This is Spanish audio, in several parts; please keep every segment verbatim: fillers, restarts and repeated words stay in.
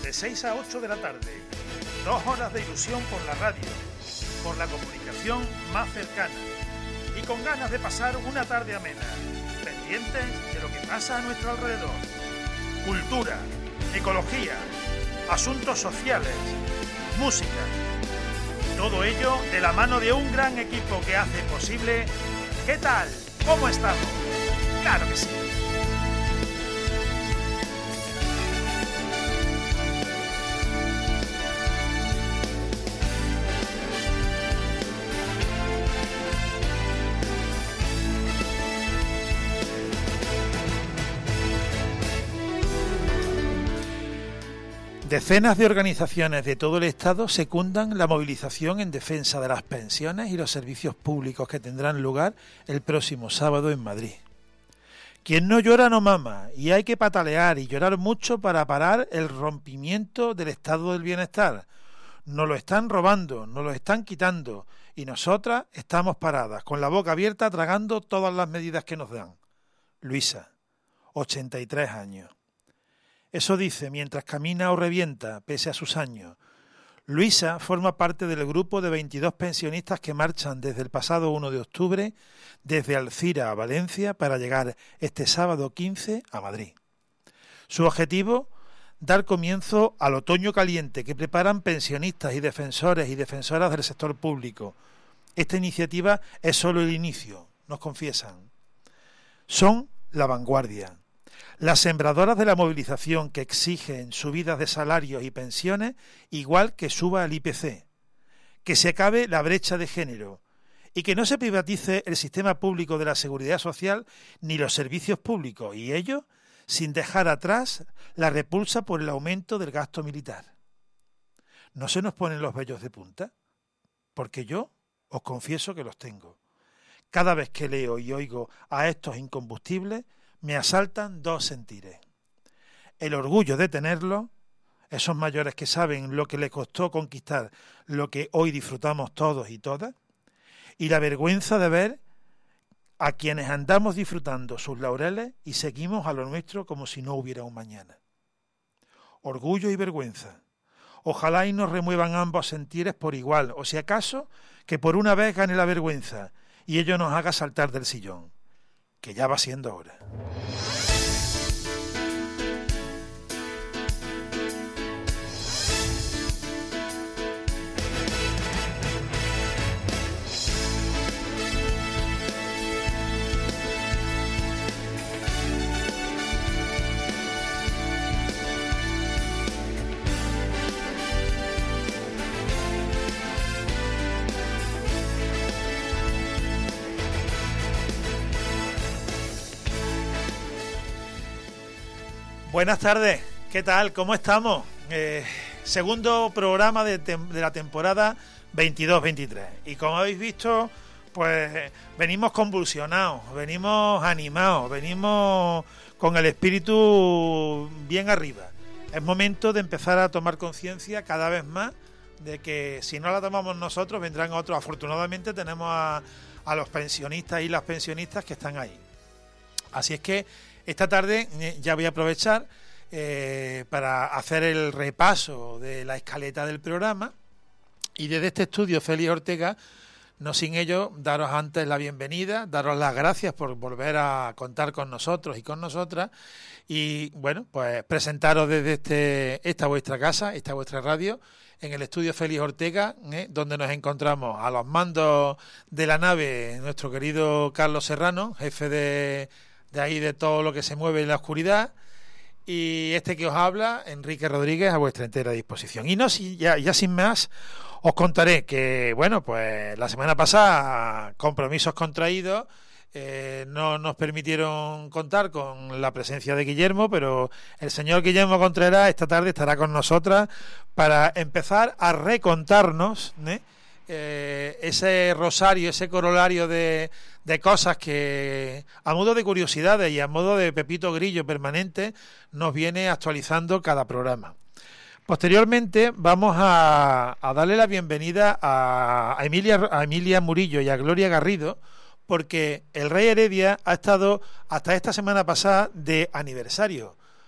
de seis a ocho de la tarde. Dos horas de ilusión por la radio, por la comunicación más cercana y con ganas de pasar una tarde amena, pendientes de lo que pasa a nuestro alrededor. Cultura, ecología, asuntos sociales, música. Todo ello de la mano de un gran equipo que hace posible... ¿Qué tal? ¿Cómo estamos? ¡Claro que sí! Decenas de organizaciones de todo el Estado secundan la movilización en defensa de las pensiones y los servicios públicos que tendrán lugar el próximo sábado en Madrid. Quien no llora no mama, y hay que patalear y llorar mucho para parar el rompimiento del estado del bienestar. Nos lo están robando, nos lo están quitando, y nosotras estamos paradas, con la boca abierta, tragando todas las medidas que nos dan. Luisa, ochenta y tres años. Eso dice mientras camina o revienta, pese a sus años. Luisa forma parte del grupo de veintidós pensionistas que marchan desde el pasado uno de octubre, desde Alcira a Valencia, para llegar este sábado quince a Madrid. Su objetivo, dar comienzo al otoño caliente que preparan pensionistas y defensores y defensoras del sector público. Esta iniciativa es solo el inicio, nos confiesan. Son la vanguardia. Las sembradoras de la movilización que exigen subidas de salarios y pensiones igual que suba el I P C, que se acabe la brecha de género y que no se privatice el sistema público de la seguridad social ni los servicios públicos, y ello sin dejar atrás la repulsa por el aumento del gasto militar. ¿No se nos ponen los vellos de punta? Porque yo os confieso que los tengo. Cada vez que leo y oigo a estos incombustibles, me asaltan dos sentires. El orgullo de tenerlo, esos mayores que saben lo que les costó conquistar lo que hoy disfrutamos todos y todas, y la vergüenza de ver a quienes andamos disfrutando sus laureles y seguimos a lo nuestro como si no hubiera un mañana. Orgullo y vergüenza. Ojalá y nos remuevan ambos sentires por igual, o si acaso que por una vez gane la vergüenza y ello nos haga saltar del sillón, que ya va siendo hora. Buenas tardes, ¿qué tal? ¿Cómo estamos? Eh, segundo programa de, tem- de la temporada veintidós veintitrés. Y como habéis visto, pues venimos convulsionados, venimos animados, venimos con el espíritu bien arriba. Es momento de empezar a tomar conciencia cada vez más de que si no la tomamos nosotros, vendrán otros. Afortunadamente tenemos a, a los pensionistas y las pensionistas que están ahí. Así es que esta tarde ya voy a aprovechar eh, para hacer el repaso de la escaleta del programa y desde este estudio Félix Ortega, no sin ello, daros antes la bienvenida, daros las gracias por volver a contar con nosotros y con nosotras y, bueno, pues presentaros desde este esta vuestra casa, esta vuestra radio, en el estudio Félix Ortega, eh, donde nos encontramos a los mandos de la nave nuestro querido Carlos Serrano, jefe de... de ahí de todo lo que se mueve en la oscuridad, y este que os habla, Enrique Rodríguez, a vuestra entera disposición. Y no, si ya, ya sin más, os contaré que, bueno, pues la semana pasada, compromisos contraídos, eh, no nos permitieron contar con la presencia de Guillermo, pero el señor Guillermo Contreras esta tarde estará con nosotras para empezar a recontarnos, ¿eh? Eh, ese rosario, ese corolario de, de cosas que a modo de curiosidades y a modo de pepito grillo permanente nos viene actualizando cada programa. Posteriormente vamos a, a darle la bienvenida a, a, Emilia, a Emilia Murillo y a Gloria Garrido, porque el Rey Heredia ha estado hasta esta semana pasada de aniversario.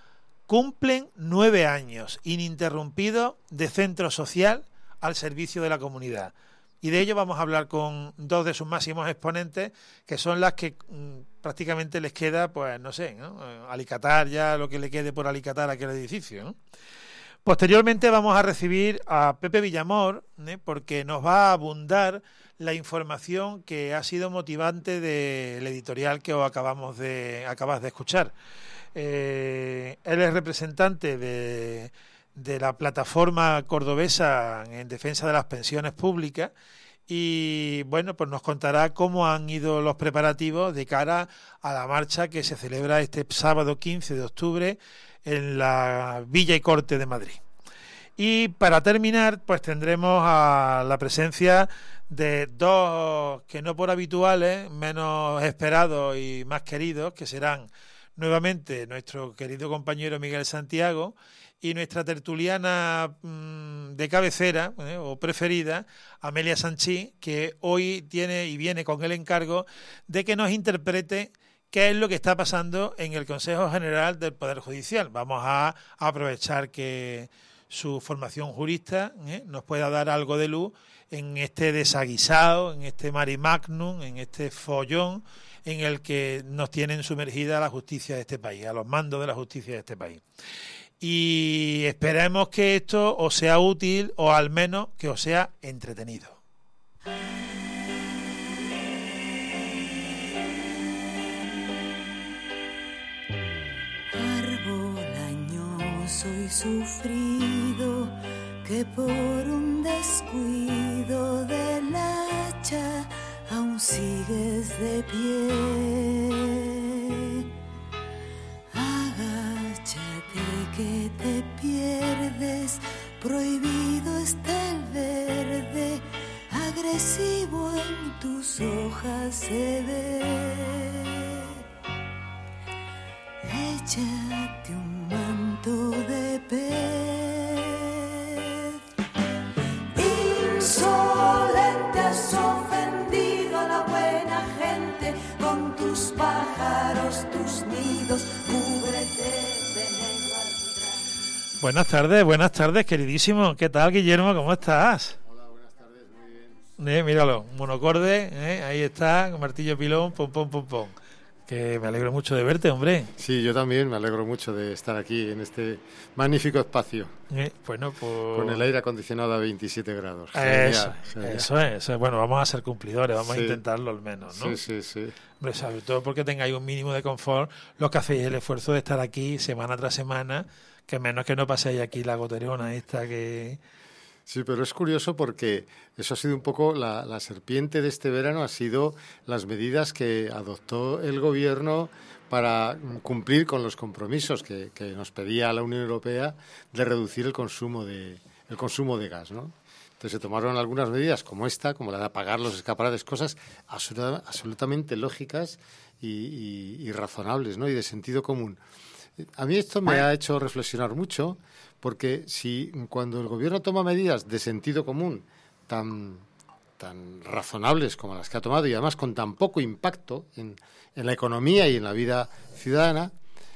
cumplen nueve años ininterrumpidos de centro social al servicio de la comunidad. Y de ello vamos a hablar con dos de sus máximos exponentes, que son las que mmm, prácticamente les queda, pues no sé, ¿no? alicatar ya lo que le quede por alicatar a aquel edificio, ¿no? Posteriormente vamos a recibir a Pepe Villamor, ¿eh? porque nos va a abundar la información que ha sido motivante del editorial que os acabamos de, acabas de escuchar. Eh, él es representante de... de la plataforma cordobesa en defensa de las pensiones públicas y bueno, pues nos contará cómo han ido los preparativos de cara a la marcha que se celebra este sábado quince de octubre en la Villa y Corte de Madrid. Y para terminar, pues tendremos a la presencia de dos que no por habituales, menos esperados y más queridos, que serán nuevamente nuestro querido compañero Miguel Santiago y nuestra tertuliana mmm, de cabecera eh, o preferida, Amelia Sanchís, que hoy tiene y viene con el encargo de que nos interprete qué es lo que está pasando en el Consejo General del Poder Judicial. Vamos a aprovechar que su formación jurista eh, nos pueda dar algo de luz en este desaguisado, en este mari magnum, en este follón en el que nos tienen sumergida la justicia de este país, a los mandos de la justicia de este país. Y esperemos que esto os sea útil o al menos que os sea entretenido. Árbol añoso y sufrido que por un descuido del hacha aún sigues de pie. Que te pierdes, prohibido está el verde, agresivo en tus hojas se ve. Échate un manto de pez. Insolente has ofendido a la buena gente con tus pájaros, tus nidos, cúbrete. Buenas tardes, buenas tardes, queridísimo. ¿Qué tal, Guillermo? ¿Cómo estás? Hola, buenas tardes, muy bien. Eh, míralo, monocorde, eh, ahí está, con martillo pilón, pom, pom, pom, pom. Que me alegro mucho de verte, hombre. Sí, yo también me alegro mucho de estar aquí en este magnífico espacio. Eh, bueno, pues... Con el aire acondicionado a veintisiete grados. Eso, genial, genial. eso es, eso es. Bueno, vamos a ser cumplidores, vamos sí. a intentarlo al menos, ¿no? Sí, sí, sí. Hombre, sobre todo porque tengáis un mínimo de confort, los que hacéis el esfuerzo de estar aquí semana tras semana, que menos que no paséis aquí la goterona esta que... Sí, pero es curioso porque eso ha sido un poco la, la serpiente de este verano, ha sido las medidas que adoptó el gobierno para cumplir con los compromisos que, que nos pedía la Unión Europea de reducir el consumo de, el consumo de gas, ¿no? Entonces se tomaron algunas medidas como esta, como la de apagar los escaparates, cosas absoluta, absolutamente lógicas y, y, y razonables, ¿no? Y de sentido común. A mí esto me ha hecho reflexionar mucho, porque si cuando el gobierno toma medidas de sentido común tan, tan razonables como las que ha tomado y además con tan poco impacto en, en la economía y en la vida ciudadana,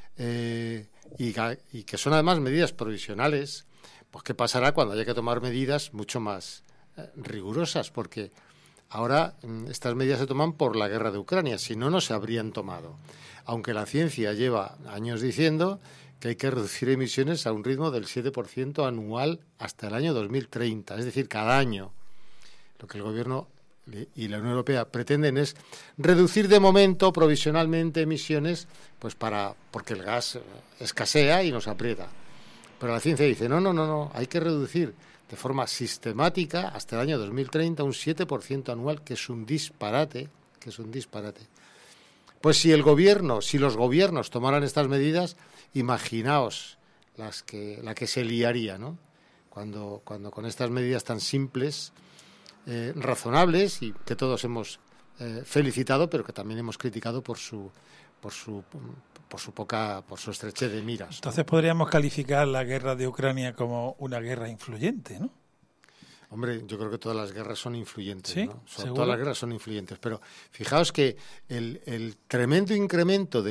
eh, y, y que son además medidas provisionales, pues ¿qué pasará cuando haya que tomar medidas mucho más eh, rigurosas? Porque ahora mm, estas medidas se toman por la guerra de Ucrania, si no, no se habrían tomado. Aunque la ciencia lleva años diciendo que hay que reducir emisiones a un ritmo del siete por ciento anual hasta el año dos mil treinta, es decir, cada año. Lo que el Gobierno y la Unión Europea pretenden es reducir de momento, provisionalmente, emisiones, pues para porque el gas escasea y nos aprieta. Pero la ciencia dice, no, no, no, no, hay que reducir de forma sistemática hasta el año dos mil treinta un siete por ciento anual, que es un disparate, que es un disparate. Pues si el gobierno, si los gobiernos tomaran estas medidas, imaginaos las que, la que se liaría, ¿no? Cuando, cuando con estas medidas tan simples, eh, razonables y que todos hemos eh, felicitado, pero que también hemos criticado por su, por su, por su poca, por su estrechez de miras. Entonces podríamos calificar la guerra de Ucrania como una guerra influyente, ¿no? Hombre, yo creo que todas las guerras son influyentes, ¿Sí? ¿no? ¿Seguro? Todas las guerras son influyentes, pero fijaos que el, el tremendo incremento del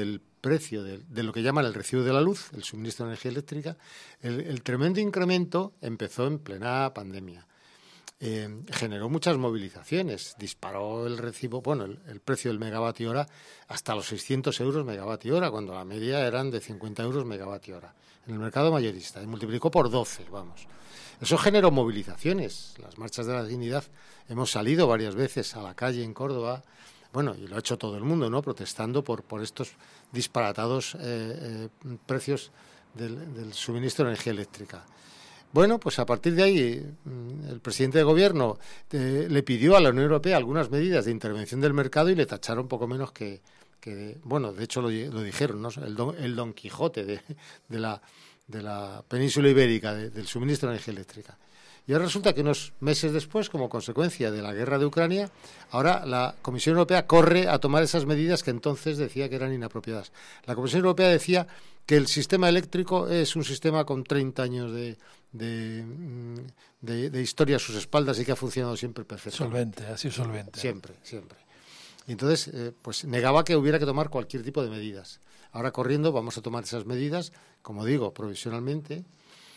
precio de, de lo que llaman el recibo de la luz, el suministro de energía eléctrica, el, el tremendo incremento empezó en plena pandemia. Eh, generó muchas movilizaciones, disparó el recibo, bueno, el, el precio del megavatio hora hasta los seiscientos euros megavatio hora, cuando la media eran de cincuenta euros megavatio hora en el mercado mayorista, y multiplicó por doce, vamos. Eso generó movilizaciones. Las marchas de la dignidad, hemos salido varias veces a la calle en Córdoba, bueno, y lo ha hecho todo el mundo, ¿no?, protestando por, por estos disparatados eh, eh, precios del, del suministro de energía eléctrica. Bueno, pues a partir de ahí el presidente de gobierno eh, le pidió a la Unión Europea algunas medidas de intervención del mercado y le tacharon poco menos que, que bueno, de hecho lo, lo dijeron, ¿no?, el don, el Don Quijote de, de, la, de la península ibérica, de, del suministro de energía eléctrica. Y ahora resulta que unos meses después, como consecuencia de la guerra de Ucrania, ahora la Comisión Europea corre a tomar esas medidas que entonces decía que eran inapropiadas. La Comisión Europea decía que el sistema eléctrico es un sistema con treinta años de, de, de, de historia a sus espaldas y que ha funcionado siempre perfectamente. Solvente, ha sido solvente. Siempre, siempre. Y entonces, eh, pues negaba que hubiera que tomar cualquier tipo de medidas. Ahora corriendo vamos a tomar esas medidas, como digo, provisionalmente.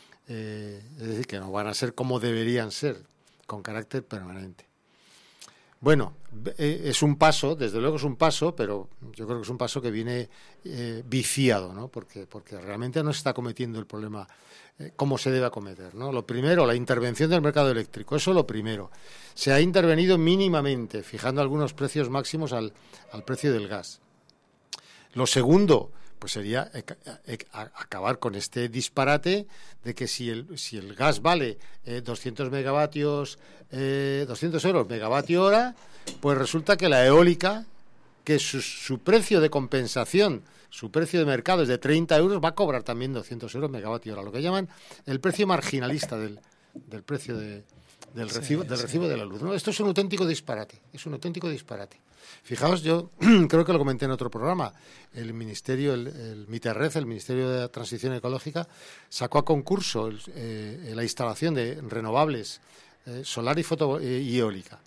Eh, es decir, que no van a ser como deberían ser, con carácter permanente. Bueno, eh, es un paso, desde luego es un paso, pero yo creo que es un paso que viene eh, viciado, ¿no? Porque, porque realmente no se está cometiendo el problema eh, como se debe acometer, ¿no? Lo primero, la intervención del mercado eléctrico, eso lo primero. Se ha intervenido mínimamente, fijando algunos precios máximos al, al precio del gas. Lo segundo, pues sería acabar con este disparate de que si el si el gas vale eh, doscientos megavatios, eh, doscientos euros megavatio hora, pues resulta que la eólica, que su, su precio de compensación, su precio de mercado es de treinta euros, va a cobrar también doscientos euros megavatio hora, lo que llaman el precio marginalista del, del precio de, del recibo, sí, del recibo sí. de la luz, ¿no? Esto es un auténtico disparate, es un auténtico disparate. Fijaos, yo creo que lo comenté en otro programa, el Ministerio, el, el MITERREZ, el Ministerio de Transición Ecológica, sacó a concurso el, eh, la instalación de renovables eh, solar y, foto, eh, y eólica.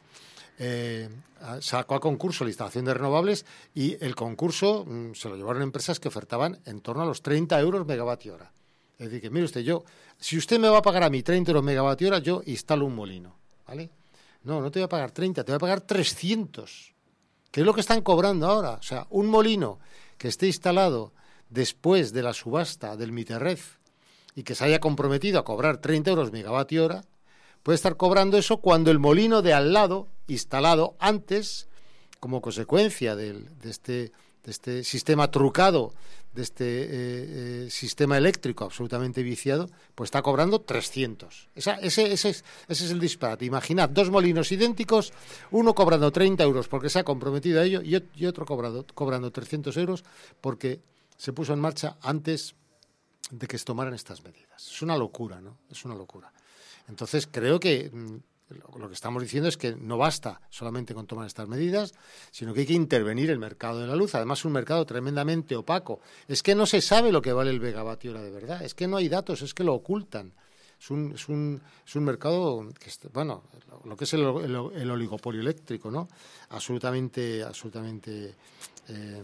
Eh, sacó a concurso la instalación de renovables y el concurso mm, se lo llevaron empresas que ofertaban en torno a los treinta euros megavatio hora. Es decir, que mire usted, yo, si usted me va a pagar a mí treinta euros megavatio hora, yo instalo un molino, ¿vale? No, no te voy a pagar treinta, te voy a pagar trescientos. ¿Qué es lo que están cobrando ahora? O sea, un molino que esté instalado después de la subasta del MITERREZ y que se haya comprometido a cobrar treinta euros megavatio hora, puede estar cobrando eso cuando el molino de al lado, instalado antes, como consecuencia del, de, este, de este sistema trucado, de este eh, eh, sistema eléctrico absolutamente viciado, pues está cobrando trescientos. Esa, ese, ese, es, ese es el disparate. Imaginad dos molinos idénticos, uno cobrando treinta euros porque se ha comprometido a ello y, y otro cobrando, cobrando trescientos euros porque se puso en marcha antes de que se tomaran estas medidas. Es una locura, ¿no? Es una locura. Entonces creo que lo que estamos diciendo es que no basta solamente con tomar estas medidas, sino que hay que intervenir el mercado de la luz. Además, un mercado tremendamente opaco. Es que no se sabe lo que vale el megavatio hora de verdad. Es que no hay datos, es que lo ocultan. Es un, es un, es un mercado, que bueno, lo que es el, el, el oligopolio eléctrico, ¿no? Absolutamente, absolutamente eh, eh,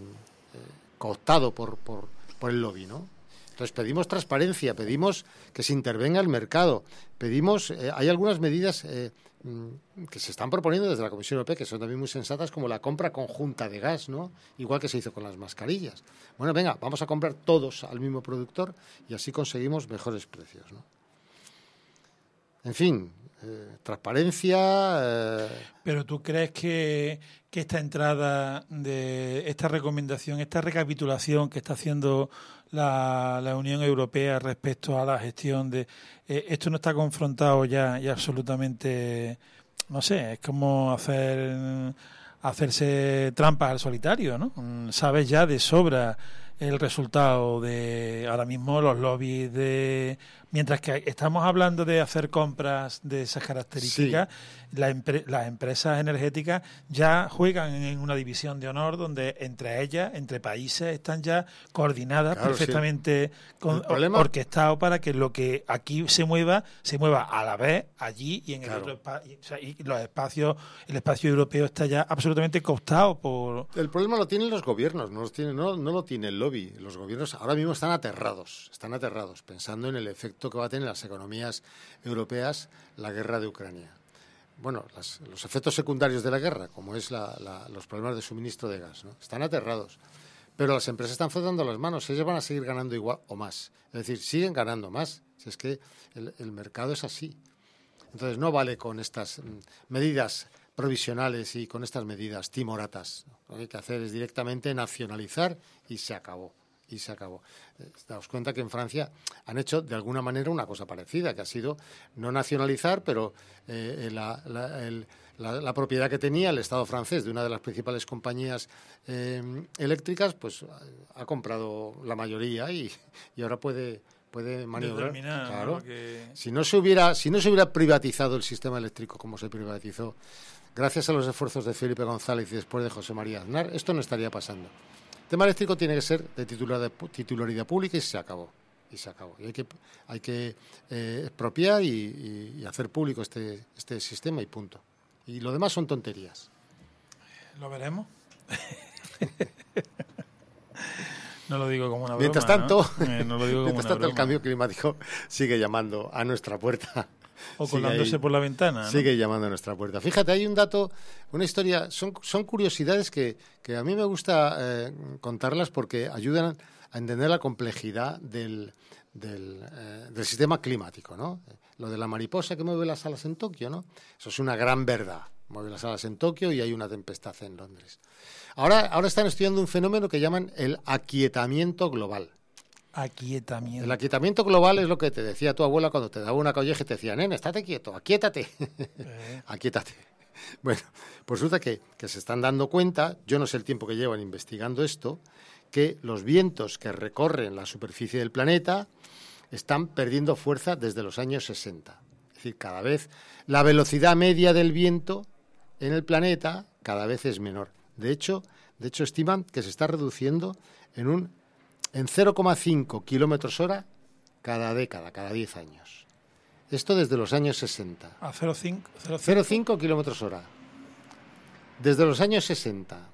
cooptado por, por, por el lobby, ¿no? Entonces pedimos transparencia, pedimos que se intervenga el mercado, pedimos, eh, hay algunas medidas eh, que se están proponiendo desde la Comisión Europea que son también muy sensatas, como la compra conjunta de gas, ¿no? Igual que se hizo con las mascarillas. Bueno, venga, vamos a comprar todos al mismo productor y así conseguimos mejores precios, ¿no? En fin, eh, transparencia. Eh... Pero ¿tú crees que, que esta entrada de esta recomendación, esta recapitulación que está haciendo la, la Unión Europea respecto a la gestión de eh, esto no está confrontado ya, ya absolutamente, no sé, es como hacer hacerse trampas al solitario, ¿no? Sabes ya de sobra el resultado de ahora mismo los lobbies de Mientras que estamos hablando de hacer compras de esas características, sí. la empre- las empresas energéticas ya juegan en una división de honor donde entre ellas, entre países, están ya coordinadas claro, perfectamente, sí. con, problema... orquestado para que lo que aquí se mueva, se mueva a la vez allí y en el claro. otro espacio. O sea, y los espacios, el espacio europeo está ya absolutamente cooptado por... El problema lo tienen los gobiernos, no, los tiene, no, no lo tiene el lobby. Los gobiernos ahora mismo están aterrados, están aterrados, pensando en el efecto que va a tener en las economías europeas la guerra de Ucrania. Bueno, las, los efectos secundarios de la guerra, como es la, la, los problemas de suministro de gas, ¿no? Están aterrados. Pero las empresas están frotando las manos, ellas van a seguir ganando igual o más. Es decir, siguen ganando más. Si es que el, el mercado es así. Entonces no vale con estas mm, medidas provisionales y con estas medidas timoratas. Lo que hay que hacer es directamente nacionalizar y se acabó. Y se acabó. Eh, daos cuenta que en Francia han hecho de alguna manera una cosa parecida, que ha sido no nacionalizar, pero eh, la, la, el, la, la propiedad que tenía el Estado francés de una de las principales compañías eh, eléctricas, pues ha comprado la mayoría y, y ahora puede puede maniobrar. Claro. ¿No? Que... Si no se hubiera si no se hubiera privatizado el sistema eléctrico como se privatizó, gracias a los esfuerzos de Felipe González y después de José María Aznar, esto no estaría pasando. El tema eléctrico tiene que ser de titularidad, titularidad pública y se acabó. Y se acabó. Y hay que, hay que eh, expropiar y, y, y hacer público este, este sistema y punto. Y lo demás son tonterías. ¿Lo veremos? No lo digo como una broma, Mientras tanto, ¿no? Eh, no lo digo como mientras una tanto broma. El cambio climático sigue llamando a nuestra puerta. O colándose por la ventana, ¿no? Sigue llamando a nuestra puerta. Fíjate, hay un dato, una historia, son, son curiosidades que, que a mí me gusta eh, contarlas porque ayudan a entender la complejidad del, del, eh, del sistema climático, ¿no? Lo de la mariposa que mueve las alas en Tokio, ¿no? Eso es una gran verdad. Mueve las alas en Tokio y hay una tempestad en Londres. Ahora, ahora están estudiando un fenómeno que llaman el aquietamiento global. Aquietamiento. El aquietamiento global es lo que te decía tu abuela cuando te daba una colleja y te decía, nene, estate quieto, aquíétate. Eh. Aquíétate. Bueno, pues resulta que, que se están dando cuenta, yo no sé el tiempo que llevan investigando esto, que los vientos que recorren la superficie del planeta están perdiendo fuerza desde los años sesenta. Es decir, cada vez la velocidad media del viento en el planeta cada vez es menor. De hecho, de hecho estiman que se está reduciendo en un en cero coma cinco kilómetros hora cada década, cada diez años. Esto desde los años sesenta. ¿A cero coma cinco? cero coma cinco kilómetros hora. Desde los años sesenta.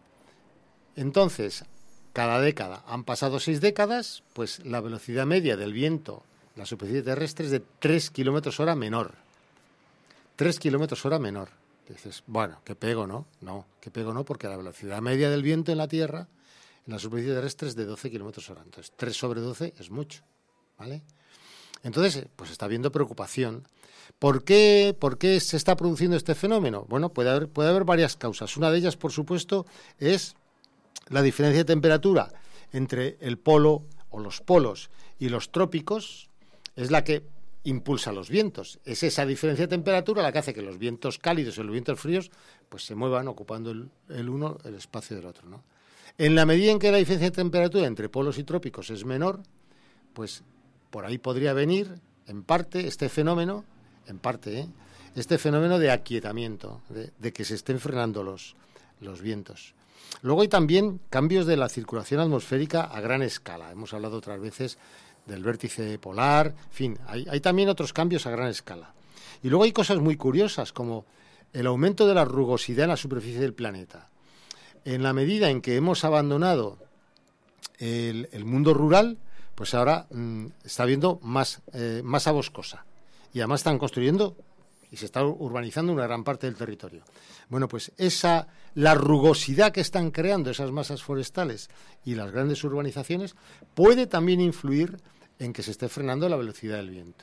Entonces, cada década, han pasado seis décadas, pues la velocidad media del viento, la superficie terrestre, es de tres kilómetros hora menor. tres kilómetros hora menor. Dices, bueno, ¿qué pego, no? No, ¿qué pego, no? Porque la velocidad media del viento en la Tierra, en la superficie terrestre, es de doce kilómetros hora. Entonces, tres sobre doce es mucho, ¿vale? Entonces, pues está habiendo preocupación. ¿Por qué, ¿Por qué se está produciendo este fenómeno? Bueno, puede haber, puede haber varias causas. Una de ellas, por supuesto, es la diferencia de temperatura entre el polo o los polos y los trópicos, es la que impulsa los vientos. Es esa diferencia de temperatura la que hace que los vientos cálidos y los vientos fríos pues se muevan ocupando el, el uno el espacio del otro, ¿no? En la medida en que la diferencia de temperatura entre polos y trópicos es menor, pues por ahí podría venir, en parte, este fenómeno, en parte, ¿eh? este fenómeno de aquietamiento, de, de que se estén frenando los, los vientos. Luego hay también cambios de la circulación atmosférica a gran escala. Hemos hablado otras veces del vértice polar, en fin, hay, hay también otros cambios a gran escala. Y luego hay cosas muy curiosas, como el aumento de la rugosidad en la superficie del planeta. En la medida en que hemos abandonado el, el mundo rural, pues ahora mmm, está habiendo más eh, masa boscosa. Y además están construyendo y se está urbanizando una gran parte del territorio. Bueno, pues esa la rugosidad que están creando esas masas forestales y las grandes urbanizaciones puede también influir en que se esté frenando la velocidad del viento.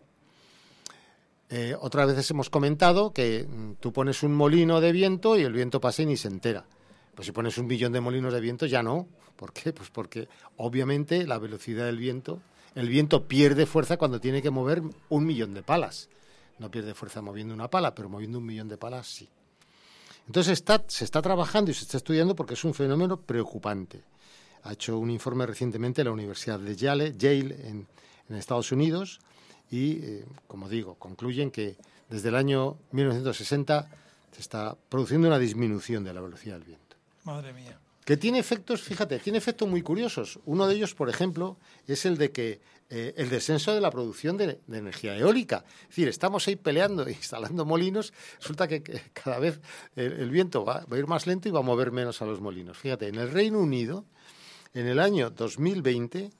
Eh, otras veces hemos comentado que mm, tú pones un molino de viento y el viento pasa y ni se entera. Pues si pones un millón de molinos de viento ya no. ¿Por qué? Pues porque obviamente la velocidad del viento, el viento pierde fuerza cuando tiene que mover un millón de palas. No pierde fuerza moviendo una pala, pero moviendo un millón de palas sí. Entonces está, se está trabajando y se está estudiando porque es un fenómeno preocupante. Ha hecho un informe recientemente la Universidad de Yale, Yale en, en en Estados Unidos y, eh, como digo, concluyen que desde el año mil novecientos sesenta se está produciendo una disminución de la velocidad del viento. Madre mía. Que tiene efectos, fíjate, tiene efectos muy curiosos. Uno de ellos, por ejemplo, es el de que eh, el descenso de la producción de, de energía eólica. Es decir, estamos ahí peleando e instalando molinos, resulta que, que cada vez el, el viento va, va a ir más lento y va a mover menos a los molinos. Fíjate, en el Reino Unido, en el año dos mil veinte,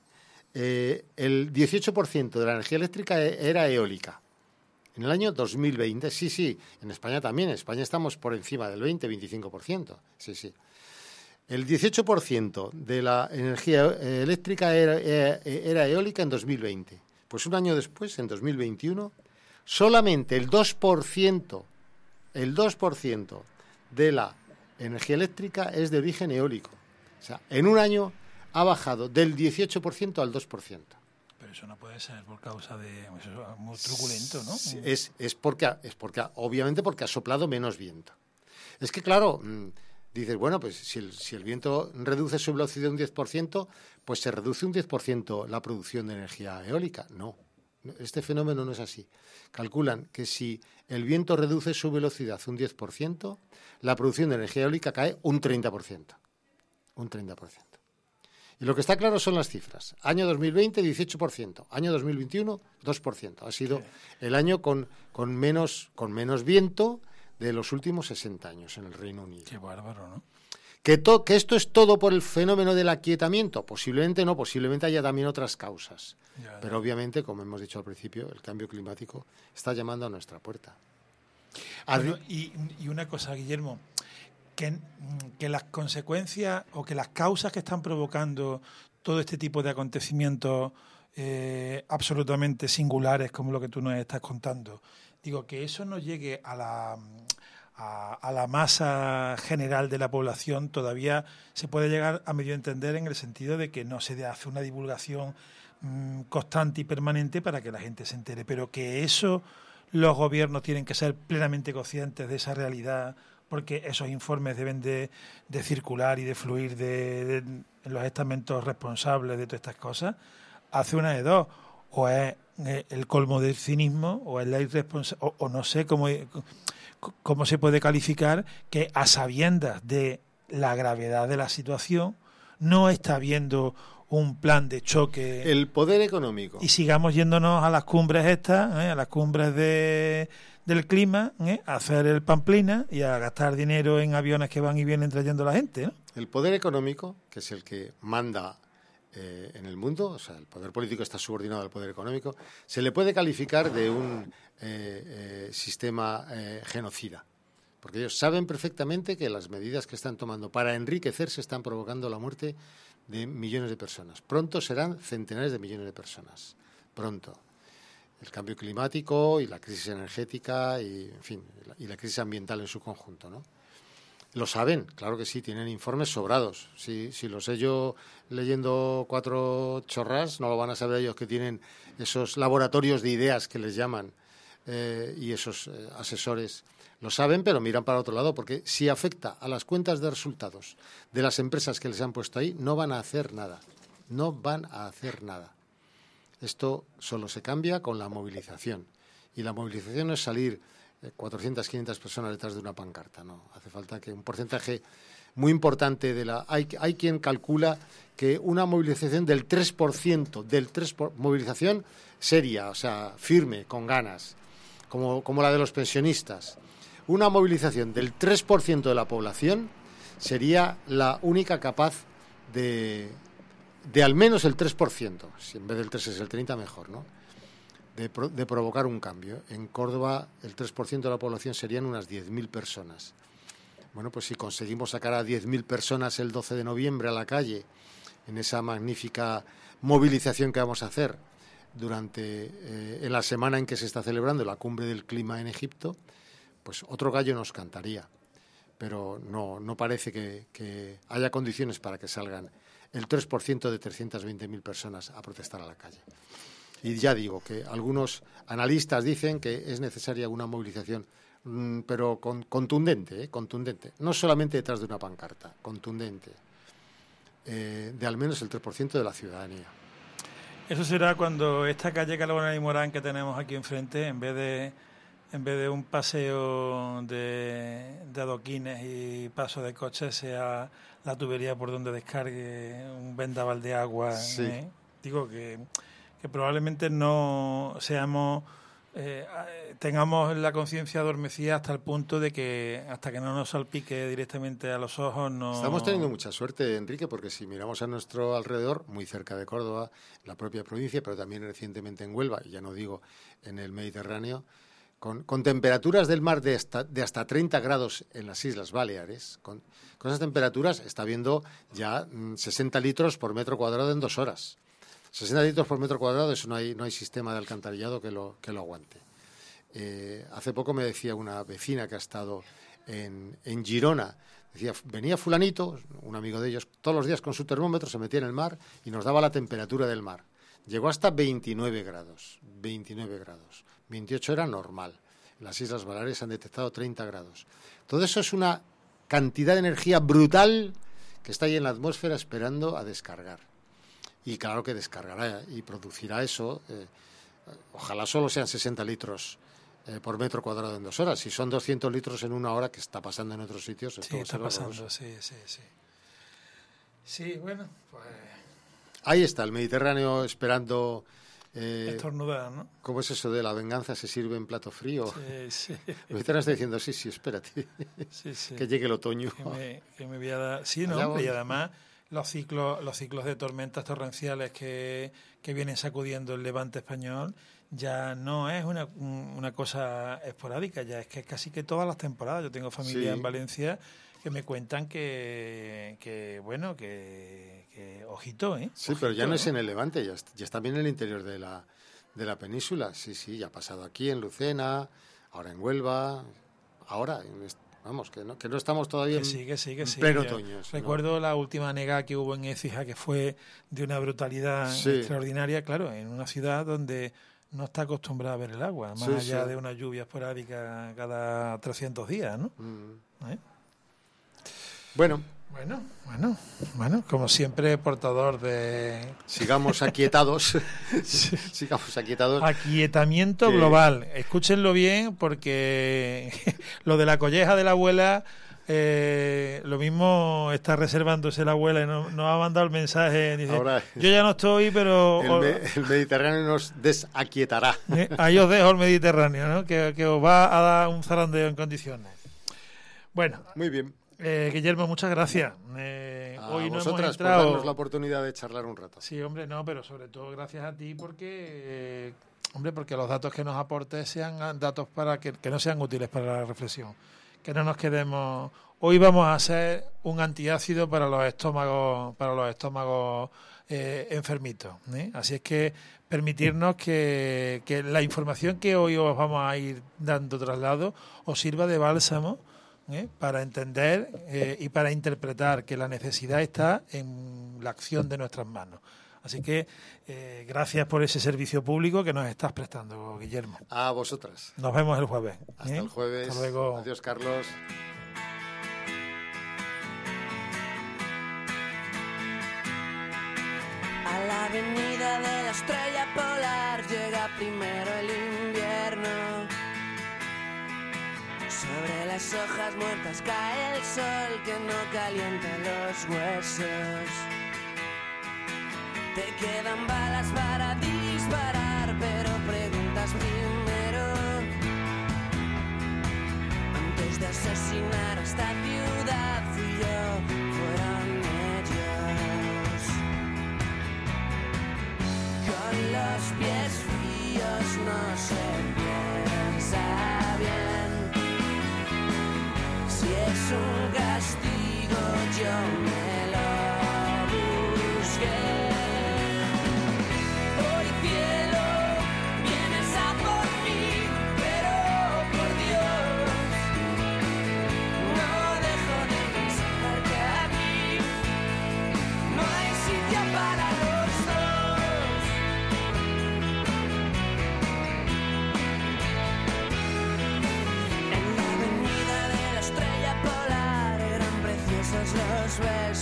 eh, el dieciocho por ciento de la energía eléctrica era eólica. En el año dos mil veinte, sí, sí, en España también, en España estamos por encima del veinte, veinticinco por ciento, sí, sí. El dieciocho por ciento de la energía eléctrica era, era eólica en dos mil veinte. Pues un año después, en dos mil veintiuno, solamente el dos por ciento, el dos por ciento de la energía eléctrica es de origen eólico. O sea, en un año ha bajado del dieciocho por ciento al dos por ciento. Pero eso no puede ser por causa de... Eso es muy truculento, ¿no? Sí, es, es, porque, es porque, obviamente porque ha soplado menos viento. Es que, claro... Dices, bueno, pues si el, si el viento reduce su velocidad un diez por ciento, pues se reduce un diez por ciento la producción de energía eólica. No, este fenómeno no es así. Calculan que si el viento reduce su velocidad un diez por ciento, la producción de energía eólica cae un treinta por ciento. Un treinta por ciento. Y lo que está claro son las cifras. Año dos mil veinte, dieciocho por ciento. Año dos mil veintiuno, dos por ciento. Ha sido el año con, con, menos, con menos viento de los últimos sesenta años en el Reino Unido. Qué bárbaro, ¿no? ¿Que, to, ¿Que esto es todo por el fenómeno del aquietamiento? Posiblemente no, posiblemente haya también otras causas. Ya, ya. Pero obviamente, como hemos dicho al principio, el cambio climático está llamando a nuestra puerta. Bueno, y, y una cosa, Guillermo, que, que las consecuencias o que las causas que están provocando todo este tipo de acontecimientos eh, absolutamente singulares, como lo que tú nos estás contando, digo, que eso no llegue a la, a, a la masa general de la población, todavía se puede llegar a medio entender en el sentido de que no se hace una divulgación mmm, constante y permanente para que la gente se entere, pero que eso los gobiernos tienen que ser plenamente conscientes de esa realidad, porque esos informes deben de, de circular y de fluir de, de, en los estamentos responsables de todas estas cosas, hace una de dos, o es el colmo del cinismo o es la irresponsabilidad, o, o no sé cómo, cómo se puede calificar que a sabiendas de la gravedad de la situación no está habiendo un plan de choque. El poder económico. Y sigamos yéndonos a las cumbres estas, ¿eh? a las cumbres de, del clima, ¿eh? a hacer el pamplina y a gastar dinero en aviones que van y vienen trayendo a la gente, ¿no? El poder económico, que es el que manda Eh, en el mundo, o sea, el poder político está subordinado al poder económico, se le puede calificar de un eh, eh, sistema eh, genocida, porque ellos saben perfectamente que las medidas que están tomando para enriquecerse están provocando la muerte de millones de personas. Pronto serán centenares de millones de personas. Pronto. El cambio climático y la crisis energética y, en fin, y la crisis ambiental en su conjunto, ¿no? Lo saben, claro que sí, tienen informes sobrados. Si, si lo sé yo leyendo cuatro chorras, no lo van a saber ellos que tienen esos laboratorios de ideas que les llaman eh, y esos eh, asesores. Lo saben, pero miran para otro lado, porque si afecta a las cuentas de resultados de las empresas que les han puesto ahí, no van a hacer nada. No van a hacer nada. Esto solo se cambia con la movilización. Y la movilización no es salir cuatrocientas, quinientas personas detrás de una pancarta, no. Hace falta que un porcentaje muy importante de la... Hay, hay quien calcula que una movilización del tres por ciento, del tres por ciento, movilización seria, o sea, firme, con ganas, como, como la de los pensionistas, una movilización del tres por ciento de la población sería la única capaz de, de al menos el tres por ciento, si en vez del tres es el treinta, mejor, ¿no? De, pro, de provocar un cambio. En Córdoba el tres por ciento de la población serían unas diez mil personas. Bueno, pues si conseguimos sacar a diez mil personas el doce de noviembre a la calle, en esa magnífica movilización que vamos a hacer durante eh, en la semana en que se está celebrando la cumbre del clima en Egipto, pues otro gallo nos cantaría. Pero no, no parece que, que haya condiciones para que salgan el tres por ciento de trescientas veinte mil personas a protestar a la calle. Y ya digo que algunos analistas dicen que es necesaria una movilización, mmm, pero con, contundente, ¿eh? contundente, no solamente detrás de una pancarta, contundente, eh, de al menos el tres por ciento de la ciudadanía. Eso será cuando esta calle Carbonell y Morán que tenemos aquí enfrente, en vez de en vez de un paseo de, de adoquines y paso de coches, sea la tubería por donde descargue un vendaval de agua. Sí. ¿eh? Digo que, que probablemente no seamos eh, tengamos la conciencia adormecida hasta el punto de que hasta que no nos salpique directamente a los ojos no... Estamos teniendo mucha suerte, Enrique, porque si miramos a nuestro alrededor, muy cerca de Córdoba, la propia provincia, pero también recientemente en Huelva, y ya no digo en el Mediterráneo, con, con temperaturas del mar de hasta, de hasta treinta grados en las Islas Baleares, con, con esas temperaturas está habiendo ya mmm, sesenta litros por metro cuadrado en dos horas. sesenta litros por metro cuadrado, eso no hay, no hay sistema de alcantarillado que lo, que lo aguante. Eh, hace poco me decía una vecina que ha estado en, en Girona, decía, venía fulanito, un amigo de ellos, todos los días con su termómetro se metía en el mar y nos daba la temperatura del mar. Llegó hasta veintinueve grados, veintinueve grados, veintiocho era normal. En las Islas Baleares han detectado treinta grados. Todo eso es una cantidad de energía brutal que está ahí en la atmósfera esperando a descargar. Y claro que descargará y producirá eso. Eh, ojalá solo sean sesenta litros eh, por metro cuadrado en dos horas. Si son doscientos litros en una hora, que está pasando en otros sitios, esto sí, está pasando, horroroso. sí, sí, sí. Sí, bueno, pues... Ahí está, el Mediterráneo esperando... Eh, estornudar, ¿no? ¿Cómo es eso de la venganza se sirve en plato frío? Sí, sí. El Mediterráneo está diciendo, sí, sí, espérate, Sí, sí. que llegue el otoño. Que me, que me voy a dar... Sí, no, Allá hombre, y voy. además los ciclos, los ciclos de tormentas torrenciales que, que vienen sacudiendo el levante español ya no es una, una cosa esporádica, ya es que es casi que todas las temporadas. Yo tengo familia Sí. en Valencia que me cuentan que, que bueno, que, que ojito, ¿eh? Sí, Ojito, pero ya no ¿eh? es en el Levante, ya, ya está bien en el interior de la, de la península. Sí, sí, ya ha pasado aquí en Lucena, ahora en Huelva, ahora, en est- vamos, que no, que no estamos todavía Que sí, que sí, que en sí. pleno Yo otoño. sino- Recuerdo la última nega que hubo en Écija, que fue de una brutalidad Sí. extraordinaria, claro, en una ciudad donde no está acostumbrada a ver el agua, más Sí, allá sí. de una lluvia esporádica cada trescientos días, ¿no? Mm. ¿Eh? Bueno, Bueno, bueno, bueno, como siempre, portador de sigamos aquietados, sigamos aquietados. aquietamiento Que- global. Escúchenlo bien, porque lo de la colleja de la abuela, eh, lo mismo está reservándose la abuela y no- nos ha mandado el mensaje. Dice, Ahora- yo ya no estoy, pero El, me- el Mediterráneo nos desaquietará. eh, ahí os dejo el Mediterráneo, ¿no? que, que os va a dar un zarandeo en condiciones. Bueno, Muy bien. eh, Guillermo, muchas gracias. Eh, A hoy no hemos vosotras por entrado... darnos la oportunidad de charlar un rato. Sí, hombre, no, pero sobre todo gracias a ti porque, eh, hombre, porque los datos que nos aportes sean datos para que, que no sean útiles para la reflexión, que no nos quedemos. Hoy vamos a hacer un antiácido para los estómagos, para los estómagos eh, enfermitos, ¿eh? Así es que permitirnos que, que la información que hoy os vamos a ir dando traslado os sirva de bálsamo, ¿eh? Para entender eh, y para interpretar que la necesidad está en la acción de nuestras manos. Así que eh, gracias por ese servicio público que nos estás prestando, Guillermo. A vosotras. Nos vemos el jueves. Hasta ¿eh? el jueves. Hasta luego. Adiós, Carlos. A la avenida de la estrella polar llega primero el invierno. Sobre las hojas muertas cae el sol que no calienta los huesos. Te quedan balas para disparar, pero preguntas primero. Antes de asesinar a esta ciudad fui yo, fueron ellos. Con los pies fríos no se piensa bien. Si es un castigo yo me lo busqué. Hoy cielo, vienes a por mí, pero por Dios, no dejo de pensar que aquí no hay sitio para los dos. En la avenida de la estrella polar eran preciosos los besos.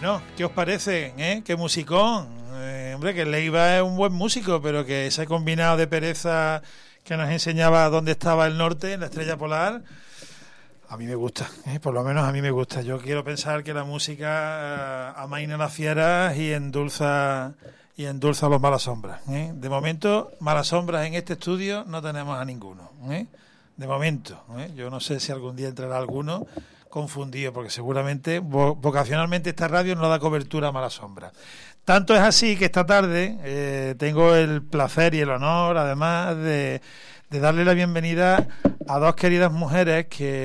Bueno, ¿qué os parece? ¿Eh? ¿Qué musicón? Eh, hombre, que Leiva es un buen músico, pero que ese combinado de pereza que nos enseñaba dónde estaba el norte, en la estrella polar, a mí me gusta, ¿eh? Por lo menos a mí me gusta. Yo quiero pensar que la música eh, amaina las fieras y endulza y endulza los malas sombras, ¿eh? De momento, malas sombras en este estudio no tenemos a ninguno, ¿eh? De momento, ¿eh? Yo no sé si algún día entrará alguno confundido, porque seguramente vo- vocacionalmente esta radio no da cobertura a malas sombras. Tanto es así que esta tarde eh, tengo el placer y el honor, además, de, de darle la bienvenida a dos queridas mujeres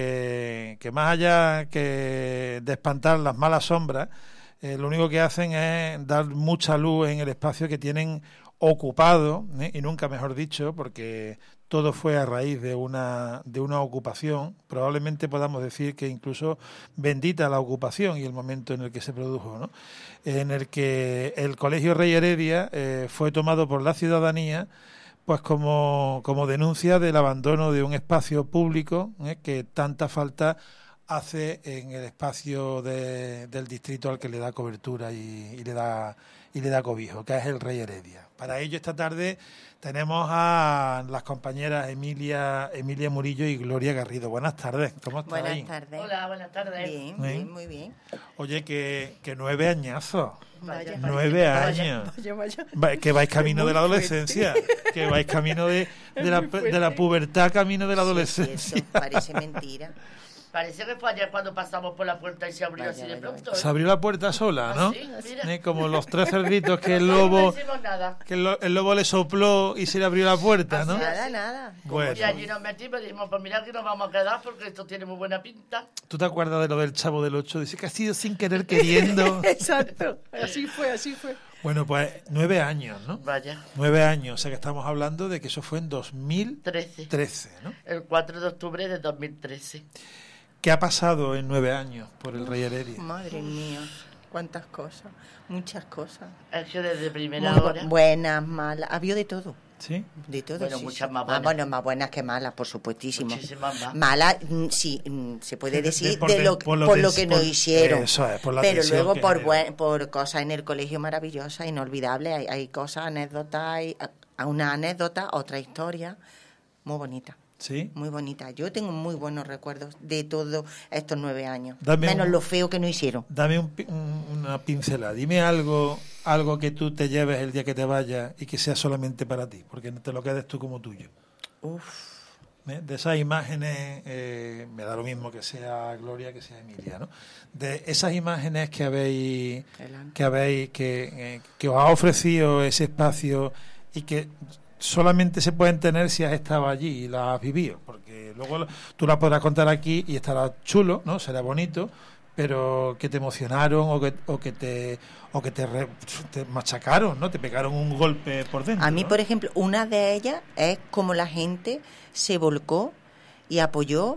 que, que más allá que de espantar las malas sombras, eh, lo único que hacen es dar mucha luz en el espacio que tienen ocupado, ¿eh? Y nunca mejor dicho, porque todo fue a raíz de una de una ocupación. Probablemente podamos decir que incluso bendita la ocupación y el momento en el que se produjo, ¿no? En el que el Colegio Rey Heredia eh, fue tomado por la ciudadanía pues como, como denuncia del abandono de un espacio público, ¿eh? Que tanta falta hace en el espacio de, del distrito al que le da cobertura y, y le da y le da cobijo, que es el Rey Heredia. Para ello esta tarde tenemos a las compañeras Emilia Emilia Murillo y Gloria Garrido. Buenas tardes, ¿cómo estáis? Buenas tardes. Hola, buenas tardes. Bien, ¿Eh? bien, muy bien. Oye, que, que nueve añazos, Vaya, nueve vaya, años, vaya, vaya. Va- que vais camino de la adolescencia, que vais camino de, de, la, de la pubertad, camino de la Sí, adolescencia. sí, eso parece mentira. Parece que fue ayer cuando pasamos por la puerta y se abrió Vaya, así de vaya, pronto. Se abrió la puerta sola, ¿no? Ah, sí, mira. ¿Eh? Como los tres cerditos que el Nosotros lobo No hicimos nada. que el, lo- el lobo le sopló y se le abrió la puerta, ¿no? Nada, nada. Bueno, Y allí nos metimos y dijimos, pues mira que nos vamos a quedar porque esto tiene muy buena pinta. ¿tú te acuerdas de lo del Chavo del Ocho? Dice que ha sido sin querer queriendo. Exacto. Así fue, así fue. Bueno, pues nueve años, ¿no? Vaya, Nueve años, o sea que estamos hablando de que eso fue en dos mil trece. trece, ¿no? El cuatro de octubre de dos mil trece. ¿Qué ha pasado en nueve años por el Rey Heredia? Madre mía, cuántas cosas, muchas cosas. Es que desde primera Muy hora... bu- buenas, malas, había de todo. ¿Sí? De todo, Bueno, sí, muchas sí. más Ah, buenas. bueno, más buenas que malas, por supuestísimo. Muchísimas más. Malas, mm, sí, mm, se puede decir por de de- lo, por lo por de- lo que por- nos hicieron. eso es, por la Pero tensión luego que por generó. buen- por cosas en el colegio maravillosas, inolvidables. Hay, hay cosas, anécdotas, hay a- una anécdota, otra historia muy bonita. ¿Sí? Muy bonita. Yo tengo muy buenos recuerdos de todos estos nueve años. Dame Menos un- lo feo que no hicieron. Dame un pi- un- una pincelada. Dime algo, algo que tú te lleves el día que te vayas y que sea solamente para ti, porque no te lo quedes tú como tuyo. Uf. ¿Eh? De esas imágenes, eh, me da lo mismo que sea Gloria que sea Emilia, ¿no? De esas imágenes que habéis, Adelante. que habéis, que, eh, que os ha ofrecido ese espacio y que solamente se pueden tener si has estado allí y las has vivido, porque luego lo- tú las podrás contar aquí y estará chulo, ¿no? Será bonito, pero que te emocionaron o que, o que te o que te, re- te machacaron, ¿no? Te pegaron un golpe por dentro. A mí, ¿no? por ejemplo, una de ellas es como la gente se volcó y apoyó,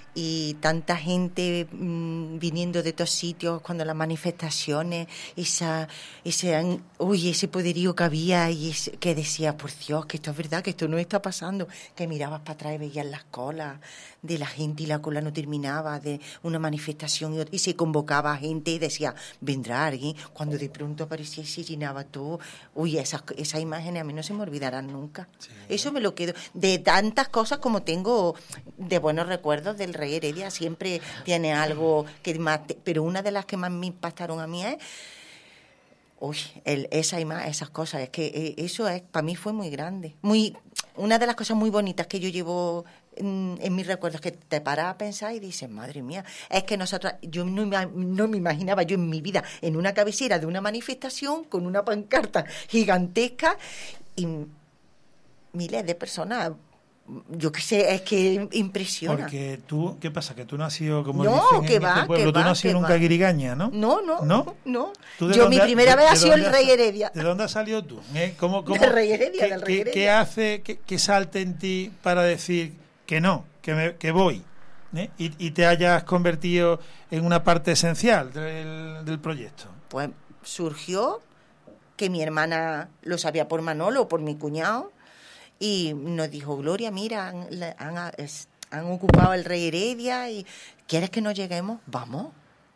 y tanta gente mmm, viniendo de todos sitios cuando las manifestaciones, esa, ese, uy, ese poderío que había y ese, que decía, por Dios, que esto es verdad, que esto no está pasando, que mirabas para atrás y veías las colas de la gente y la cola no terminaba, de una manifestación y, otra, y se convocaba a gente y decía, vendrá alguien, cuando de pronto aparecía y se llenaba todo. Uy, esas, esas imágenes a mí no se me olvidarán nunca. Sí. Eso me lo quedo. De tantas cosas como tengo de buenos recuerdos del Rey Heredia, siempre tiene algo que más... te- pero una de las que más me impactaron a mí es... Uy, el, esa ima- esas cosas, es que eh, eso es para mí fue muy grande. Muy, una de las cosas muy bonitas que yo llevo en, en mis recuerdos, que te paras a pensar y dices, madre mía, es que nosotros, yo no, ima- no me imaginaba yo en mi vida en una cabecera de una manifestación con una pancarta gigantesca y miles de personas. Yo qué sé, es que impresiona. Porque tú, ¿qué pasa? Que tú no has sido, como No, dicen que en va, este pueblo, que tú no va, has sido que nunca va. guirigueña, ¿no? No, no, ¿No? no. ¿Tú de Yo dónde mi ha- primera de- vez ha de sido el dónde Rey has- Heredia. ¿De dónde has salido tú? ¿Eh? ¿Cómo, cómo, Del Rey Heredia, qué, del Rey qué- Heredia. qué hace que, que salte en ti para decir que no, que, me, que voy? ¿Eh? Y, y te hayas convertido en una parte esencial del, del proyecto. Pues surgió que mi hermana lo sabía por Manolo, por mi cuñado, y nos dijo, Gloria, mira, han, la- han, es- han ocupado el Rey Heredia y ¿quieres que nos lleguemos? Vamos.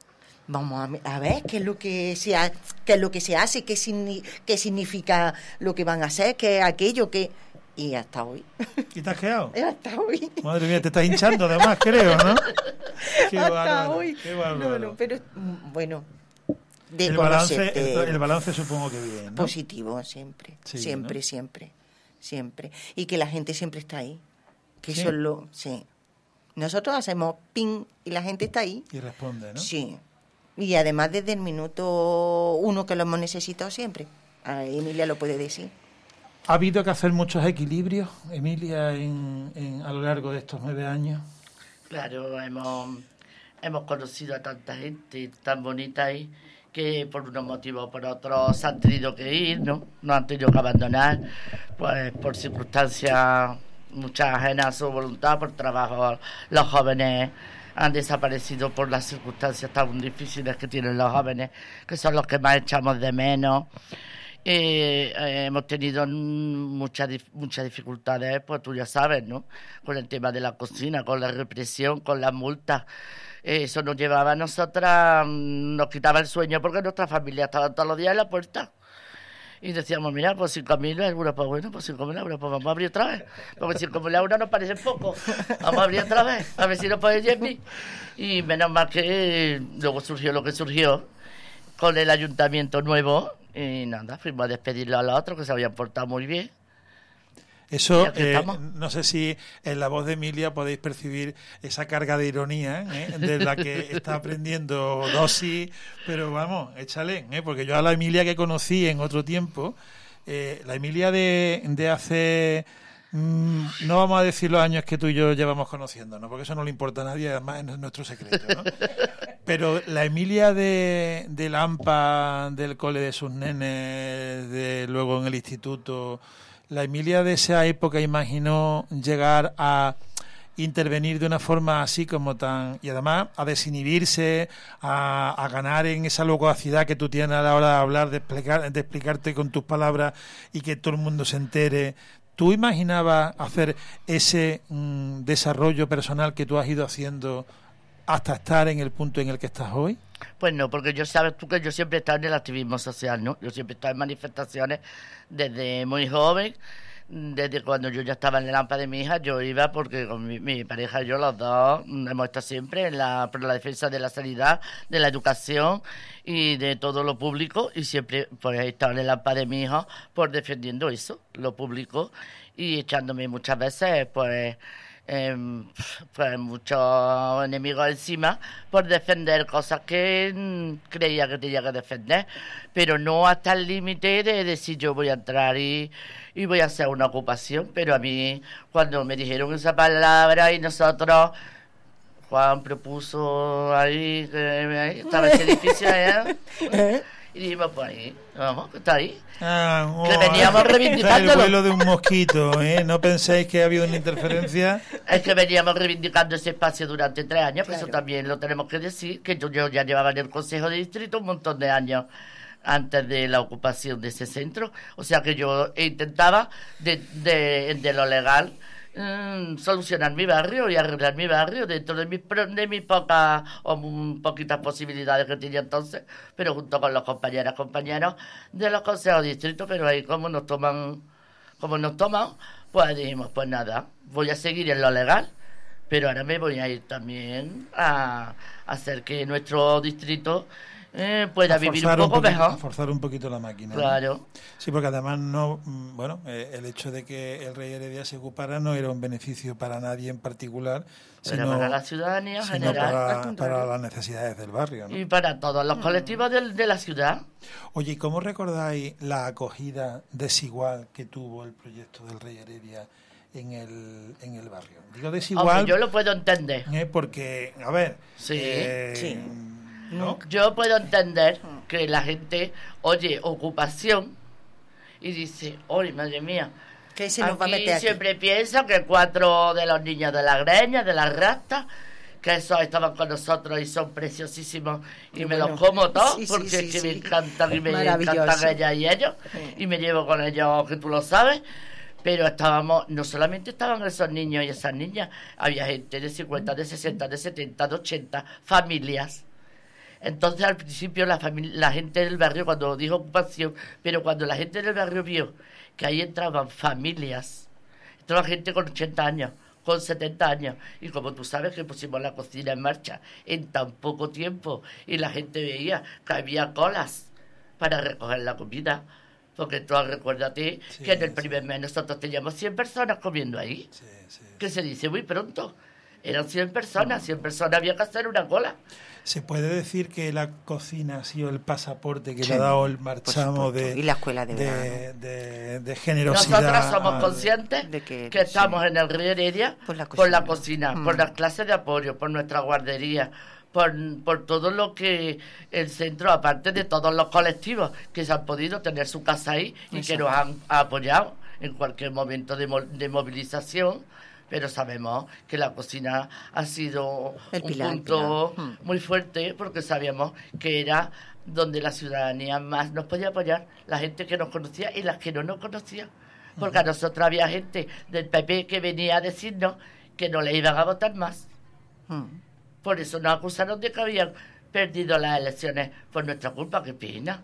Vamos a, a ver qué es lo que se ha, qué es lo que se hace, qué, signi, qué significa lo que van a hacer, qué es aquello que... Y hasta hoy. ¿Y te has quedado? Hasta hoy. Madre mía, te estás hinchando además, creo, ¿no? Qué hasta bárbaro, hoy. qué bárbaro. No, no, pero bueno, de el, balance, conocerte, el, el balance supongo que bien, ¿no? positivo siempre, Sí, siempre, ¿no? siempre, siempre. Y que la gente siempre está ahí. Que Sí. eso es lo... Sí. Nosotros hacemos ping y la gente está ahí. Y responde, ¿no? Sí. Y además desde el minuto uno que lo hemos necesitado siempre. A Emilia lo puede decir. ¿Ha habido que hacer muchos equilibrios, Emilia, en, en, a lo largo de estos nueve años? Claro, hemos, hemos conocido a tanta gente tan bonita ahí que por unos motivos o por otros se han tenido que ir, ¿no? No han tenido que abandonar, pues por circunstancias muchas ajenas a su voluntad, por trabajo. Los jóvenes han desaparecido por las circunstancias tan difíciles que tienen los jóvenes, que son los que más echamos de menos. Eh, eh, hemos tenido muchas muchas dificultades, pues tú ya sabes, ¿no? Con el tema de la cocina, con la represión, con las multas. Eh, eso nos llevaba a nosotras, nos quitaba el sueño porque nuestra familia estaba todos los días en la puerta. Y decíamos, mira, pues cinco mil euros, pues bueno, pues cinco mil euros, pues vamos a abrir otra vez. Porque cinco mil euros nos parece poco. Vamos a abrir otra vez, a ver si nos puede llevar. Y menos mal que luego surgió lo que surgió con el ayuntamiento nuevo. Y nada, fuimos a despedirlo a los otros que se habían portado muy bien. Eso, eh, no sé si en la voz de Emilia podéis percibir esa carga de ironía, ¿eh? De la que está aprendiendo dosis, pero vamos, échale, ¿eh? Porque yo a la Emilia que conocí en otro tiempo, eh, la Emilia de, de hace... mmm, no vamos a decir los años que tú y yo llevamos conociéndonos, porque eso no le importa a nadie, además es nuestro secreto, ¿no? Pero la Emilia de, de la AMPA, del cole de sus nenes, de luego en el instituto, la Emilia de esa época imaginó llegar a intervenir de una forma así como tan... Y además a desinhibirse, a, a ganar en esa locuacidad que tú tienes a la hora de hablar, de, explicar, de explicarte con tus palabras y que todo el mundo se entere. ¿Tú imaginabas hacer ese mm, desarrollo personal que tú has ido haciendo hasta estar en el punto en el que estás hoy? Pues no, porque yo sabes tú que yo siempre he estado en el activismo social, ¿no? Yo siempre he estado en manifestaciones desde muy joven, desde cuando yo ya estaba en el AMPA de mi hija, yo iba porque con mi, mi pareja y yo los dos hemos estado siempre en la, por la defensa de la sanidad, de la educación y de todo lo público, y siempre pues he estado en el AMPA de mi hija por defendiendo eso, lo público, y echándome muchas veces pues... Eh, pues muchos enemigos encima por defender cosas que mm, creía que tenía que defender, pero no hasta el límite de decir yo voy a entrar y, y voy a hacer una ocupación. Pero a mí cuando me dijeron esa palabra y nosotros, Juan propuso ahí que estaba ese edificio allá y dijimos pues ahí, vamos, que está ahí. Ah, oh, que veníamos reivindicándolo. El vuelo de un mosquito, ¿eh? No penséis que ha habido una interferencia. Es que veníamos reivindicando ese espacio durante tres años, Claro. que eso también lo tenemos que decir, que yo, yo ya llevaba en el Consejo de Distrito un montón de años antes de la ocupación de ese centro. O sea que yo intentaba, de, de, de lo legal, mm, solucionar mi barrio y arreglar mi barrio dentro de mis, pro- de mis pocas o mm, poquitas posibilidades que tenía entonces, pero junto con los compañeras compañeros de los consejos de distrito. Pero ahí como nos toman como nos toman, pues dijimos, pues nada, voy a seguir en lo legal, pero ahora me voy a ir también a, a hacer que nuestro distrito eh, pueda A vivir un forzar poco poquito- mejor. a forzar un poquito la máquina, ¿no? Claro. Sí, porque además no, mm, bueno, eh, el hecho de que el Rey Heredia se ocupara no era un beneficio para nadie en particular, Pero sino, para la ciudadanía en sino general para, al contrario. para las necesidades del barrio, ¿no? y para todos los colectivos de, de la ciudad. Oye, ¿y cómo recordáis la acogida desigual que tuvo el proyecto del Rey Heredia en el, en el barrio? Digo desigual Hombre, yo lo puedo entender. eh, porque, a ver, Sí, eh, sí. ¿no? Yo puedo entender que la gente oye ocupación y dice, oye, madre mía, Que se nos va a aquí meter aquí. siempre pienso que cuatro de los niños de la greña, de las rastas, que esos estaban con nosotros y son preciosísimos y Qué me bueno. los como todos Sí, sí, porque sí, es que sí. me encantan y me Maravilloso. encantan ellas y ellos Sí. y me llevo con ellos, que tú lo sabes. Pero estábamos, no solamente estaban esos niños y esas niñas, había gente de cincuenta, de sesenta, de setenta, de ochenta, familias Entonces al principio la, familia, la gente del barrio, cuando dijo ocupación, pero cuando la gente del barrio vio que ahí entraban familias, entraba gente con ochenta años, con setenta años, y como tú sabes que pusimos la cocina en marcha en tan poco tiempo, y la gente veía que había colas para recoger la comida, porque tú recuérdate sí, que en el primer sí. mes nosotros teníamos cien personas comiendo ahí, sí, sí, que sí. se dice muy pronto, eran cien personas, cien personas había que hacer una cola. Se puede decir que la cocina ha sido el pasaporte que sí, le ha dado el marchamo de, y la escuela de, de, de, de generosidad. Nosotros somos conscientes de que, que estamos sí. en el Río Heredia por la cocina, por, la cocina, mm. por las clases de apoyo, por nuestra guardería, por, por todo lo que el centro, aparte de todos los colectivos que se han podido tener su casa ahí y Exacto. que nos han apoyado en cualquier momento de, de movilización. Pero sabemos que la cocina ha sido el un pilar, punto pilar. muy fuerte, porque sabíamos que era donde la ciudadanía más nos podía apoyar, la gente que nos conocía y las que no nos conocía. Porque uh-huh. a nosotros había gente del P P que venía a decirnos que no le iban a votar más. Uh-huh. Por eso nos acusaron de que habían perdido las elecciones por nuestra culpa. ¡Qué pena!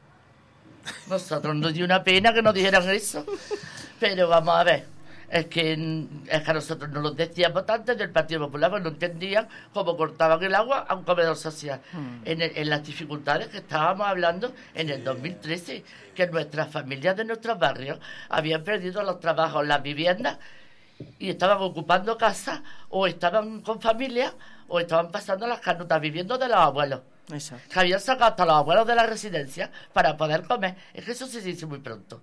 Nosotros nos dio una pena que nos dijeran eso. Pero vamos a ver. Es que, es que a nosotros nos lo decían votantes del Partido Popular, pues no entendían cómo cortaban el agua a un comedor social. Mm. En, el, en las dificultades que estábamos hablando en el dos mil trece, que nuestras familias de nuestros barrios habían perdido los trabajos, las viviendas, y estaban ocupando casas, o estaban con familias, o estaban pasando las canutas, viviendo de los abuelos. Exacto. Que habían sacado hasta los abuelos de la residencia para poder comer. Es que eso se dice muy pronto.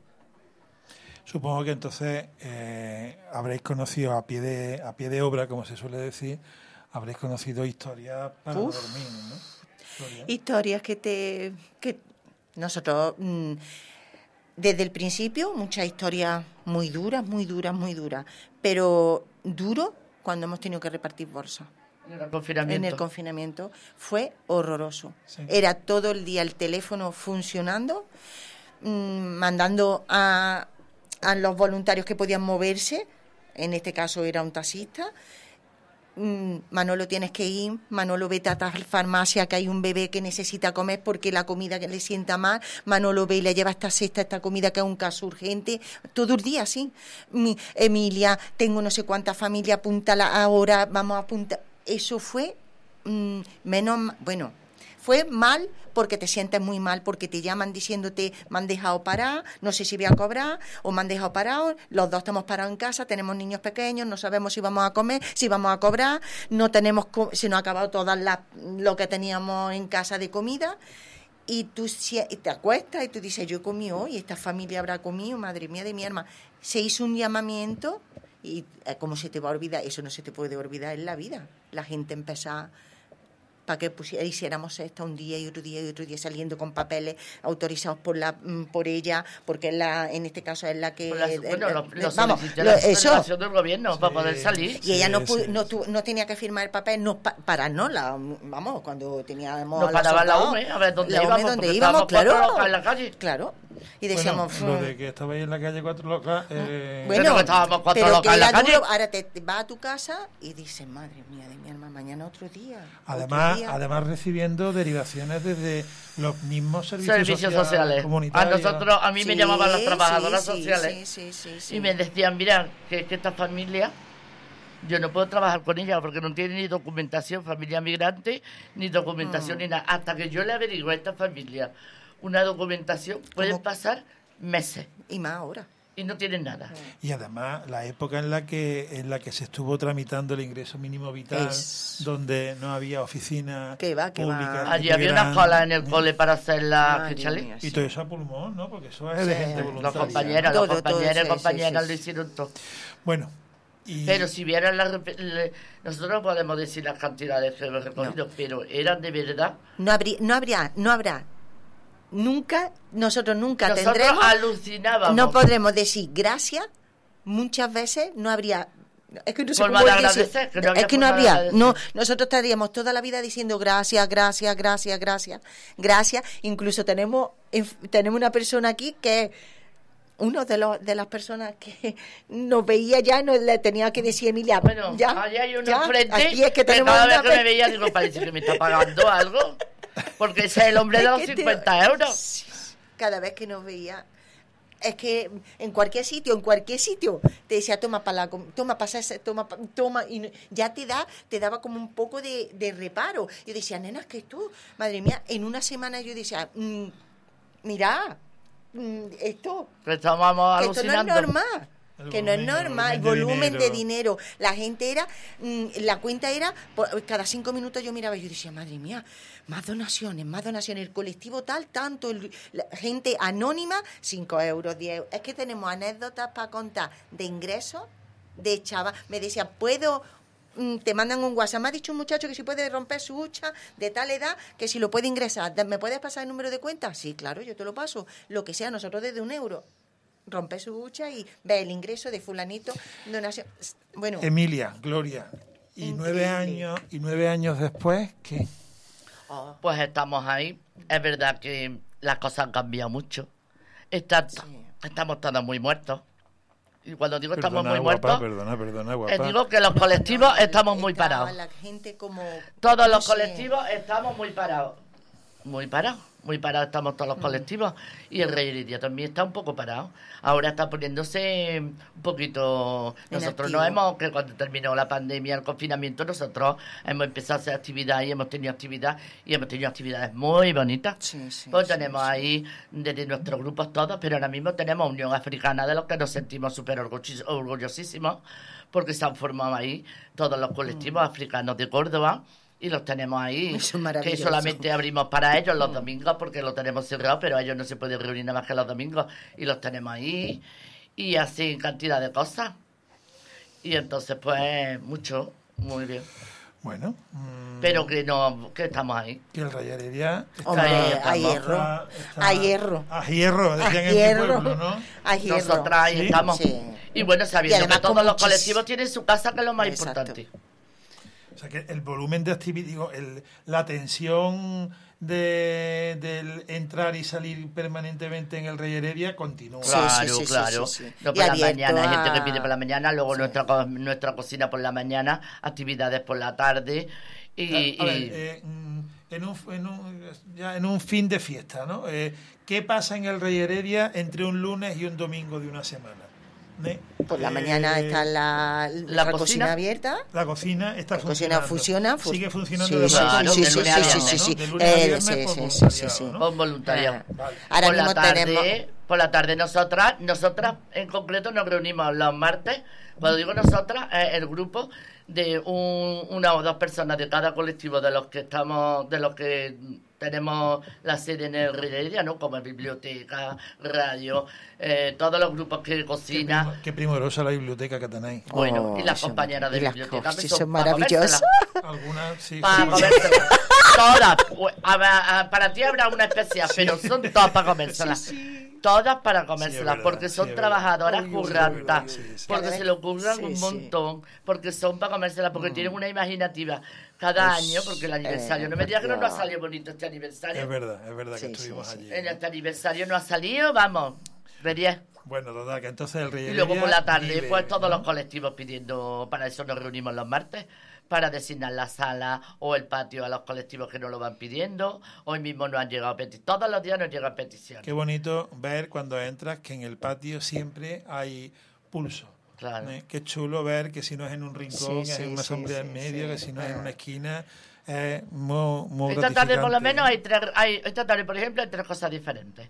Supongo que entonces eh, habréis conocido a pie de a pie de obra, como se suele decir, habréis conocido historias para Uf. dormir, ¿no? Historias. historias que te que nosotros mmm, desde el principio muchas historias muy duras, muy duras, muy duras, pero duro cuando hemos tenido que repartir bolsas. En el confinamiento. En el confinamiento fue horroroso. Sí. Era todo el día el teléfono funcionando, mmm, mandando a a los voluntarios que podían moverse, en este caso era un taxista, mm, Manolo tienes que ir, Manolo vete a tal farmacia que hay un bebé que necesita comer porque la comida que le sienta mal, Manolo ve y le lleva esta cesta, esta comida que es un caso urgente, todo el día así. Mi, Emilia, tengo no sé cuántas familias, apúntala ahora, vamos a apuntar. Eso fue mm, menos, bueno, fue mal porque te sientes muy mal, porque te llaman diciéndote me han dejado parar, no sé si voy a cobrar, o me han dejado parado, los dos estamos parados en casa, tenemos niños pequeños, no sabemos si vamos a comer, si vamos a cobrar, no tenemos, se nos ha acabado todo lo que teníamos en casa de comida, y tú te acuestas y tú dices, yo he comido hoy, esta familia habrá comido, madre mía de mi alma. Se hizo un llamamiento, y ¿cómo se te va a olvidar? Eso no se te puede olvidar en la vida. La gente empezó para que pusiera, hiciéramos esto un día y otro día y otro día, saliendo con papeles autorizados por la por ella, porque es la, en este caso es la que la, bueno, eh, lo, lo vamos, lo, la eso del gobierno sí, para poder salir, y ella sí, no pudo, sí, no, sí. tu, no tenía que firmar el papel, no pa, para no la, vamos, cuando teníamos no paraba la U M E a ver dónde la íbamos, U M E donde íbamos, claro, en la calle, claro. Y decíamos, bueno, lo de que estabais en la calle Cuatro Locas, eh... bueno, pero que estábamos Cuatro pero Locas que en la calle. Duro, ahora te, te vas a tu casa y dices, madre mía de mi alma, mañana otro día. Además, otro día. además recibiendo derivaciones desde los mismos servicios, servicios social, sociales. comunitarios. A nosotros, a mí sí, me llamaban las trabajadoras sí, sociales sí, sí, sí, sí. y me decían, mira, que, que esta familia, yo no puedo trabajar con ella porque no tiene ni documentación, familia migrante, ni documentación, mm. ni nada. Hasta que yo le averigüe a esta familia una documentación, pueden ¿Cómo? pasar meses. Y más ahora. Y no tienen nada. Y además, la época en la que en la que se estuvo tramitando el ingreso mínimo vital, es... donde no había oficina va, pública. Va. Allí había una cola en el cole para hacer la quechale. Y todo eso a pulmón, ¿no? Porque eso es sí, de gente voluntaria. Los compañeros, todo, los compañeros todo, y compañeras sí, sí, lo hicieron todo. Bueno. Y... Pero si vieran la... Nosotros no podemos decir las cantidades que hemos recogido, no. pero eran de verdad... No habría, no habría, no habrá... Nunca, nosotros nunca nosotros tendremos... alucinábamos. No podremos decir gracias, muchas veces no habría... Es que no sé cómo decir, que no es que no habría, no, nosotros estaríamos toda la vida diciendo gracias, gracias, gracias, gracias, gracias. Incluso tenemos, tenemos una persona aquí que uno de los de las personas que nos veía ya nos le tenía que decir Emilia, bueno, ya, allá hay uno ya, enfrente aquí es que tenemos cada una vez que me veía digo, parece que me está pagando algo. porque ese es el hombre de los Es que te- cincuenta euros. Sí, cada vez que nos veía, es que en cualquier sitio, en cualquier sitio, te decía, toma para la, com- toma para ese, toma, pa- toma, y no- ya te da, te daba como un poco de, de reparo. Yo decía, nena, es que tú, madre mía, en una semana yo decía, mm, mira, mm, esto, Que estamos que esto no es alucinando. normal. El Que no es volumen, el normal, el volumen de volumen de dinero. dinero. La gente era, mm, la cuenta era, por- cada cinco minutos yo miraba y yo decía, madre mía, más donaciones, más donaciones. El colectivo tal, tanto, el- la gente anónima, cinco euros, diez euros. Es que tenemos anécdotas para contar de ingresos de chaval. Me decía, ¿puedo...? mm, Te mandan un WhatsApp. Me ha dicho un muchacho que si puede romper su hucha de tal edad, que si lo puede ingresar. ¿Me puedes pasar el número de cuenta? Sí, claro, yo te lo paso. Lo que sea, nosotros desde un euro. Rompe su hucha y ve el ingreso de fulanito, donación. Bueno, Emilia, Gloria, y Increíble. nueve años y nueve años después, ¿qué? oh, Pues estamos ahí. Es verdad que las cosas han cambiado mucho. Está- Sí. Estamos todos muy muertos. Y cuando digo estamos Perdona, muy guapa, muertos, perdona, perdona, eh, guapa. digo que los colectivos no, estamos muy estaba parados. La gente como, Todos no los sé, colectivos estamos muy parados. Muy parados, muy parados estamos todos los colectivos. Y el Rey Heredia también está un poco parado. Ahora está poniéndose un poquito... Nosotros Inactivo. nos hemos, que cuando terminó la pandemia, el confinamiento, nosotros hemos empezado a hacer actividad y hemos tenido actividad y hemos tenido actividades muy bonitas. Sí, sí, pues sí, tenemos sí. ahí desde nuestros grupos todos, pero ahora mismo tenemos Unión Africana, de los que nos sentimos súper orgullos- orgullosísimos, porque se han formado ahí todos los colectivos africanos de Córdoba. Y los tenemos ahí, Eso es que maravilloso. solamente abrimos para ellos los domingos porque lo tenemos cerrado, pero ellos no se pueden reunir nada más que los domingos y los tenemos ahí y así cantidad de cosas. Y entonces pues mucho, muy bien. Bueno, mm, Pero que no, que estamos ahí. que el Rey Heredia está, Hombre, Ahí a estamos. hierro, está- está- a hierro. A hierro, A decían en mi hierro, pueblo, ¿no? a hierro. Nosotras ahí Sí. estamos. Sí. Y bueno, sabiendo Y además que todos con los muchis- colectivos tienen su casa, que es lo más Exacto. importante. O sea, que el volumen de actividad, digo, el, la tensión de, del entrar y salir permanentemente en el Rey Heredia continúa. Sí, Claro, sí, sí, sí, claro. sí, sí. No Y por la abierto mañana, hay gente que a- pide por la mañana, luego Sí. nuestra, co- nuestra cocina por la mañana, actividades por la tarde. Y, A ver, y- eh, mm, en, un, en, un, ya en un fin de fiesta, ¿no? Eh, ¿Qué pasa en el Rey Heredia entre un lunes y un domingo de una semana? ¿Eh? Por la Eh, mañana está la, la la cocina. cocina abierta. La cocina está La cocina funcionando. funciona. fu- Sigue funcionando sí, de sí, Claro, sí, de sí, lunes sí, a sí, viernes, sí, ¿no? sí. De lunes a Eh, viernes sí, por sí, sí, voluntariado, sí, sí. ¿no? con voluntariado. Ah. Vale. Ahora por la mismo tarde, tenemos... por la tarde nosotras, nosotras en concreto nos reunimos los martes. Cuando digo nosotras, es el grupo de un- una o dos personas de cada colectivo de los que estamos, de los que tenemos la sede en el Rey Heredia, ¿no? Como biblioteca, radio, eh, todos los grupos que Qué, cocina. primo- qué primorosa la biblioteca que tenéis. Bueno, Oh, y las son- compañeras de y las biblioteca, cosas que son son para maravillosas. comérselas. Algunas, sí. Para sí. comérselas. Todas. Pues, a- a- a- para ti habrá una especial, pero son todas para comérselas. Todas para comérselas, verdad, porque sí, son es verdad. trabajadoras Uy, uy, currantas, sí, sí. porque Cada se le vez- ocurran sí, un sí. montón, porque son para comérselas, porque tienen una imaginativa cada Pues, año, porque el aniversario, eh, no me digas que no nos ha ya. salido bonito este aniversario. Es verdad, es verdad Sí, que sí, estuvimos sí. allí. En este aniversario no ha salido, vamos, de diez. Bueno, total, que entonces el Rey Y Heredia luego por la tarde, vive, pues todos ¿no? los colectivos pidiendo, para eso nos reunimos los martes, para designar la sala o el patio a los colectivos que nos lo van pidiendo. Hoy mismo nos han llegado peticiones, todos los días nos llegan peticiones. Qué bonito ver cuando entras que en el patio siempre hay pulso. Claro. ¿eh? Qué chulo ver que si no es en un rincón, Sí, es sí, en una sí, sombra sí, en medio, sí. que si no es en Ah. una esquina, es muy, muy Esta tarde por lo gratificante. menos hay tres, hay, esta tarde por ejemplo hay tres cosas diferentes.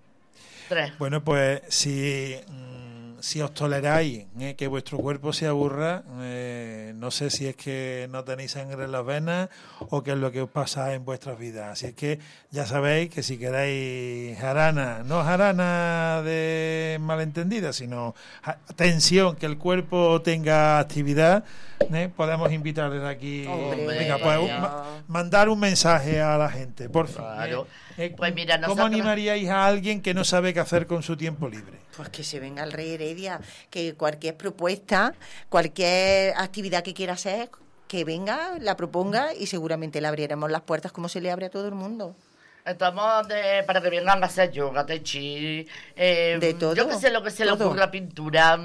Tres. Bueno, pues si, mm, si os toleráis ¿eh? que vuestro cuerpo se aburra, eh, no sé si es que no tenéis sangre en las venas o qué es lo que os pasa en vuestras vidas. Así es que ya sabéis que si queréis jarana, no jarana de malentendida, sino ja- tensión, que el cuerpo tenga actividad, ¿eh? podemos invitarles aquí. Hombre, Venga, pues un- ya. ma- mandar un mensaje a la gente, por favor. Claro. ¿eh? Pues mira, ¿Cómo nosotros- animaríais a alguien que no sabe qué hacer con su tiempo libre? Pues que se venga al Rey Heredia, que cualquier propuesta, cualquier actividad que quiera hacer, que venga, la proponga y seguramente le abriremos las puertas como se le abre a todo el mundo. Estamos de, para que vengan a hacer yoga, tai chi, eh, De todo, yo que sé lo que se le todo. ocurra, pintura,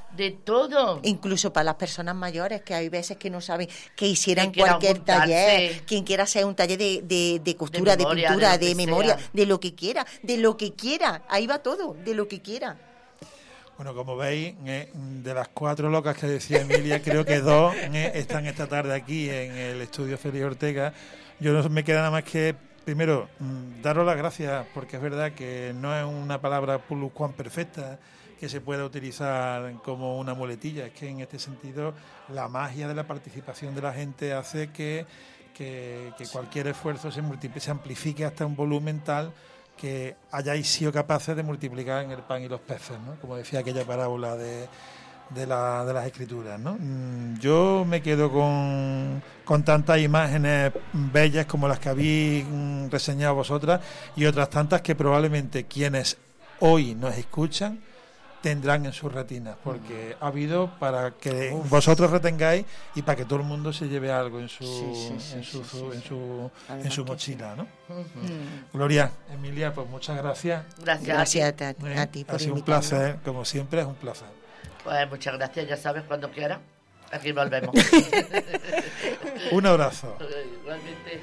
de todo. Incluso para las personas mayores, que hay veces que no saben, que hicieran Que quieran cualquier juntarse. taller, quien quiera hacer un taller de, de, de costura, de, memoria, pintura, de de, lo que memoria, sea. de lo que quiera, de lo que quiera, ahí va todo, de lo que quiera. Bueno, como veis, eh, de las cuatro locas que decía Emilia, creo que dos eh, están esta tarde aquí en el estudio Félix Ortega. Yo no me queda nada más que, primero, mm, daros las gracias, porque es verdad que no es una palabra pluscuam perfecta que se pueda utilizar como una muletilla. Es que en este sentido la magia de la participación de la gente hace que, que, que cualquier esfuerzo se, multiplique, se amplifique hasta un volumen tal que hayáis sido capaces de multiplicar en el pan y los peces, ¿no? Como decía aquella parábola de, de, la, de las escrituras, ¿no? Yo me quedo con, con tantas imágenes bellas como las que habéis reseñado vosotras y otras tantas que probablemente quienes hoy nos escuchan tendrán en sus retinas, porque ha habido para que Uf. vosotros retengáis y para que todo el mundo se lleve algo en su sí, sí, sí, en su, sí, sí, en su, en su mochila, ¿no? Uh-huh. Gloria, Emilia, pues muchas gracias. Gracias, gracias a, ti, a ti por ha sido un placer, como siempre es un placer. Pues muchas gracias, ya sabes, cuando quieras, aquí volvemos. Un abrazo. Igualmente.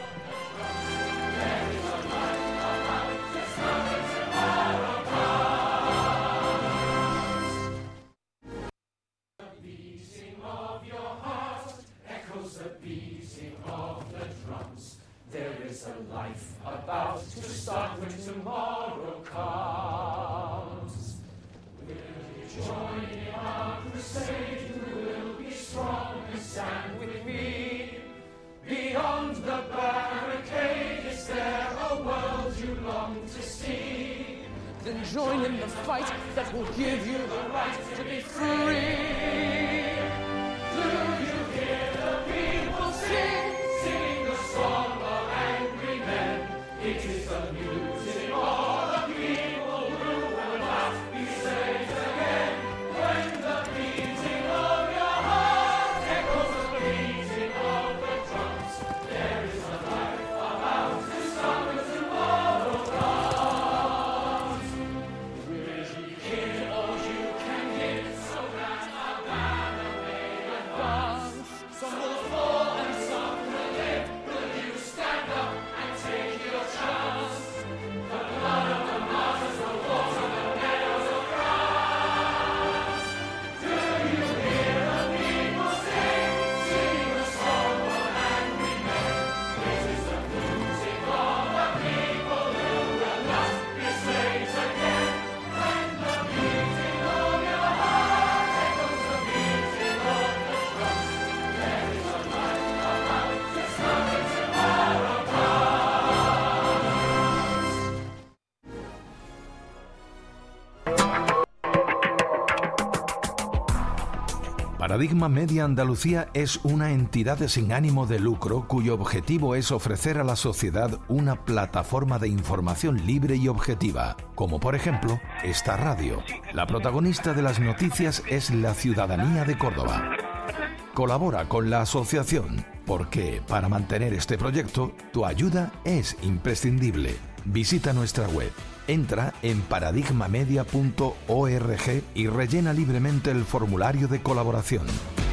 Life about to start when tomorrow comes. Will you join in our crusade? You will be strong and stand with me. Beyond the barricade, is there a world you long to see? Then join in the fight that will give you the right to be free. Do you hear the people sing? Sing the song. It is the music of the people who will not be saved again. When the beating of your heart echoes the beating of the drums, there is a life about to start when tomorrow comes. Will you hear all you can hear, so that our banner may advance? Some will fall and some will live. Will you stand up and take your chance? The blood of the martyrs will water the meadows of France. Do you hear the people sing? Sing the song of angry men. It is the music of the people who will not be slaves again. When the beating of your heart echoes the beating of the drums, there is a life about to start when tomorrow comes. Paradigma Media Andalucía es una entidad sin ánimo de lucro cuyo objetivo es ofrecer a la sociedad una plataforma de información libre y objetiva, como por ejemplo esta radio. La protagonista de las noticias es la ciudadanía de Córdoba. Colabora con la asociación porque para mantener este proyecto tu ayuda es imprescindible. Visita nuestra web. Entra en paradigmamedia punto org y rellena libremente el formulario de colaboración.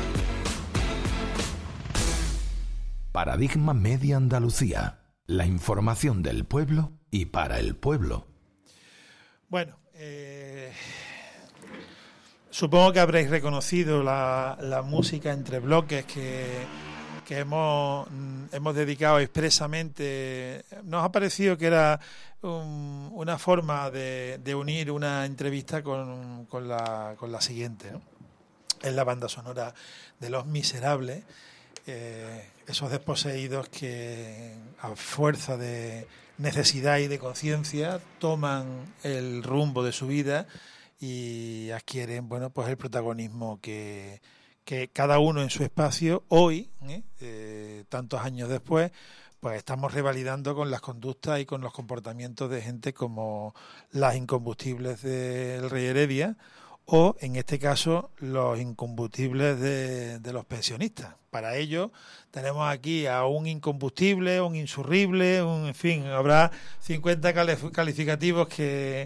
Paradigma Media Andalucía. La información del pueblo y para el pueblo. Bueno, eh, supongo que habréis reconocido la, la música entre bloques que, que hemos, hemos dedicado expresamente. Nos ha parecido que era un, una forma de, de unir una entrevista con, con, la, con la siguiente, ¿no? Es la banda sonora de Los Miserables, eh, esos desposeídos que a fuerza de necesidad y de conciencia toman el rumbo de su vida y adquieren, bueno, pues el protagonismo que, que cada uno en su espacio hoy, ¿eh? Eh, tantos años después, pues estamos revalidando con las conductas y con los comportamientos de gente como las incombustibles del Rey Heredia o, en este caso, los incombustibles de, de los pensionistas. Para ello tenemos aquí a un incombustible, un insurrible, un, en fin, habrá cincuenta calificativos que,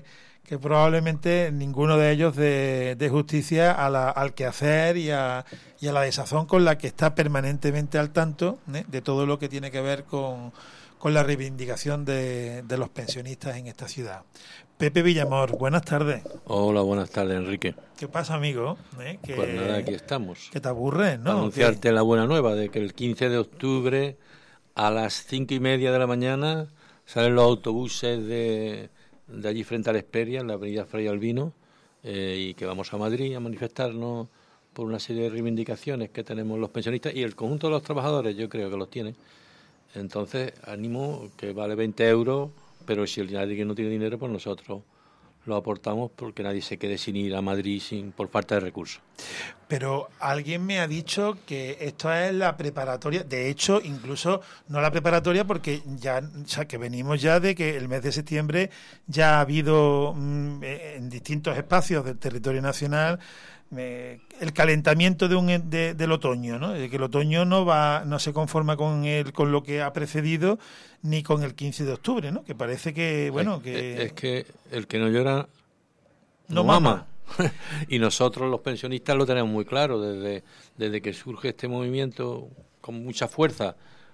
que probablemente ninguno de ellos dé de justicia a la, al quehacer y a, y a la desazón con la que está permanentemente al tanto, ¿eh?, de todo lo que tiene que ver con, con la reivindicación de, de los pensionistas en esta ciudad. Pepe Villamor, buenas tardes. Hola, buenas tardes, Enrique. ¿Qué pasa, amigo? ¿Eh? Que, pues nada, aquí estamos. Que te aburres, ¿no? Anunciarte ¿Qué? la buena nueva de que el quince de octubre a las cinco y media de la mañana salen los autobuses de, de allí frente a la Hesperia, en la avenida Fray Albino, eh, y que vamos a Madrid a manifestarnos por una serie de reivindicaciones que tenemos los pensionistas y el conjunto de los trabajadores, yo creo que los tienen. Entonces, ánimo, que vale veinte euros, pero si nadie que no tiene dinero, pues nosotros lo aportamos porque nadie se quede sin ir a Madrid sin por falta de recursos. Pero alguien me ha dicho que esto es la preparatoria, de hecho, incluso no la preparatoria porque ya, o sea, que venimos ya de que el mes de septiembre ya ha habido mmm, en distintos espacios del territorio nacional eh, el calentamiento de un de, del otoño, ¿no? De que el otoño no va no se conforma con el con lo que ha precedido ni con el quince de octubre, ¿no? Que parece que, bueno, es, que es que el que no llora no, no mama. mama. Y nosotros los pensionistas lo tenemos muy claro desde desde que surge este movimiento con mucha fuerza.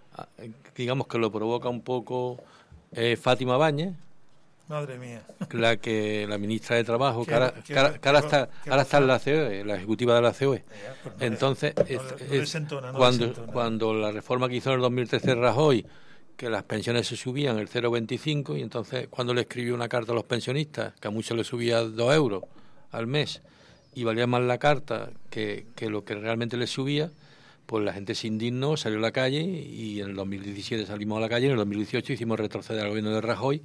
Digamos que lo provoca un poco eh, Fátima Báñez. Madre mía. La que la ministra de Trabajo, que ahora, qué, que ahora, que ahora está, qué ahora está en la C O E, la ejecutiva de la C O E. Pues no Entonces, no, es, no es, desentona, no cuando, desentona. cuando la reforma que hizo en el dos mil trece Rajoy, que las pensiones se subían el cero coma veinticinco, y entonces cuando le escribió una carta a los pensionistas, que a muchos le subía dos euros al mes, y valía más la carta que, que lo que realmente le subía, pues la gente se indignó, salió a la calle, y en el dos mil diecisiete salimos a la calle, en el dos mil dieciocho hicimos retroceder al gobierno de Rajoy,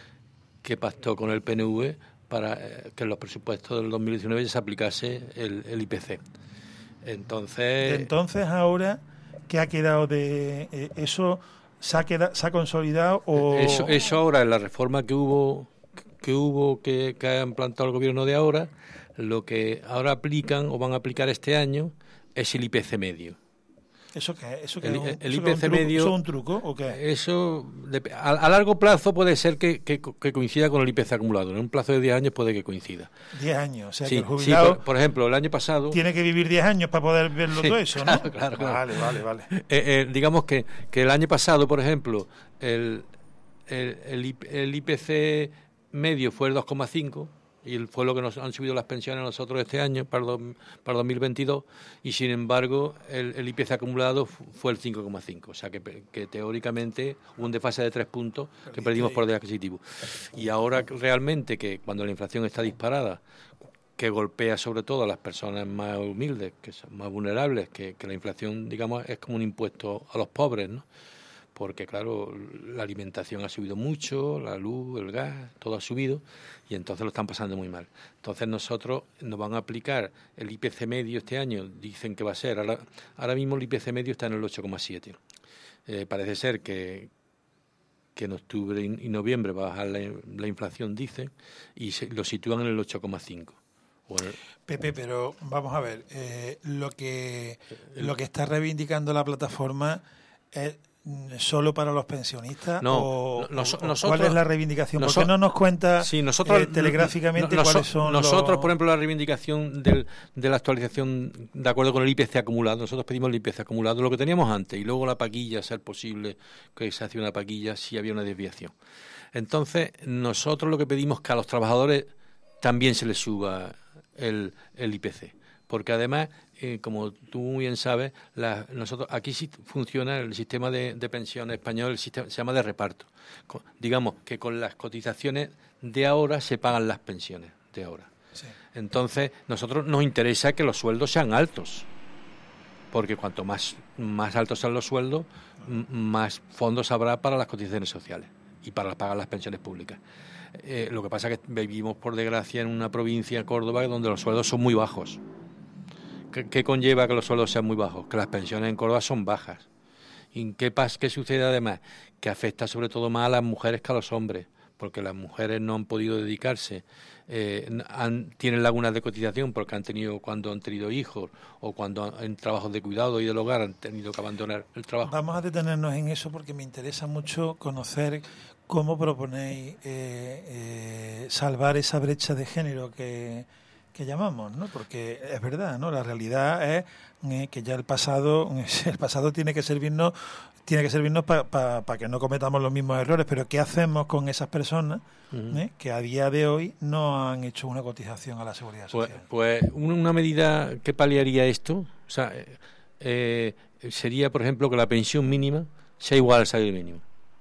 que pactó con el P N V para eh, que en los presupuestos del dos mil diecinueve se aplicase el, el I P C. Entonces... De entonces ahora, ¿qué ha quedado de eh, eso? ¿Se ha, quedado, ¿Se ha consolidado o...? Eso, eso ahora, en la reforma que hubo que hubo que, que ha implantado el gobierno de ahora, lo que ahora aplican o van a aplicar este año es el I P C medio. ¿Eso qué es? ¿Eso qué El, es un, el eso I P C es un truco, medio... ¿Eso es un truco o qué? Eso, a, a largo plazo puede ser que, que, que coincida con el I P C acumulado. En un plazo de diez años puede que coincida. diez años, o sea Sí, que el jubilado... sí, por, por ejemplo, el año pasado... Tiene que vivir diez años para poder verlo Sí, todo eso, ¿no? claro, claro, claro. Vale, vale, vale. Eh, eh, digamos que, que el año pasado, por ejemplo, el, el, el, I, el I P C medio fue el dos coma cinco, y fue lo que nos han subido las pensiones a nosotros este año, para, do, para dos mil veintidós, y sin embargo el, el I P C acumulado fue el cinco coma cinco, o sea que, que teóricamente hubo un desfase de tres puntos que perdimos por poder adquisitivo. Y ahora realmente, que cuando la inflación está disparada, que golpea sobre todo a las personas más humildes, que son más vulnerables, que, que la inflación, digamos, es como un impuesto a los pobres, ¿no? Porque, claro, la alimentación ha subido mucho, la luz, el gas, todo ha subido, y entonces lo están pasando muy mal. Entonces nosotros nos van a aplicar el I P C medio este año, dicen que va a ser, ahora, ahora mismo el I P C medio está en el ocho coma siete. Eh, parece ser que, que en octubre y noviembre va a bajar la, la inflación, dicen, y se, lo sitúan en el ocho coma cinco. Bueno, Pepe, pero vamos a ver, eh, lo que lo que está reivindicando la plataforma es solo para los pensionistas. No, o, nos, o, nosotros, ¿cuál es la reivindicación? ¿Por noso, qué no nos cuenta sí, nosotros, eh, telegráficamente no, no, cuáles son nosotros, los... por ejemplo, la reivindicación del, de la actualización de acuerdo con el I P C acumulado, nosotros pedimos el I P C acumulado, lo que teníamos antes, y luego la paquilla, ser posible que se hacía una paquilla si había una desviación. Entonces, nosotros lo que pedimos es que a los trabajadores también se les suba el, el I P C, porque además, eh, como tú muy bien sabes, la, nosotros aquí sí funciona el sistema de, de pensiones español, el sistema se llama de reparto. Con, digamos que con las cotizaciones de ahora se pagan las pensiones de ahora. Sí. Entonces, nosotros nos interesa que los sueldos sean altos, porque cuanto más, más altos sean los sueldos, m- más fondos habrá para las cotizaciones sociales y para pagar las pensiones públicas. Eh, lo que pasa es que vivimos, por desgracia, en una provincia, Córdoba, donde los sueldos son muy bajos. ¿Qué, qué conlleva que los sueldos sean muy bajos? Que las pensiones en Córdoba son bajas. ¿Y qué, pasa, qué sucede además? Que afecta sobre todo más a las mujeres que a los hombres, porque las mujeres no han podido dedicarse, eh, han, tienen lagunas de cotización porque han tenido, cuando han tenido hijos o cuando en trabajos de cuidado y del hogar han tenido que abandonar el trabajo. Vamos a detenernos en eso porque me interesa mucho conocer ¿cómo proponéis eh, eh, salvar esa brecha de género que, que llamamos, ¿no? Porque es verdad, ¿no? La realidad es eh, que ya el pasado, el pasado tiene que servirnos, tiene que servirnos para pa, pa que no cometamos los mismos errores. Pero ¿qué hacemos con esas personas uh-huh. eh, que a día de hoy no han hecho una cotización a la seguridad social? Pues, pues una medida que paliaría esto, o sea, eh, sería, por ejemplo, que la pensión mínima sea igual al salario mínimo.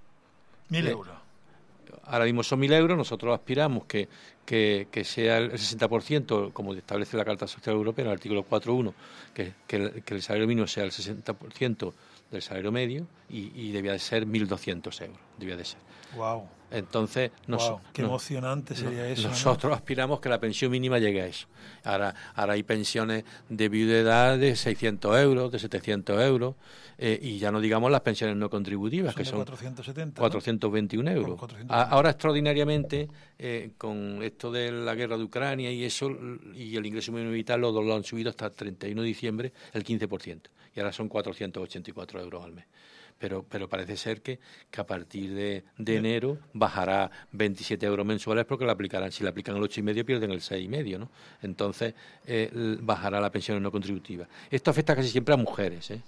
Mil eh, euros. Ahora mismo son mil euros, nosotros aspiramos que, que, que sea el sesenta por ciento, como establece la Carta Social Europea, en el artículo cuatro punto uno, que, que, el, que el salario mínimo sea el sesenta por ciento del salario medio y, y debía de ser mil doscientos euros, debía de ser. Wow. Entonces, nos, wow, qué nos, emocionante sería nos, eso. Nosotros ¿no? aspiramos que la pensión mínima llegue a eso. Ahora, ahora hay pensiones de viudedad de seiscientos euros, de setecientos euros, eh, y ya no digamos las pensiones no contributivas, son que son cuatrocientos setenta, cuatrocientos veintiún ¿no? euros. cuatrocientos veinte. Ahora, extraordinariamente, eh, con esto de la guerra de Ucrania y eso, y el ingreso mínimo vital, los dos lo han subido hasta el treinta y uno de diciembre el quince por ciento, y ahora son cuatrocientos ochenta y cuatro euros al mes. Pero, pero parece ser que, que a partir de, de enero bajará veintisiete euros mensuales porque la aplicarán. Si la aplican el ocho y medio pierden el seis y medio, ¿no? Entonces eh, bajará la pensión no contributiva. Esto afecta casi siempre a mujeres, ¿eh?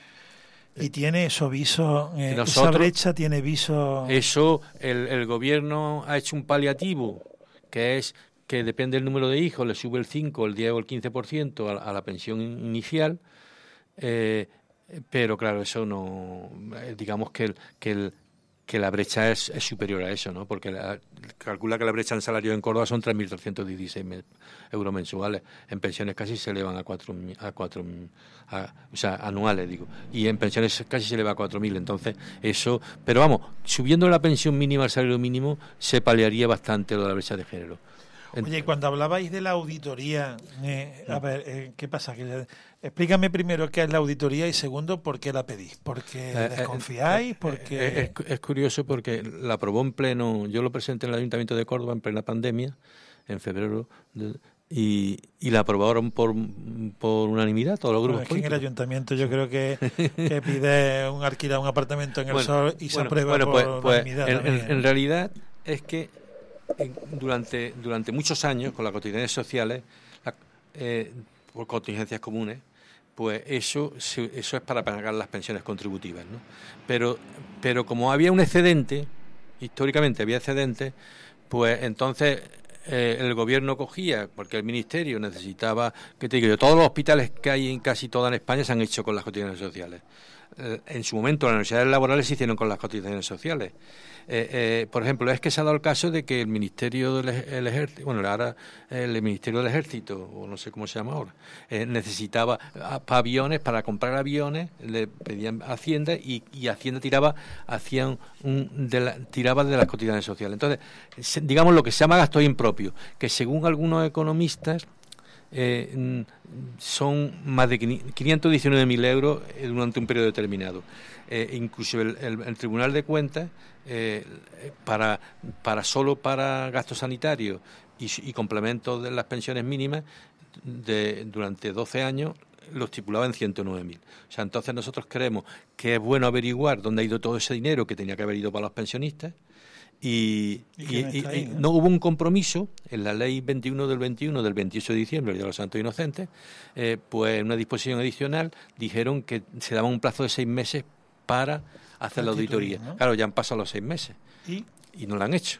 Y tiene eso viso, eh, nosotros, esa brecha tiene viso. Eso el, el gobierno ha hecho un paliativo, que es que depende del número de hijos, le sube el cinco, el diez o el quince por ciento a, a la pensión inicial. Eh, Pero claro, eso no, digamos que el, que el que la brecha es, es superior a eso, ¿no? Porque la, calcula que la brecha en salario en Córdoba son tres mil trescientos dieciséis euros mensuales, en pensiones casi se elevan a cuatro a cuatro a, o sea, anuales digo, y en pensiones casi se eleva a cuatro mil, entonces eso, pero vamos, subiendo la pensión mínima al salario mínimo se paliaría bastante lo de la brecha de género. Oye, cuando hablabais de la auditoría, eh, a ver, eh, ¿qué pasa? Que, explícame primero qué es la auditoría y segundo, ¿por qué la pedís? ¿Porque eh, desconfiáis? Eh, porque eh, es, es curioso porque la aprobó en pleno, yo lo presenté en el Ayuntamiento de Córdoba en plena pandemia, en febrero, de, y, y la aprobaron por, por unanimidad todos los grupos bueno, es que en el Ayuntamiento yo creo que, que pide un alquiler un apartamento en el bueno, Sol y bueno, se aprueba bueno, por pues, pues, unanimidad en, también. En, en realidad es que durante durante muchos años con las cotizaciones sociales la, eh, por contingencias comunes, pues eso eso es para pagar las pensiones contributivas, ¿no? Pero pero como había un excedente, históricamente había excedente, pues entonces eh, el gobierno cogía, porque el ministerio necesitaba, que te digo yo, todos los hospitales que hay en casi toda en España se han hecho con las cotizaciones sociales. Eh, en su momento las universidades laborales se hicieron con las cotizaciones sociales. Eh, eh, por ejemplo, es que se ha dado el caso de que el Ministerio del el Ejército, bueno, ahora el Ministerio del Ejército, o no sé cómo se llama ahora, eh, necesitaba para aviones, para comprar aviones, le pedían a Hacienda y, y Hacienda tiraba, hacían un, de la, tiraba de las cotizaciones sociales. Entonces, se, digamos lo que se llama gasto impropio, que según algunos economistas eh, son más de quinientos diecinueve mil euros durante un periodo determinado. Eh, incluso el, el, el Tribunal de Cuentas, eh, para, para solo para gastos sanitarios y, y complementos de las pensiones mínimas, de, durante doce años lo estipulaba en ciento nueve mil. O sea, entonces nosotros creemos que es bueno averiguar dónde ha ido todo ese dinero que tenía que haber ido para los pensionistas. Y, y, y, y ahí, ¿no? no hubo un compromiso en la ley veintiuno del veintiuno del veintiocho de diciembre, el Día de los Santos Inocentes, eh, pues en una disposición adicional dijeron que se daba un plazo de seis meses para hacer la auditoría, ¿no? Claro, ya han pasado los seis meses y, y no lo han hecho.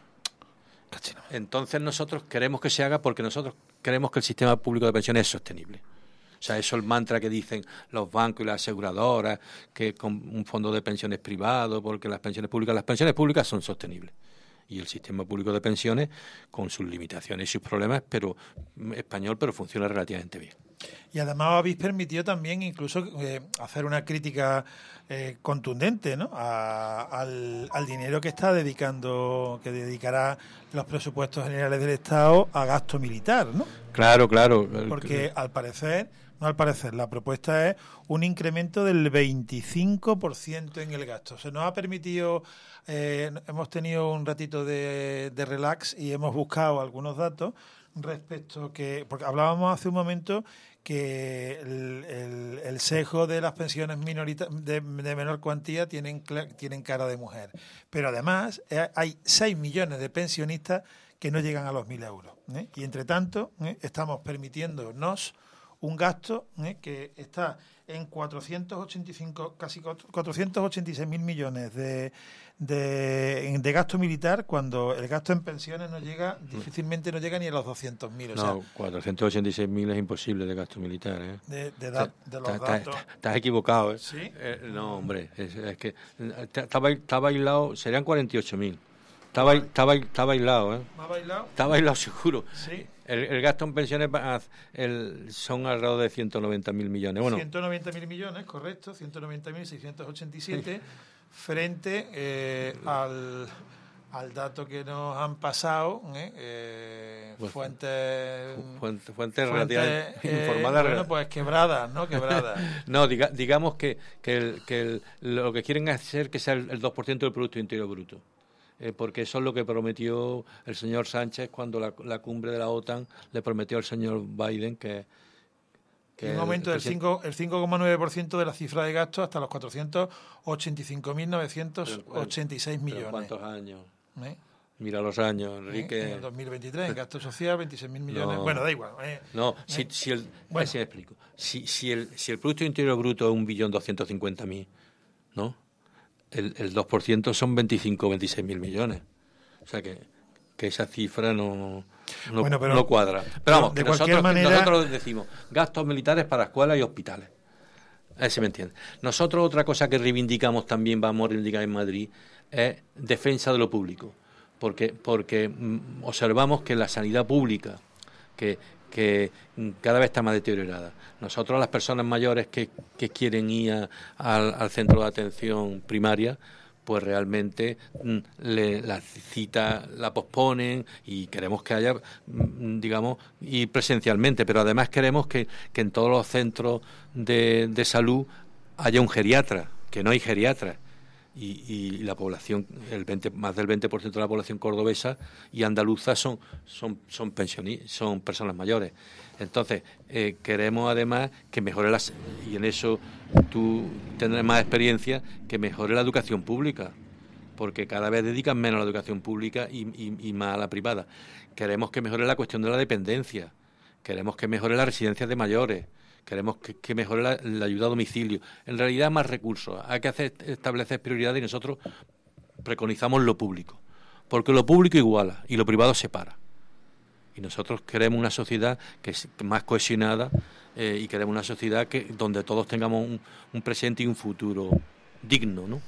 Entonces nosotros queremos que se haga porque nosotros creemos que el sistema público de pensiones es sostenible. O sea, eso es el mantra que dicen los bancos y las aseguradoras, que con un fondo de pensiones privado, porque las pensiones públicas, las pensiones públicas son sostenibles. Y el sistema público de pensiones, con sus limitaciones y sus problemas, pero español, pero funciona relativamente bien. Y además habéis permitido también incluso eh, hacer una crítica eh, contundente, ¿no? A, al, al dinero que está dedicando, que dedicará los presupuestos generales del Estado a gasto militar, ¿no? Claro, claro. Porque al parecer, no al parecer, la propuesta es un incremento del veinticinco por ciento en el gasto. Se nos ha permitido, eh, hemos tenido un ratito de, de relax y hemos buscado algunos datos. respecto que, porque hablábamos hace un momento que el, el, el sesgo de las pensiones minorita, de, de menor cuantía tienen, tienen cara de mujer. Pero además eh, hay seis millones de pensionistas que no llegan a los mil euros. ¿eh? Y entre tanto ¿eh? estamos permitiéndonos un gasto ¿eh? que está en cuatrocientos ochenta y cinco, casi cuatrocientos ochenta y seis mil millones de, de, de gasto militar, cuando el gasto en pensiones no llega, difícilmente no llega ni a los doscientos mil. O no, sea, cuatrocientos ochenta y seis mil es imposible de gasto militar. ¿eh? De, de, da, de los estás, datos. Estás equivocado. ¿eh? ¿Sí? Eh, no, hombre, es, es que estaba, estaba aislado, serían cuarenta y ocho mil. Estaba, estaba, estaba aislado, ¿eh? ¿Me ha bailado? Estaba aislado seguro. Sí. El, el gasto en pensiones el, son alrededor de ciento noventa mil millones. Bueno, ciento noventa mil millones, correcto, ciento noventa mil seiscientos ochenta y siete, frente eh, al, al dato que nos han pasado, ¿eh? Eh, pues, fuentes... Fuentes fuente relativamente eh, informadas. Bueno, pues quebradas, ¿no? Quebradas. no, diga, digamos que, que, el, que el, lo que quieren hacer que sea el, el dos por ciento del Producto Interior Bruto. Eh, porque eso es lo que prometió el señor Sánchez cuando la, la cumbre de la OTAN le prometió al señor Biden que... que un aumento del cinco coma nueve por ciento de la cifra de gasto hasta los cuatrocientos ochenta y cinco mil novecientos ochenta y seis millones. ¿Cuántos años? ¿Eh? Mira los años, Enrique. En el dos mil veintitrés, en gasto social, veintiséis mil millones. No, bueno, da igual. Eh. No, ¿Eh? si, si el... Bueno. Así me explico. Si, si, el, si el Producto Interior Bruto es un billón doscientos cincuenta mil, ¿no? El, el dos por ciento son veinticinco o veintiséis mil millones. O sea que, que esa cifra no, no, bueno, pero, no cuadra. Pero vamos, de que cualquier nosotros, manera... nosotros decimos gastos militares para escuelas y hospitales. A ver si me entiende. Nosotros otra cosa que reivindicamos también, vamos a reivindicar en Madrid, es defensa de lo público. Porque, porque mm, observamos que la sanidad pública, que, que cada vez está más deteriorada. Nosotros, las personas mayores que, que quieren ir a, al, al centro de atención primaria, pues realmente mm, le, la cita la posponen y queremos que haya, mm, digamos, y presencialmente, pero además queremos que, que en todos los centros de, de salud haya un geriatra, que no hay geriatras. Y, y la población, el veinte, más del veinte por ciento de la población cordobesa y andaluza son son son pensionistas, son personas mayores. Entonces, eh, queremos además que mejore las, y en eso tú tendrás más experiencia, que mejore la educación pública, porque cada vez dedican menos a la educación pública y, y, y más a la privada. Queremos que mejore la cuestión de la dependencia, queremos que mejore las residencias de mayores, queremos que, que mejore la, la ayuda a domicilio. En realidad, más recursos. Hay que hacer, establecer prioridades y nosotros preconizamos lo público. Porque lo público iguala y lo privado separa. Y nosotros queremos una sociedad que es más cohesionada eh, y queremos una sociedad que donde todos tengamos un, un presente y un futuro digno, ¿no?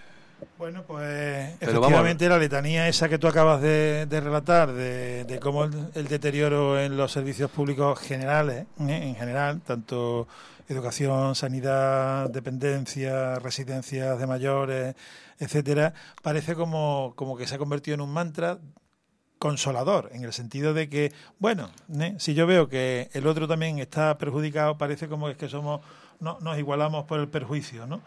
Bueno, pues Pero efectivamente la letanía esa que tú acabas de, de relatar, de, de cómo el, el deterioro en los servicios públicos generales, ¿eh? en general, tanto educación, sanidad, dependencia, residencias de mayores, etcétera, parece como, como que se ha convertido en un mantra consolador, en el sentido de que, bueno, ¿eh? si yo veo que el otro también está perjudicado, parece como es que somos no, nos igualamos por el perjuicio, ¿no?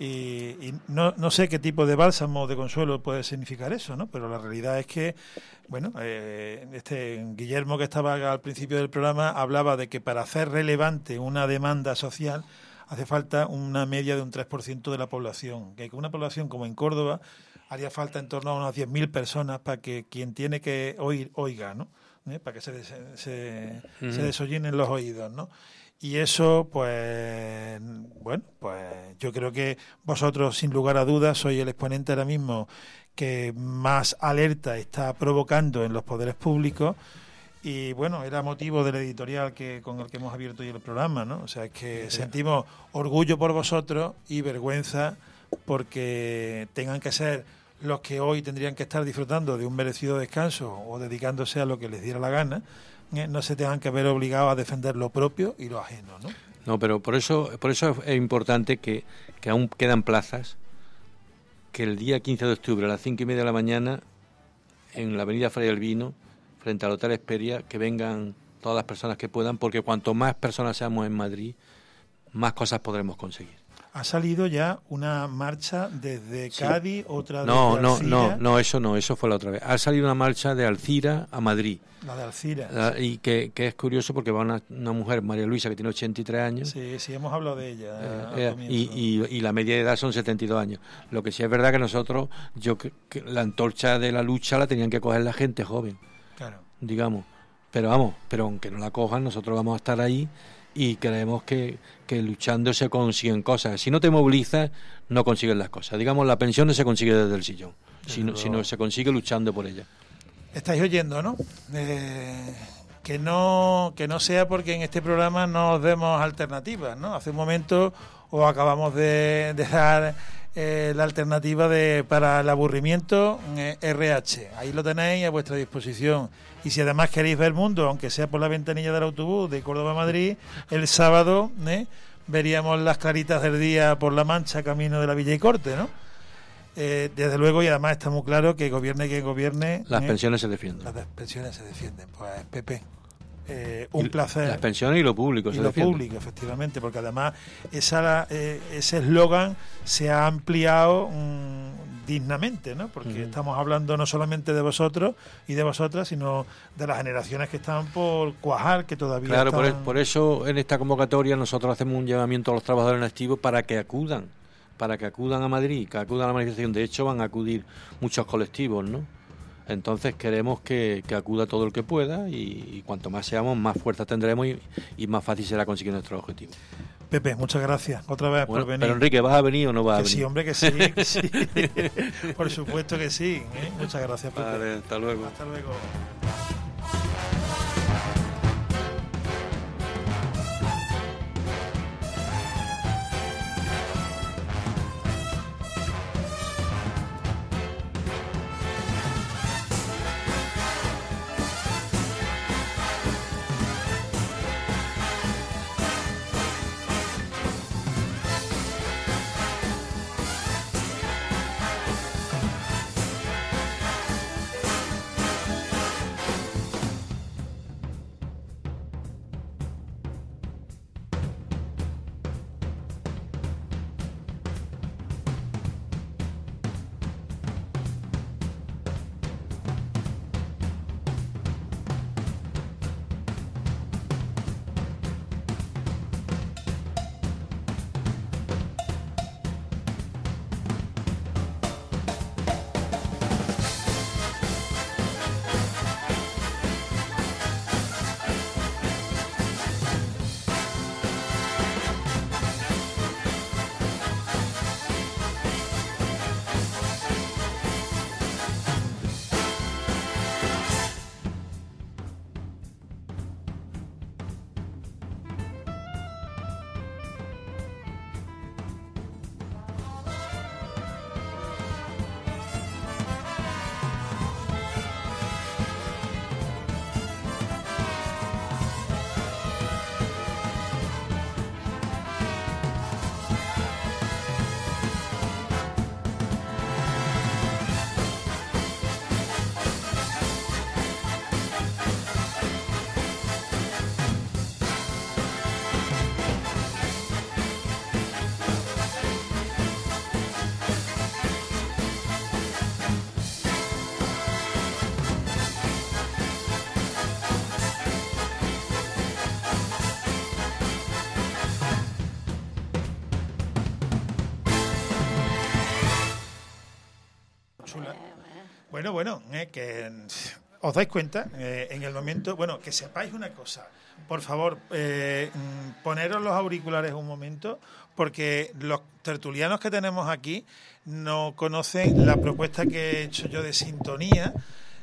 Y, y no, no sé qué tipo de bálsamo de consuelo puede significar eso, ¿no? Pero la realidad es que, bueno, eh, este Guillermo que estaba al principio del programa hablaba de que para hacer relevante una demanda social hace falta una media de un tres por ciento de la población, que con una población como en Córdoba haría falta en torno a unas diez mil personas para que quien tiene que oír, oiga, ¿no? ¿Eh? Para que se, des, se, uh-huh. se desollinen los oídos, ¿no? Y eso, pues, bueno, pues yo creo que vosotros, sin lugar a dudas, sois el exponente ahora mismo que más alerta está provocando en los poderes públicos. Y bueno, era motivo del editorial que con el que hemos abierto hoy el programa, ¿no? O sea, es que sentimos orgullo por vosotros y vergüenza porque tengan que ser los que hoy tendrían que estar disfrutando de un merecido descanso o dedicándose a lo que les diera la gana, no se tengan que ver obligados a defender lo propio y lo ajeno, ¿no? No, pero por eso por eso es importante que, que aún quedan plazas, que el día quince de octubre a las cinco y media de la mañana en la avenida Fray Albino, frente al Hotel Esperia, que vengan todas las personas que puedan, porque cuanto más personas seamos en Madrid, más cosas podremos conseguir. Ha salido ya una marcha desde Sí. Cádiz, otra No, desde no, Alcira. no, no, eso no, eso fue la otra vez. Ha salido una marcha de Alcira a Madrid. La de Alcira. La- y que, que es curioso porque va una, una mujer, María Luisa, que tiene ochenta y tres años. Sí, sí, hemos hablado de ella. Eh, al eh, comienzo. y, y, y la media de edad son setenta y dos años. Lo que sí es verdad que nosotros, yo que, que la antorcha de la lucha la tenían que coger la gente joven, Claro. digamos. Pero vamos, pero aunque no la cojan, nosotros vamos a estar ahí y creemos que, que luchando se consiguen cosas. Si no te movilizas, no consigues las cosas. Digamos, la pensión no se consigue desde el sillón, sino, sino se consigue luchando por ella. Estáis oyendo, ¿no? Eh, que no que no sea porque en este programa no os demos alternativas, ¿no? Hace un momento os acabamos de, de dar eh, la alternativa de para el aburrimiento eh, R H. Ahí lo tenéis a vuestra disposición. Y si además queréis ver el mundo, aunque sea por la ventanilla del autobús de Córdoba a Madrid, el sábado ¿eh? veríamos las claritas del día por La Mancha, camino de la Villa y Corte, ¿no? Eh, desde luego, y además está muy claro que gobierne quien gobierne, Las ¿eh? pensiones se defienden. Las pensiones se defienden. Pues, Pepe, eh, un Y placer. Las pensiones y lo público Y se lo defienden. público, efectivamente, porque además esa, eh, ese eslogan se ha ampliado mm, dignamente, ¿no? Porque Ujú. estamos hablando no solamente de vosotros y de vosotras, sino de las generaciones que están por cuajar, que todavía Claro, por, están... por eso en esta convocatoria nosotros hacemos un llamamiento a los trabajadores en activo para que acudan, para que acudan a Madrid, que acudan a la manifestación. De hecho, van a acudir muchos colectivos, ¿no? Entonces queremos que, que acuda todo el que pueda y, y cuanto más seamos, más fuerza tendremos y, y más fácil será conseguir nuestro objetivo. Pepe, muchas gracias otra vez Bueno, por venir. pero Enrique, ¿vas a venir o no vas a Que venir? sí, hombre, que sí, que sí. Por supuesto que sí. ¿eh? Muchas gracias, Pepe. Vale, hasta luego. Hasta luego. Chula. Bueno, bueno, eh, que os dais cuenta, eh, en el momento, bueno, que sepáis una cosa, por favor, eh, mm, poneros los auriculares un momento, porque los tertulianos que tenemos aquí no conocen la propuesta que he hecho yo de sintonía,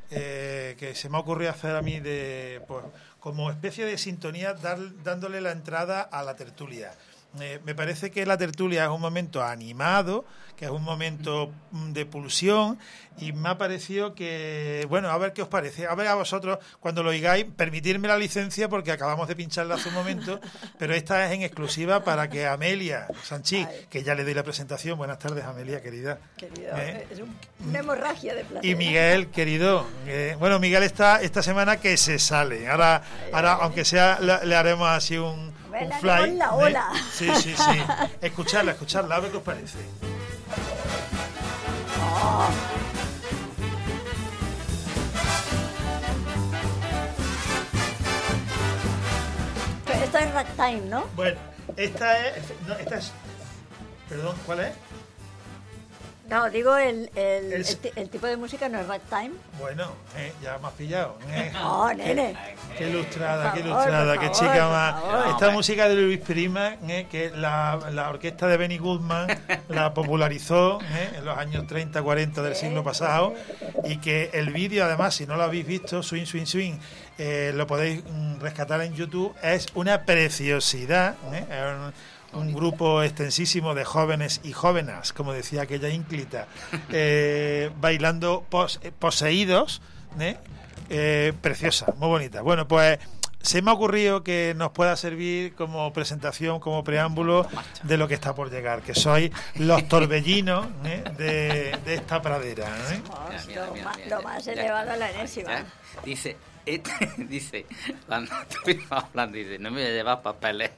eh, que se me ha ocurrido hacer a mí de, pues, como especie de sintonía, dar, dándole la entrada a la tertulia. Eh, me parece que la tertulia es un momento animado, que es un momento mm, de pulsión, y me ha parecido que, bueno, a ver qué os parece, a ver a vosotros, cuando lo oigáis, permitirme la licencia porque acabamos de pincharla hace un momento, pero esta es en exclusiva para que Amelia Sanchís, que ya le doy la presentación, buenas tardes Amelia, querida. Querido, ¿Eh? es un- una hemorragia de placer. Y Miguel, querido, eh, bueno, Miguel está esta semana que se sale, ahora, ahora aunque sea, le, le haremos así un, Melanie fly. con la ¿eh? ola. Sí, sí, sí. Escucharla, escucharla, a ver qué os parece. Oh. Pero esto es ragtime, ¿no? Bueno, esta es... No, esta es... Perdón, ¿cuál es? No, digo, el, el, El- el, ti- el tipo de música no es ragtime. Bueno, eh, ya me has pillado. eh. Oh, nene. Qué ilustrada, Por qué favor, ilustrada, por qué favor, chica por más. favor. Esta música de Luis Prima, eh, que la, la orquesta de Benny Goodman la popularizó eh, en los años treinta, cuarenta del siglo pasado, y que el vídeo, además, si no lo habéis visto, Swing, Swing, Swing, eh, lo podéis mm, rescatar en YouTube, es una preciosidad. eh, es un, un grupo extensísimo de jóvenes y jóvenes, como decía aquella ínclita, eh, bailando pos- eh, poseídos, ¿eh? Eh, preciosa, muy bonita. Bueno, pues se me ha ocurrido que nos pueda servir como presentación, como preámbulo de lo que está por llegar, que sois los torbellinos ¿eh? de, de esta pradera. ¿eh? Oh, Mira, mira, lo, mira, más, mira, lo ya, más ya elevado está. a la enésima. Ya. Dice, este, dice, cuando estuvimos hablando, dice, no me voy a llevar papeles.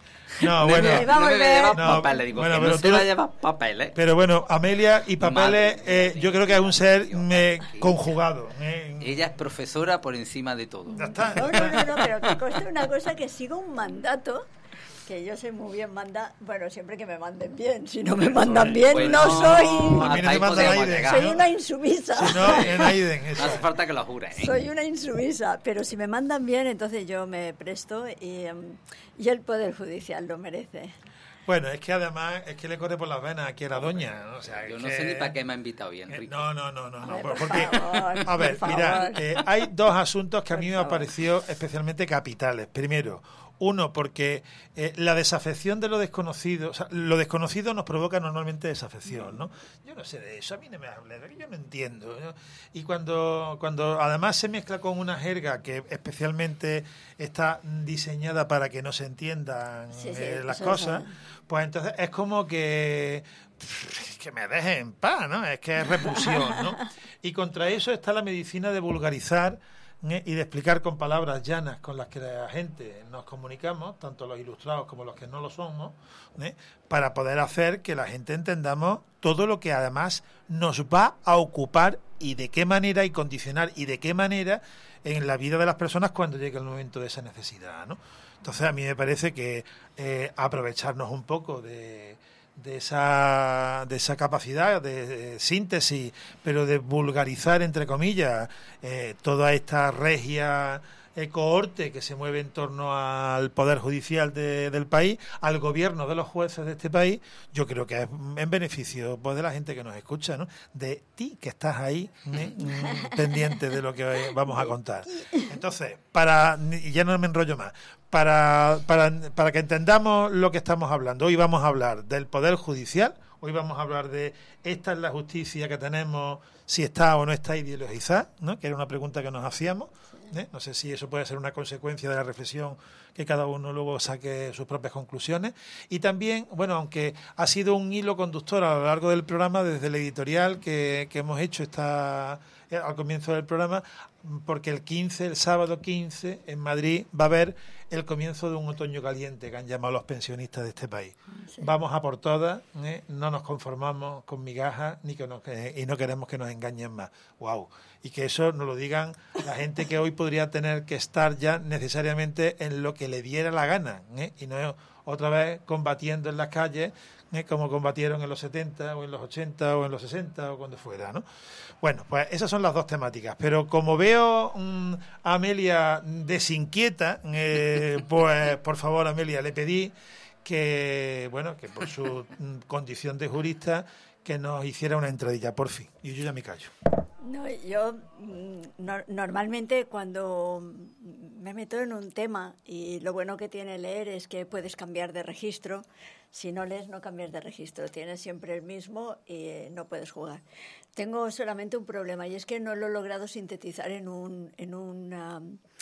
No, me bueno, voy a- no me voy a llevar No, papeles, digo, bueno, que pero no tú se va lo- a llevar papeles. pero bueno, Amelia y Papeles, Madre eh, mía. yo creo que es un ser eh, conjugado. ¿eh? Ella es profesora por encima de todo. Ya está. No, no, no, no, pero que conste una cosa, que sigo un mandato, que yo sé muy bien mandar, bueno, siempre que me manden bien, si no me mandan bien, Bueno, no soy, A mí no hasta ahí me mandan podemos aire, llegar. soy una insumisa. Si no, en Aiden, No eso. hace falta que lo jures, ¿eh? Soy una insumisa, pero si me mandan bien, entonces yo me presto y, em, y el Poder Judicial lo merece. Bueno, es que además es que le corre por las venas aquí a la doña. ¿no? O sea, Yo es no que- sé ni para qué me ha invitado hoy, Eh, Enrique. No, no, no, no, no, Ay, por- por porque, favor, a ver, por mira, favor. eh, hay dos asuntos que a mí Por me han favor. parecido especialmente capitales. Primero, uno, porque eh, la desafección de lo desconocido, o sea, lo desconocido nos provoca normalmente desafección, ¿no? Yo no sé de eso, a mí no me hable, de que yo no entiendo. ¿no? Y cuando, cuando además se mezcla con una jerga que especialmente está diseñada para que no se entiendan Sí, sí, eh, las eso cosas, es. pues entonces es como que pff, que me dejen en paz, ¿no? Es que es repulsión, ¿no? Y contra eso está la medicina de vulgarizar ¿eh? y de explicar con palabras llanas con las que la gente nos comunicamos, tanto los ilustrados como los que no lo somos, ¿eh? para poder hacer que la gente entendamos todo lo que además nos va a ocupar y de qué manera y condicionar y de qué manera en la vida de las personas cuando llegue el momento de esa necesidad, ¿no? Entonces a mí me parece que eh, aprovecharnos un poco de, de esa de esa capacidad de, de síntesis, pero de vulgarizar entre comillas eh, toda esta regia eh, cohorte que se mueve en torno al poder judicial de- del país, al gobierno de los jueces de este país, yo creo que es en beneficio pues, de la gente que nos escucha, ¿no? De ti que estás ahí ¿eh? Mm, pendiente de lo que vamos a contar. Entonces, para y ya no me enrollo más. Para, para, para que entendamos lo que estamos hablando, hoy vamos a hablar del Poder Judicial, hoy vamos a hablar de esta es la justicia que tenemos, si está o no está ideologizada, ¿no? Que era una pregunta que nos hacíamos. ¿eh? No sé si eso puede ser una consecuencia de la reflexión que cada uno luego saque sus propias conclusiones. Y también, bueno, aunque ha sido un hilo conductor a lo largo del programa, desde el editorial que, que hemos hecho esta, eh, al comienzo del programa, porque el quince, el sábado quince, en Madrid va a haber el comienzo de un otoño caliente que han llamado los pensionistas de este país. Sí. Vamos a por todas, ¿eh? No nos conformamos con migajas ni que nos, eh, y no queremos que nos engañen más. ¡Wow! Y que eso nos lo digan la gente que hoy podría tener que estar ya necesariamente en lo que le diera la gana, ¿eh? Y no otra vez combatiendo en las calles ¿eh? como combatieron en los setenta o en los ochenta o en los sesenta o cuando fuera, ¿no? Bueno, pues esas son las dos temáticas, pero como veo mm, a Amelia desinquieta, eh, pues por favor, Amelia, le pedí que, bueno, que por su mm, condición de jurista, que nos hiciera una entradilla, por fin, y yo ya me callo. No, yo mm, no- normalmente cuando me meto en un tema, y lo bueno que tiene leer es que puedes cambiar de registro, si no lees no cambias de registro, tienes siempre el mismo y eh, no puedes jugar. Tengo solamente un problema y es que no lo he logrado sintetizar en un en una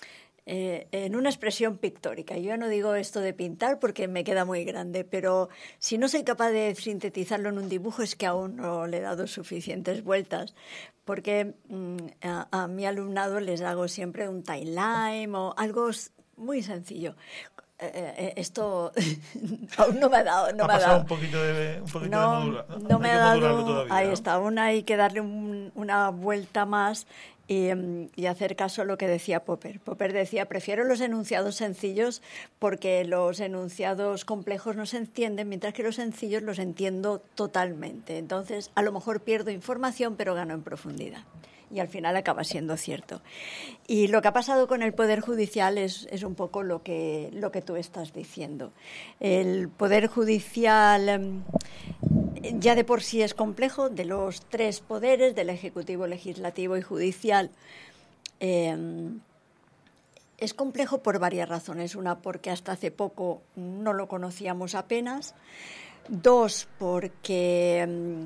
eh, en una expresión pictórica. Yo no digo esto de pintar porque me queda muy grande, pero si no soy capaz de sintetizarlo en un dibujo es que aún no le he dado suficientes vueltas, porque mm, a, a mi alumnado les hago siempre un timeline o algo s- muy sencillo. eh, esto aún no me ha dado. No ha me ha pasado dado. un poquito de, un poquito no, de modula, ¿no? no me Hay ha que modularlo dado. todavía, Ahí ¿no? está, aún hay que darle un, una vuelta más y, y hacer caso a lo que decía Popper. Popper decía, prefiero los enunciados sencillos porque los enunciados complejos no se entienden, mientras que los sencillos los entiendo totalmente. Entonces, a lo mejor pierdo información, pero gano en profundidad. Y al final acaba siendo cierto. Y lo que ha pasado con el Poder Judicial es, es un poco lo que, lo que tú estás diciendo. El Poder Judicial ya de por sí es complejo, de los tres poderes, del Ejecutivo, Legislativo y Judicial. Eh, es complejo por varias razones. Una, porque hasta hace poco no lo conocíamos apenas. Dos, porque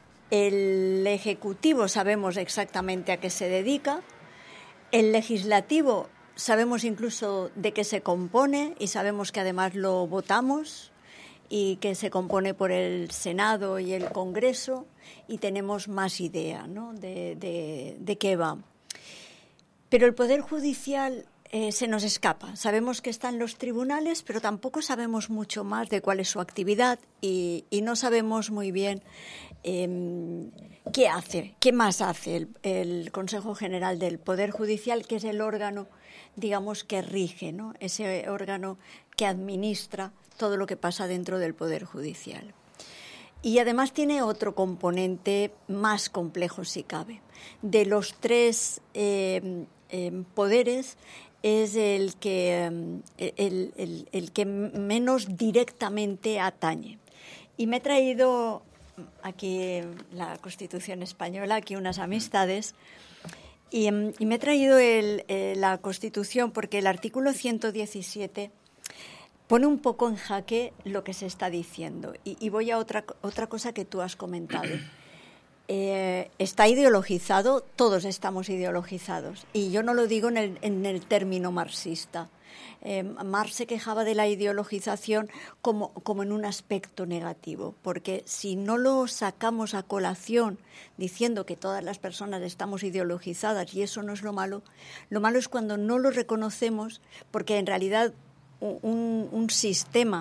el Ejecutivo sabemos exactamente a qué se dedica, el Legislativo sabemos incluso de qué se compone y sabemos que además lo votamos y que se compone por el Senado y el Congreso y tenemos más idea, ¿no?, de, de, de qué va. Pero el Poder Judicial eh, se nos escapa. Sabemos que están los tribunales, pero tampoco sabemos mucho más de cuál es su actividad y, y no sabemos muy bien Eh, ¿qué hace? ¿Qué más hace el, el Consejo General del Poder Judicial, que es el órgano, digamos, que rige, ¿no?, ese órgano que administra todo lo que pasa dentro del Poder Judicial? Y además tiene otro componente más complejo, si cabe. De los tres eh, eh, poderes es el que, eh, el, el, el que menos directamente atañe. Y me he traído aquí la Constitución española, aquí unas amistades, y, y me he traído el, eh, la Constitución porque el artículo ciento diecisiete pone un poco en jaque lo que se está diciendo. Y, y voy a otra, otra cosa que tú has comentado. Eh, está ideologizado, todos estamos ideologizados. Y yo no lo digo en el, en el término marxista. Eh, Marx se quejaba de la ideologización como, como en un aspecto negativo, porque si no lo sacamos a colación diciendo que todas las personas estamos ideologizadas y eso no es lo malo, lo malo es cuando no lo reconocemos, porque en realidad un, un sistema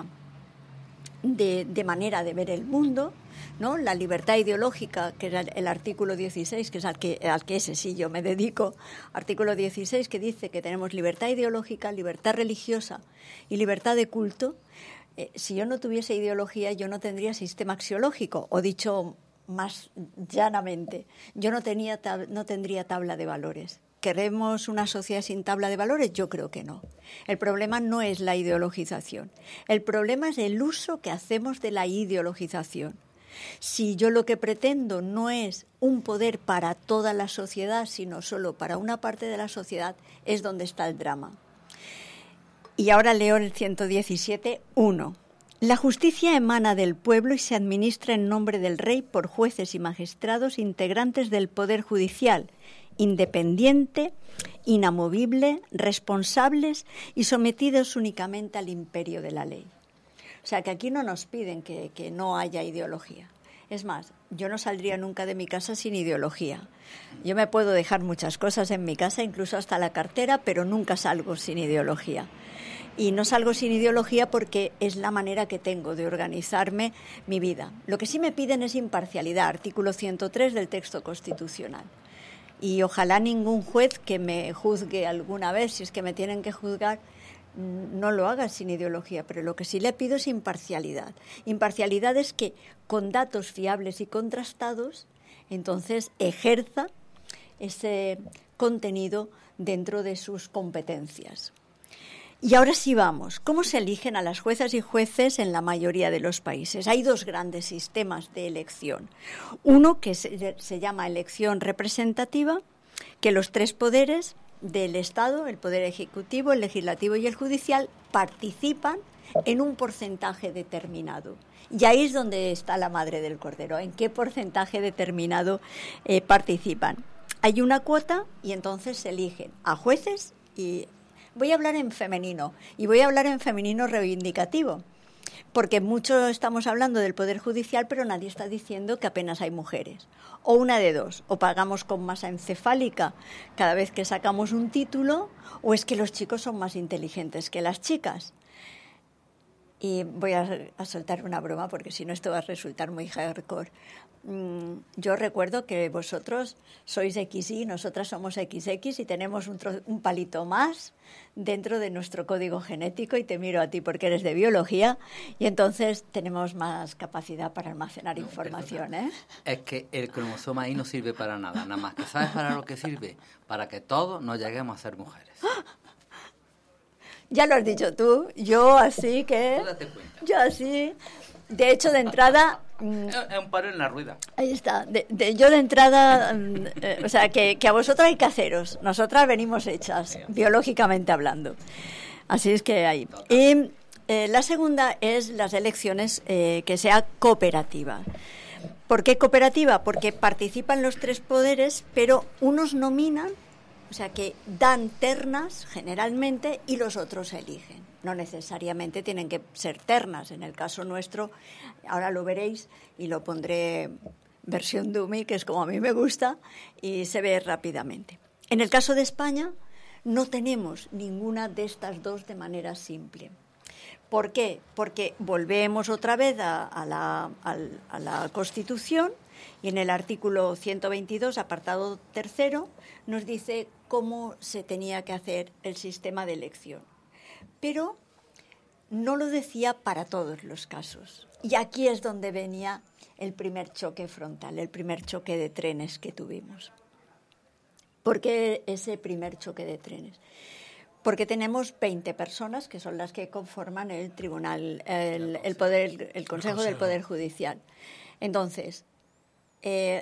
de, de manera de ver el mundo, ¿no?, la libertad ideológica, que era el artículo dieciséis, que es al que, al que ese sí yo me dedico, artículo dieciséis, que dice que tenemos libertad ideológica, libertad religiosa y libertad de culto. Eh, si yo no tuviese ideología, yo no tendría sistema axiológico, o dicho más llanamente, yo no, tenía tab- no tendría tabla de valores. ¿Queremos una sociedad sin tabla de valores? Yo creo que no. El problema no es la ideologización. El problema es el uso que hacemos de la ideologización. Si yo lo que pretendo no es un poder para toda la sociedad, sino solo para una parte de la sociedad, es donde está el drama. Y ahora leo el ciento diecisiete, uno. La justicia emana del pueblo y se administra en nombre del rey por jueces y magistrados integrantes del Poder Judicial, independiente, inamovible, responsables y sometidos únicamente al imperio de la ley. O sea, que aquí no nos piden que, que no haya ideología. Es más, yo no saldría nunca de mi casa sin ideología. Yo me puedo dejar muchas cosas en mi casa, incluso hasta la cartera, pero nunca salgo sin ideología. Y no salgo sin ideología porque es la manera que tengo de organizarme mi vida. Lo que sí me piden es imparcialidad, artículo ciento tres del texto constitucional. Y ojalá ningún juez que me juzgue alguna vez, si es que me tienen que juzgar, no lo haga sin ideología, pero lo que sí le pido es imparcialidad. Imparcialidad es que con datos fiables y contrastados, entonces ejerza ese contenido dentro de sus competencias. Y ahora sí vamos. ¿Cómo se eligen a las juezas y jueces en la mayoría de los países? Hay dos grandes sistemas de elección. Uno que se, se llama elección representativa, que los tres poderes del Estado, el Poder Ejecutivo, el Legislativo y el Judicial, participan en un porcentaje determinado. Y ahí es donde está la madre del cordero, en qué porcentaje determinado eh, participan. Hay una cuota y entonces se eligen a jueces y... Voy a hablar en femenino y voy a hablar en femenino reivindicativo, porque mucho estamos hablando del Poder Judicial, pero nadie está diciendo que apenas hay mujeres. O una de dos, o pagamos con masa encefálica cada vez que sacamos un título, o es que los chicos son más inteligentes que las chicas. Y voy a, a soltar una broma porque si no esto va a resultar muy hardcore. Mm, yo recuerdo que vosotros sois equis y, nosotras somos equis equis y tenemos un, tro- un palito más dentro de nuestro código genético, y te miro a ti porque eres de biología, y entonces tenemos más capacidad para almacenar No, información, perdona. ¿eh? Es que el cromosoma ahí no sirve para nada, nada más que sabes para lo que sirve, para que todos nos lleguemos a ser mujeres. Ya lo has dicho tú, yo así que... Tú date cuenta. Yo así... De hecho, de entrada... mm, Es es un paro en la rueda. Ahí está. De, de- yo de entrada, mm, eh, o sea, que, que a vosotras hay que haceros. Nosotras venimos hechas, biológicamente hablando. Así es que ahí. Y eh, la segunda es las elecciones eh, que sea cooperativa. ¿Por qué cooperativa? Porque participan los tres poderes, pero unos nominan, o sea, que dan ternas generalmente y los otros eligen. No necesariamente tienen que ser ternas. En el caso nuestro, ahora lo veréis y lo pondré versión dummy, que es como a mí me gusta, y se ve rápidamente. En el caso de España, no tenemos ninguna de estas dos de manera simple. ¿Por qué? Porque volvemos otra vez a, a, la, al- a la Constitución, y en el artículo ciento veintidós, apartado tercero, nos dice cómo se tenía que hacer el sistema de elección. Pero no lo decía para todos los casos. Y aquí es donde venía el primer choque frontal, el primer choque de trenes que tuvimos. ¿Por qué ese primer choque de trenes? Porque tenemos veinte personas que son las que conforman el tribunal, el, el poder, el Consejo del Poder Judicial. Entonces, eh,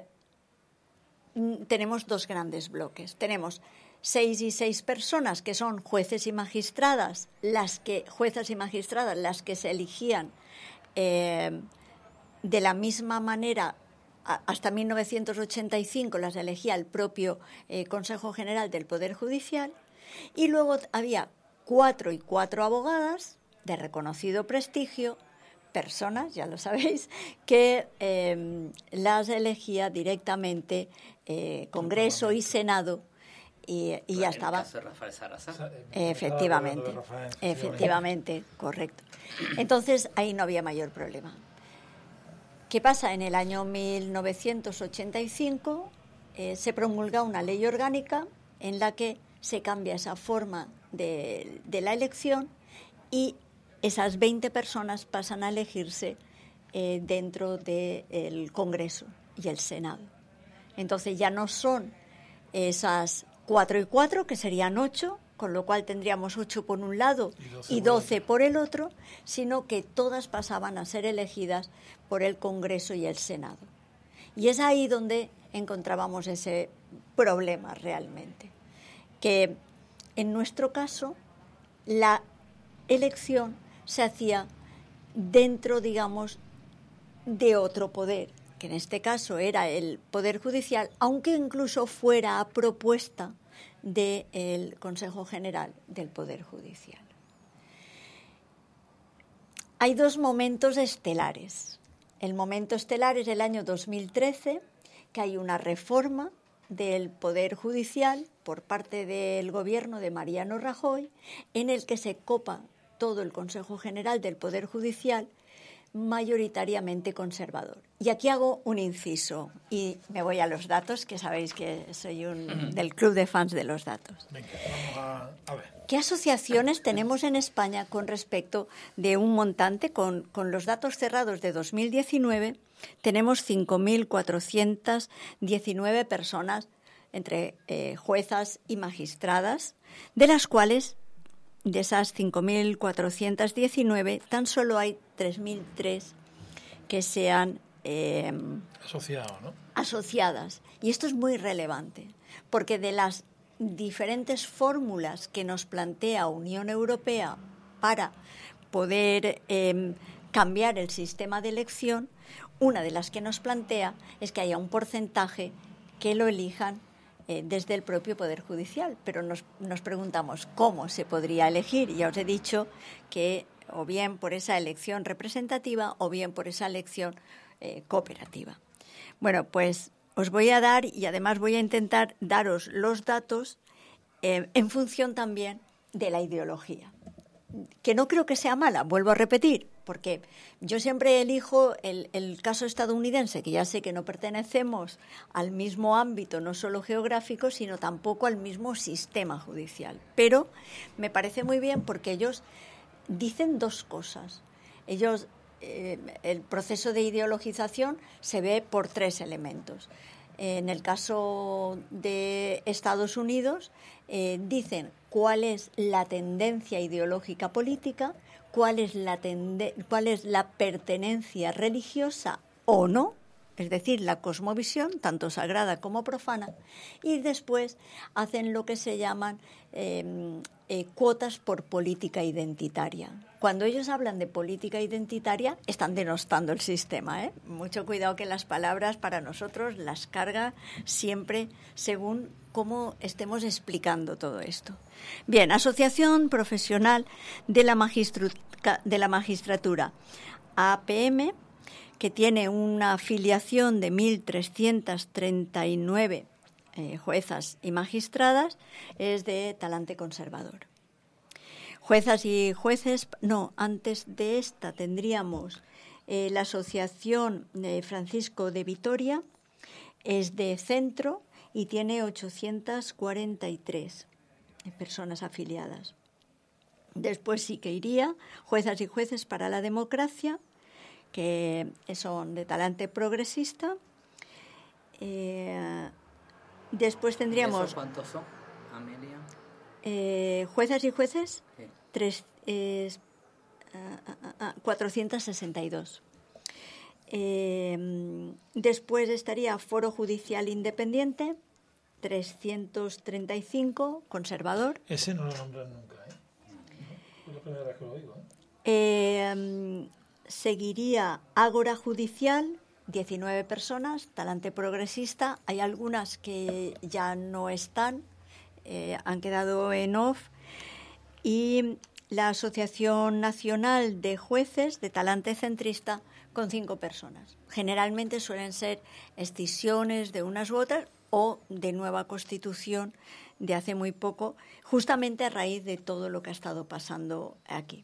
mm, tenemos dos grandes bloques. Tenemos seis y seis personas que son jueces y magistradas, las que juezas y magistradas, las que se elegían eh, de la misma manera. A- hasta mil novecientos ochenta y cinco las elegía el propio eh, Consejo General del Poder Judicial, y luego t- había cuatro y cuatro abogadas de reconocido prestigio, personas, ya lo sabéis, que eh, las elegía directamente eh, Congreso y Senado, y, y ya En el estaba. caso de Rafael Sarasa. Efectivamente, efectivamente, correcto. Entonces ahí no había mayor problema. ¿Qué pasa? En el año mil novecientos ochenta y cinco eh, se promulga una ley orgánica en la que se cambia esa forma de, de la elección, y esas veinte personas pasan a elegirse eh, dentro del Congreso y el Senado. Entonces ya no son esas cuatro y cuatro, que serían ocho, con lo cual tendríamos ocho por un lado y doce por el otro, sino que todas pasaban a ser elegidas por el Congreso y el Senado. Y es ahí donde encontrábamos ese problema realmente, que en nuestro caso la elección se hacía dentro, digamos, de otro poder, que en este caso era el Poder Judicial, aunque incluso fuera a propuesta del Consejo General del Poder Judicial. Hay dos momentos estelares. El momento estelar es el año dos mil trece, que hay una reforma del Poder Judicial por parte del gobierno de Mariano Rajoy, en el que se copa todo el Consejo General del Poder Judicial, mayoritariamente conservador. Y aquí hago un inciso y me voy a los datos, que sabéis que soy un del club de fans de los datos. Venga, vamos a, a ver. ¿Qué asociaciones tenemos en España con respecto de un montante? Con, con los datos cerrados de dos mil diecinueve tenemos cinco mil cuatrocientas diecinueve personas entre eh, juezas y magistradas, de las cuales, de esas cinco mil cuatrocientas diecinueve, tan solo hay tres mil tres que sean eh, Asociado, ¿no? asociadas. Y esto es muy relevante, porque de las diferentes fórmulas que nos plantea Unión Europea para poder eh, cambiar el sistema de elección, una de las que nos plantea es que haya un porcentaje que lo elijan eh, desde el propio Poder Judicial. Pero nos, nos preguntamos cómo se podría elegir. Ya os he dicho que o bien por esa elección representativa o bien por esa elección eh, cooperativa. Bueno, pues os voy a dar, y además voy a intentar daros los datos eh, en función también de la ideología. que no creo que sea mala, vuelvo a repetir, porque yo siempre elijo el, el caso estadounidense, que ya sé que no pertenecemos al mismo ámbito, no solo geográfico, sino tampoco al mismo sistema judicial. Pero me parece muy bien porque ellos dicen dos cosas. Ellos, eh, el proceso de ideologización se ve por tres elementos. En el caso de Estados Unidos, eh, dicen cuál es la tendencia ideológica política, cuál es la tende- cuál es la pertenencia religiosa o no, es decir, la cosmovisión, tanto sagrada como profana, y después hacen lo que se llaman eh, eh, cuotas por política identitaria. Cuando ellos hablan de política identitaria, están denostando el sistema, ¿eh? Mucho cuidado que las palabras para nosotros las carga siempre según cómo estemos explicando todo esto. Bien, Asociación Profesional de la, Magistru- de la Magistratura, A P M, que tiene una afiliación de mil trescientas treinta y nueve eh, juezas y magistradas, es de talante conservador. Juezas y jueces, no, antes de esta tendríamos eh, la Asociación de Francisco de Vitoria, es de centro y tiene ochocientas cuarenta y tres personas afiliadas. Después sí que iría Juezas y Jueces para la Democracia, que son de talante progresista. Eh, después tendríamos... ¿Esos cuántos son, Amelia? Eh, juezas y jueces, Sí. tres, eh, uh, uh, uh, cuatrocientos sesenta y dos. Eh, después estaría Foro Judicial Independiente, trescientos treinta y cinco, conservador. Ese no lo nombran nunca, ¿eh? Es la primera vez que lo digo, ¿eh? Eh, seguiría Ágora Judicial, diecinueve personas, talante progresista. Hay algunas que ya no están, eh, han quedado en off. Y la Asociación Nacional de Jueces, de talante centrista, con cinco personas. Generalmente suelen ser escisiones de unas u otras o de nueva constitución de hace muy poco, justamente a raíz de todo lo que ha estado pasando aquí.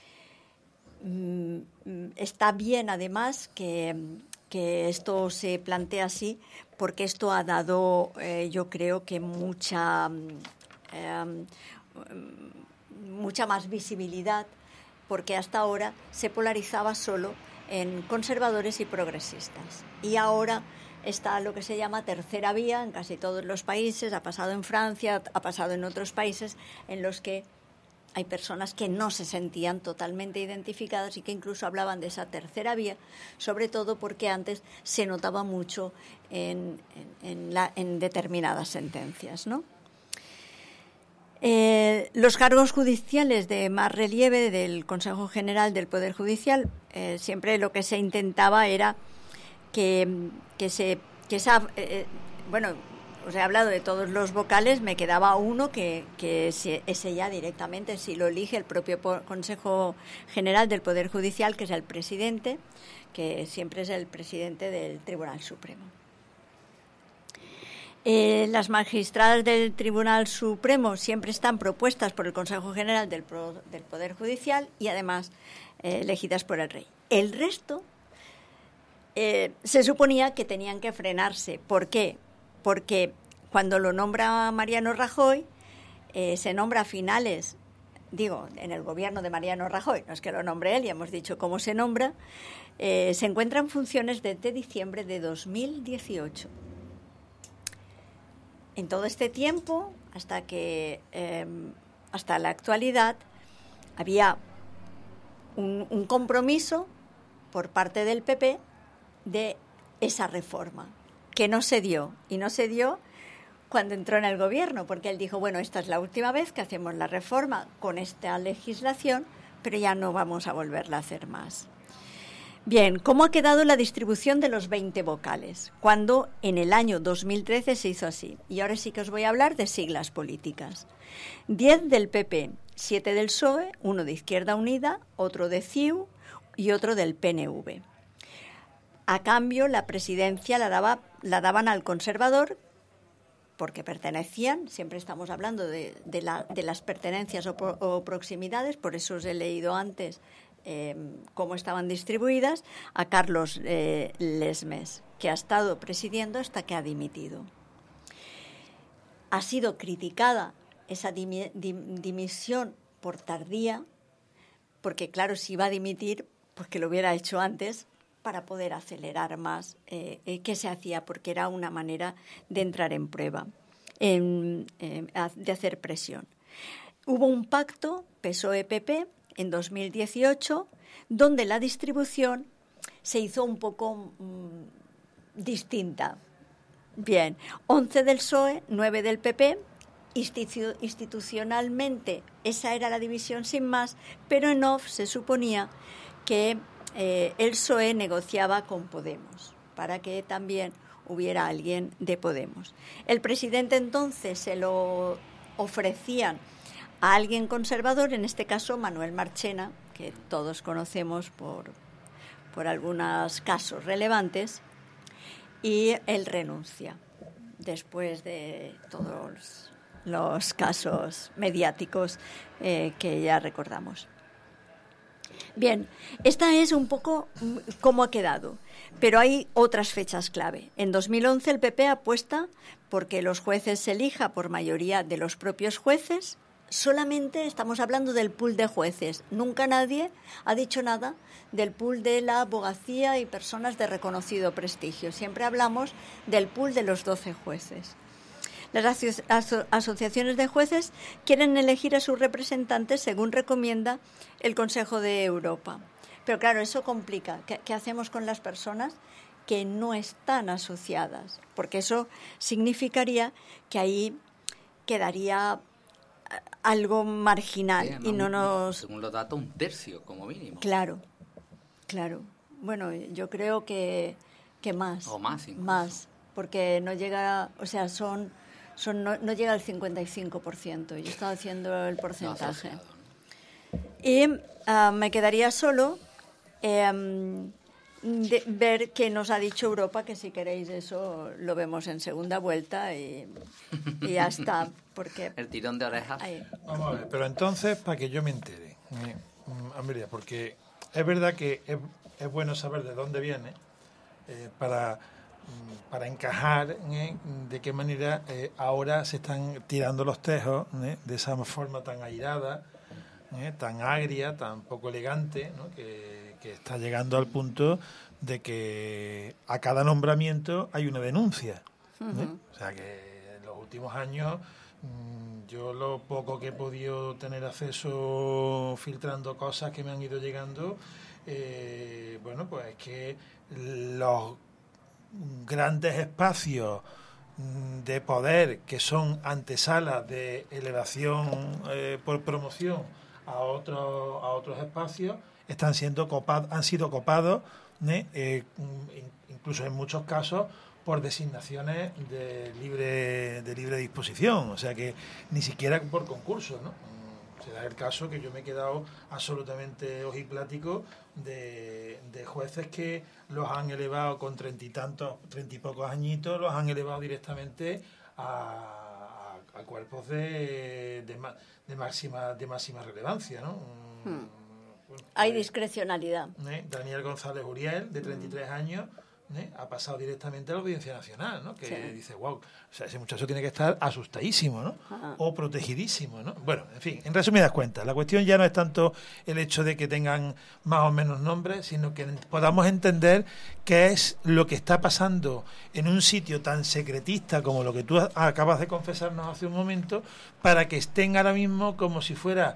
Mm, está bien, además, que, que esto se plantea así, porque esto ha dado, eh, yo creo que mucha, eh, mucha más visibilidad, porque hasta ahora se polarizaba solo en conservadores y progresistas. Y ahora está lo que se llama tercera vía en casi todos los países, ha pasado en Francia, ha pasado en otros países en los que hay personas que no se sentían totalmente identificadas y que incluso hablaban de esa tercera vía, sobre todo porque antes se notaba mucho en, en, en, la, en determinadas sentencias, ¿no? Eh, los cargos judiciales de más relieve del Consejo General del Poder Judicial, eh, siempre lo que se intentaba era que, que se... Que esa, eh, bueno, os he hablado de todos los vocales, me quedaba uno que, que ese ya directamente, si lo elige el propio Consejo General del Poder Judicial, que es el presidente, que siempre es el presidente del Tribunal Supremo. Eh, las magistradas del Tribunal Supremo siempre están propuestas por el Consejo General del, Pro, del Poder Judicial y además eh, elegidas por el Rey. El resto eh, se suponía que tenían que frenarse. ¿Por qué? Porque cuando lo nombra Mariano Rajoy, eh, se nombra a finales, digo, en el gobierno de Mariano Rajoy, no es que lo nombre él, ya hemos dicho cómo se nombra, eh, se encuentra en funciones desde diciembre de dos mil dieciocho. En todo este tiempo, hasta que eh, hasta la actualidad, había un, un compromiso por parte del P P de esa reforma, que no se dio, y no se dio cuando entró en el gobierno, porque él dijo, bueno, esta es la última vez que hacemos la reforma con esta legislación, pero ya no vamos a volverla a hacer más. Bien, ¿cómo ha quedado la distribución de los veinte vocales? Cuando en el año dos mil trece se hizo así. Y ahora sí que os voy a hablar de siglas políticas. diez del P P, siete del P S O E, uno de Izquierda Unida, otro de C I U y otro del P N V. A cambio, la presidencia la, daba, la daban al conservador, porque pertenecían, siempre estamos hablando de, de, la, de las pertenencias o, pro, o proximidades, por eso os he leído antes eh, cómo estaban distribuidas, a Carlos eh, Lesmes, que ha estado presidiendo hasta que ha dimitido. Ha sido criticada esa dimi, dim, dimisión por tardía, porque claro, si iba a dimitir, pues que lo hubiera hecho antes para poder acelerar más eh, eh, qué se hacía, porque era una manera de entrar en prueba, en, eh, de hacer presión. Hubo un pacto P S O E-P P en dos mil dieciocho, donde la distribución se hizo un poco mmm, distinta. Bien, once del P S O E, nueve del P P, Institu- institucionalmente esa era la división sin más, pero en off se suponía que eh, el P S O E negociaba con Podemos para que también hubiera alguien de Podemos. El presidente entonces se lo ofrecían a alguien conservador, en este caso Manuel Marchena, que todos conocemos por, por algunos casos relevantes, y él renuncia después de todos los casos mediáticos eh, que ya recordamos. Bien, esta es un poco cómo ha quedado, pero hay otras fechas clave. En dos mil once el P P apuesta porque los jueces se elija por mayoría de los propios jueces. Solamente estamos hablando del pool de jueces. Nunca nadie ha dicho nada del pool de la abogacía y personas de reconocido prestigio. Siempre hablamos del pool de los doce jueces. Las aso- aso- asociaciones de jueces quieren elegir a sus representantes según recomienda el Consejo de Europa. Pero claro, eso complica. ¿Qué, qué hacemos con las personas que no están asociadas? Porque eso significaría que ahí quedaría algo marginal sí, y no un, nos... Según los datos, un tercio como mínimo. Claro, claro. Bueno, yo creo que, que más. O más incluso. Más, porque no llega, o sea, son... Son, no, no llega al cincuenta y cinco por ciento. Yo estaba haciendo el porcentaje. No, y uh, me quedaría solo eh, de ver qué nos ha dicho Europa, que si queréis eso lo vemos en segunda vuelta y, y ya está. Porque el tirón de orejas. Ahí. Vamos a ver, pero entonces, para que yo me entere, eh, Amelia, porque es verdad que es, es bueno saber de dónde viene eh, para... para encajar ¿eh? de qué manera eh, ahora se están tirando los tejos ¿eh? de esa forma tan airada, ¿eh? tan agria, tan poco elegante, ¿no? que, que está llegando al punto de que a cada nombramiento hay una denuncia. ¿eh? Uh-huh. O sea que en los últimos años mmm, yo lo poco que he podido tener acceso filtrando cosas que me han ido llegando, eh, bueno, pues es que los grandes espacios de poder que son antesalas de elevación eh, por promoción a otros a otros espacios están siendo copados, han sido copados ¿eh? Eh, incluso en muchos casos por designaciones de libre de libre disposición, o sea que ni siquiera por concurso, ¿no? Se da el caso que yo me he quedado absolutamente ojiplático de, de jueces que los han elevado con treinta y tantos, treinta y pocos añitos, los han elevado directamente a, a, a cuerpos de, de, de máxima de máxima relevancia, ¿no? Hmm. Bueno, hay discrecionalidad. ¿eh? Daniel González Uriel, de treinta y tres hmm. años, ¿eh? ha pasado directamente a la Audiencia Nacional, ¿no? Que sí. dice, wow, o sea, ese muchacho tiene que estar asustadísimo, ¿no? Ajá. O protegidísimo, ¿no? Bueno, en fin, en resumidas cuentas, la cuestión ya no es tanto el hecho de que tengan más o menos nombres, sino que podamos entender qué es lo que está pasando en un sitio tan secretista como lo que tú acabas de confesarnos hace un momento, para que estén ahora mismo como si fuera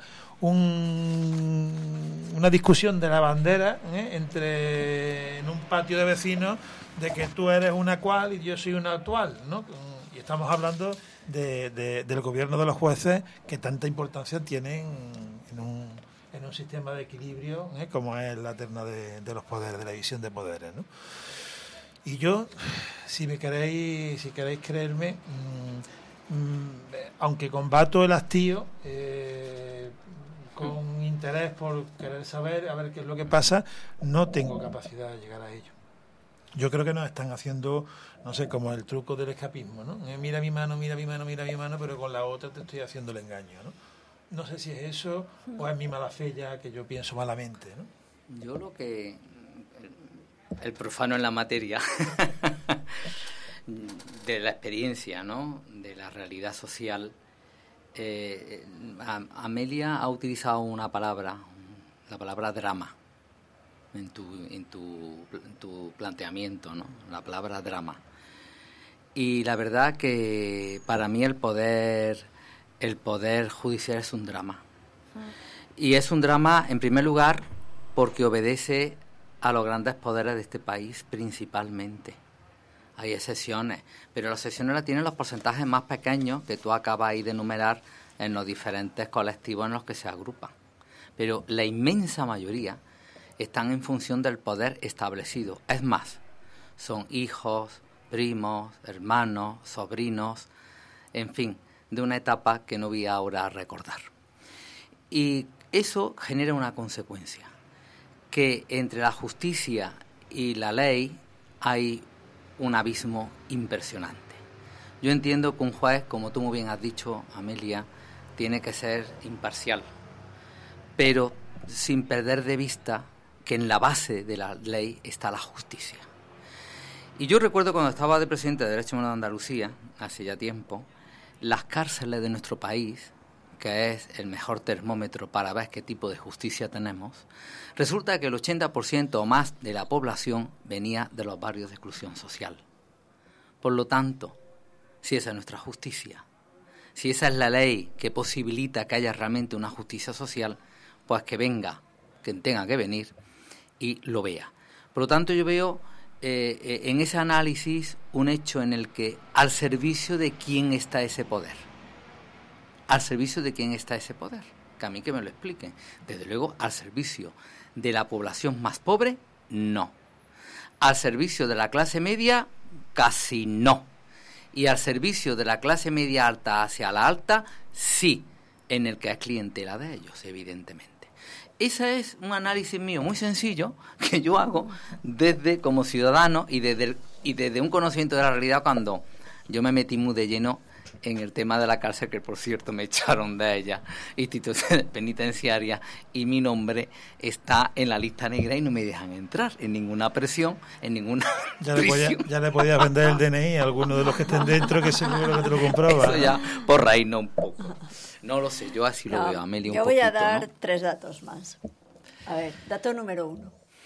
Un, una discusión de la bandera ¿eh? entre en un patio de vecinos de que tú eres una cual y yo soy una actual, ¿no? Y estamos hablando de, de, del gobierno de los jueces, que tanta importancia tienen en un, en un sistema de equilibrio ¿eh? como es la terna de, de los poderes, de la división de poderes, ¿no? Y yo, si me queréis, si queréis creerme, mmm, mmm, aunque combato el hastío, eh, con interés por querer saber a ver qué es lo que pasa, no tengo capacidad de llegar a ello. Yo creo que nos están haciendo, no sé, como el truco del escapismo, ¿no? Eh, Mira mi mano, mira mi mano, mira mi mano, pero con la otra te estoy haciendo el engaño, ¿no? No sé si es eso o es mi mala fe ya que yo pienso malamente, ¿no? Yo lo que... El profano en la materia de la experiencia, ¿no? De la realidad social. Eh, Amelia ha utilizado una palabra, la palabra drama. En tu, en, tu, en tu planteamiento, ¿no? La palabra drama. Y la verdad que para mí el poder, el poder judicial es un drama. Y es un drama, en primer lugar, porque obedece a los grandes poderes de este país, principalmente. Hay excepciones, pero las excepciones las tienen los porcentajes más pequeños que tú acabas ahí de enumerar en los diferentes colectivos en los que se agrupan. Pero la inmensa mayoría están en función del poder establecido. Es más, son hijos, primos, hermanos, sobrinos, en fin, de una etapa que no voy ahora a recordar. Y eso genera una consecuencia, que entre la justicia y la ley hay un abismo impresionante. Yo entiendo que un juez, como tú muy bien has dicho, Amelia, tiene que ser imparcial, pero sin perder de vista que en la base de la ley está la justicia. Y yo recuerdo cuando estaba de presidente de Derecho Humano de Andalucía, hace ya tiempo, las cárceles de nuestro país, que es el mejor termómetro para ver qué tipo de justicia tenemos, resulta que el ochenta por ciento o más de la población venía de los barrios de exclusión social. Por lo tanto, si esa es nuestra justicia, si esa es la ley que posibilita que haya realmente una justicia social, pues que venga quien tenga que venir y lo vea. Por lo tanto, yo veo eh, en ese análisis un hecho en el que al servicio de quién está ese poder. Al servicio de quién está ese poder. Que a mí que me lo expliquen. Desde luego, al servicio de la población más pobre, no. Al servicio de la clase media, casi no. Y al servicio de la clase media alta hacia la alta, sí, en el que es clientela de ellos, evidentemente. Ese es un análisis mío muy sencillo que yo hago desde como ciudadano y desde, el, y desde un conocimiento de la realidad cuando yo me metí muy de lleno en el tema de la cárcel, que por cierto me echaron de ella, institución penitenciaria, y mi nombre está en la lista negra y no me dejan entrar en ninguna presión, en ninguna ya le, podía, ya le podías vender el D N I a alguno de los que estén dentro, que seguro que te lo compraba. Eso ya por ahí no un poco. No lo sé, yo así no, lo veo, Amelia, un yo voy poquito, a dar ¿no? tres datos más. A ver, dato número uno.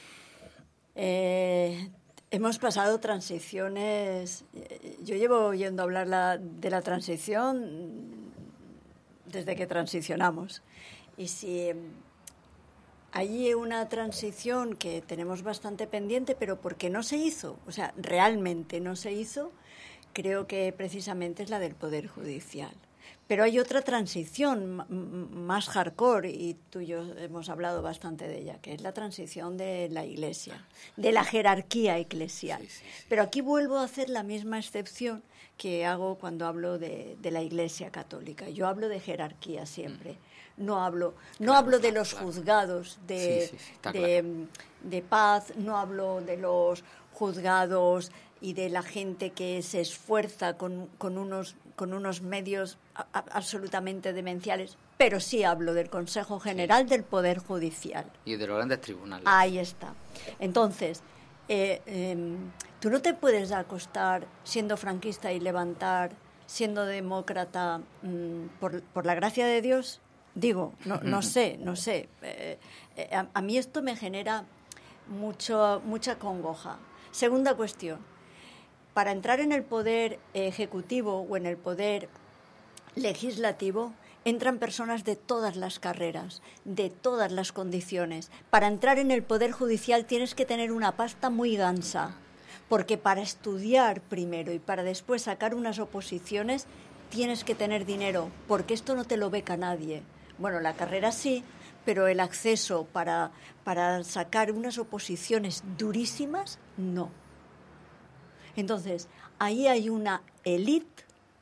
Eh, hemos pasado transiciones. Yo llevo oyendo hablar la, de la transición desde que transicionamos. Y si hay una transición que tenemos bastante pendiente, pero porque no se hizo, o sea, realmente no se hizo, creo que precisamente es la del Poder Judicial. Pero hay otra transición más hardcore, y tú y yo hemos hablado bastante de ella, que es la transición de la Iglesia, de la jerarquía eclesial. Sí, sí, sí. Pero aquí vuelvo a hacer la misma excepción que hago cuando hablo de, de la Iglesia católica. Yo hablo de jerarquía siempre. No hablo, no claro, hablo de los claro. juzgados de, sí, sí, sí, de, claro. de paz, no hablo de los juzgados y de la gente que se esfuerza con, con unos con unos medios a, a, absolutamente demenciales, pero sí hablo del Consejo General sí. del Poder Judicial. Y de los grandes tribunales. Ahí está. Entonces, eh, eh, tú no te puedes acostar siendo franquista y levantar, siendo demócrata, mmm, por, por la gracia de Dios. Digo, no, no sé, no sé. Eh, eh, a, a mí esto me genera mucho, mucha congoja. Segunda cuestión. Para entrar en el poder ejecutivo o en el poder legislativo, entran personas de todas las carreras, de todas las condiciones. Para entrar en el poder judicial tienes que tener una pasta muy gansa, porque para estudiar primero y para después sacar unas oposiciones tienes que tener dinero, porque esto no te lo beca nadie. Bueno, la carrera sí, pero el acceso para, para sacar unas oposiciones durísimas, no. Entonces, ahí hay una élite,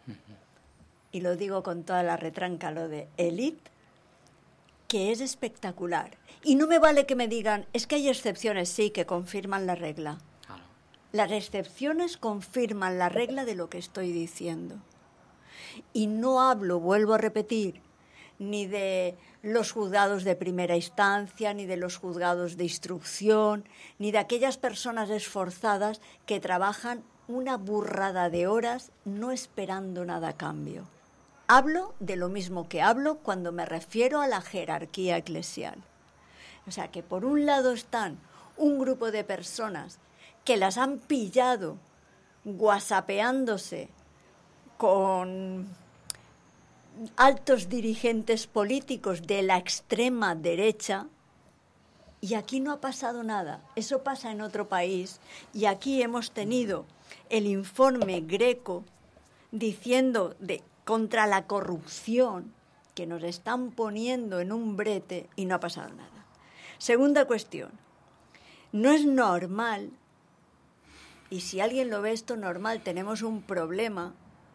y lo digo con toda la retranca, lo de élite, que es espectacular. Y no me vale que me digan, es que hay excepciones, sí, que confirman la regla. Claro. Las excepciones confirman la regla de lo que estoy diciendo. Y no hablo, vuelvo a repetir, ni de los juzgados de primera instancia, ni de los juzgados de instrucción, ni de aquellas personas esforzadas que trabajan una burrada de horas no esperando nada a cambio. Hablo de lo mismo que hablo cuando me refiero a la jerarquía eclesial. O sea, que por un lado están un grupo de personas que las han pillado guasapeándose con altos dirigentes políticos de la extrema derecha, y aquí no ha pasado nada. Eso pasa en otro país, y aquí hemos tenido el informe Greco diciendo de contra la corrupción que nos están poniendo en un brete, y no ha pasado nada. Segunda cuestión, no es normal, y si alguien lo ve esto normal, tenemos un problema,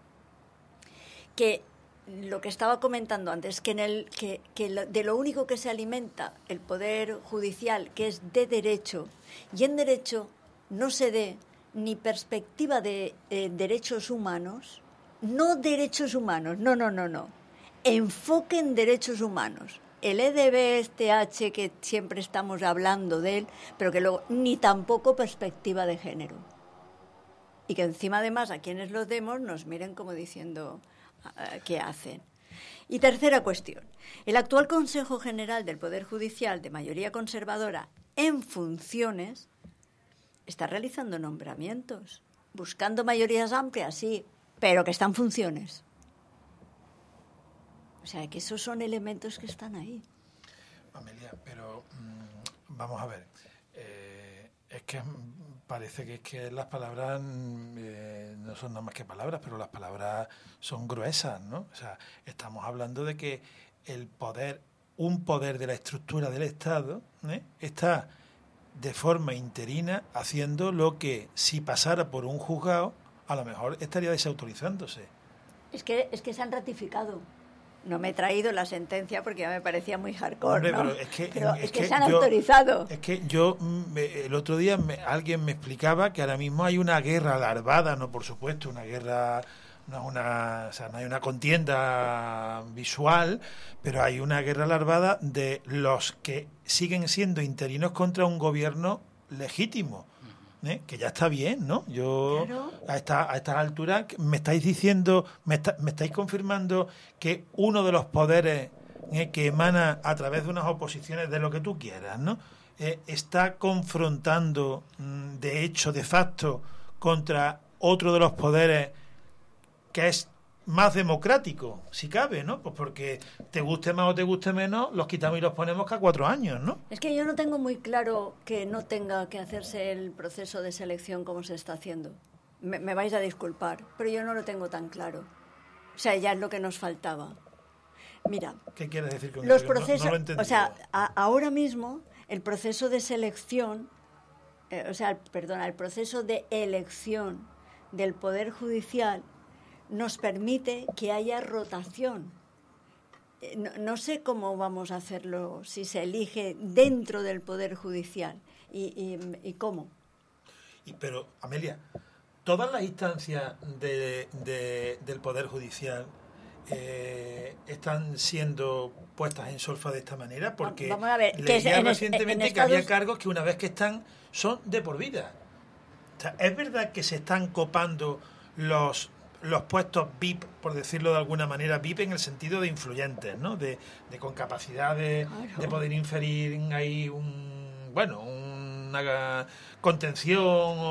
que lo que estaba comentando antes, que, en el, que, que lo, de lo único que se alimenta el Poder Judicial, que es de derecho, y en derecho no se dé ni perspectiva de eh, derechos humanos, no derechos humanos, no, no, no, no, enfoque en derechos humanos. El E D B este H que siempre estamos hablando de él, pero que luego ni tampoco perspectiva de género. Y que encima además a quienes los demos nos miren como diciendo uh, ¿qué hacen? Y tercera cuestión, el actual Consejo General del Poder Judicial de mayoría conservadora en funciones está realizando nombramientos, buscando mayorías amplias, sí, pero que están en funciones. O sea, que esos son elementos que están ahí. Amelia, pero mmm, vamos a ver. Eh, es que parece que es que las palabras eh, no son nada más que palabras, pero las palabras son gruesas, ¿no? O sea, estamos hablando de que el poder, un poder de la estructura del Estado, ¿eh? está de forma interina haciendo lo que, si pasara por un juzgado, a lo mejor estaría desautorizándose. Es que, es que se han ratificado. No me he traído la sentencia porque ya me parecía muy hardcore, Hombre, ¿no? pero es que, pero es es que, que se han yo, autorizado. Es que yo, me, el otro día me, alguien me explicaba que ahora mismo hay una guerra larvada, no por supuesto, una guerra, no es una, o sea, no hay una contienda visual, pero hay una guerra larvada de los que siguen siendo interinos contra un gobierno legítimo. ¿Eh? Que ya está bien, ¿no? Yo claro. a esta a estas alturas me estáis diciendo, me, está, me estáis confirmando que uno de los poderes eh, que emana a través de unas oposiciones de lo que tú quieras, ¿no? Eh, está confrontando mm, de hecho, de facto, contra otro de los poderes que es más democrático, si cabe, ¿no? Pues porque te guste más o te guste menos, los quitamos y los ponemos cada cuatro años, ¿no? Es que yo no tengo muy claro que no tenga que hacerse el proceso de selección como se está haciendo. Me, me vais a disculpar, pero yo no lo tengo tan claro. O sea, ya es lo que nos faltaba. Mira, ¿qué quieres decir con los eso? procesos, no, no lo he o sea, a, ahora mismo el proceso de selección, eh, o sea, perdona, el proceso de elección del Poder Judicial nos permite que haya rotación. No, no sé cómo vamos a hacerlo si se elige dentro del Poder Judicial y, y, y cómo. Y, pero, Amelia, todas las instancias de, de, del Poder Judicial eh, están siendo puestas en solfa de esta manera, porque vamos a ver, leía que en, recientemente en que había Estados... cargos que una vez que están son de por vida. O sea, es verdad que se están copando los los puestos V I P, por decirlo de alguna manera, V I P en el sentido de influyentes, ¿no? De, de con capacidad de, claro. de poder inferir ahí un, bueno, una contención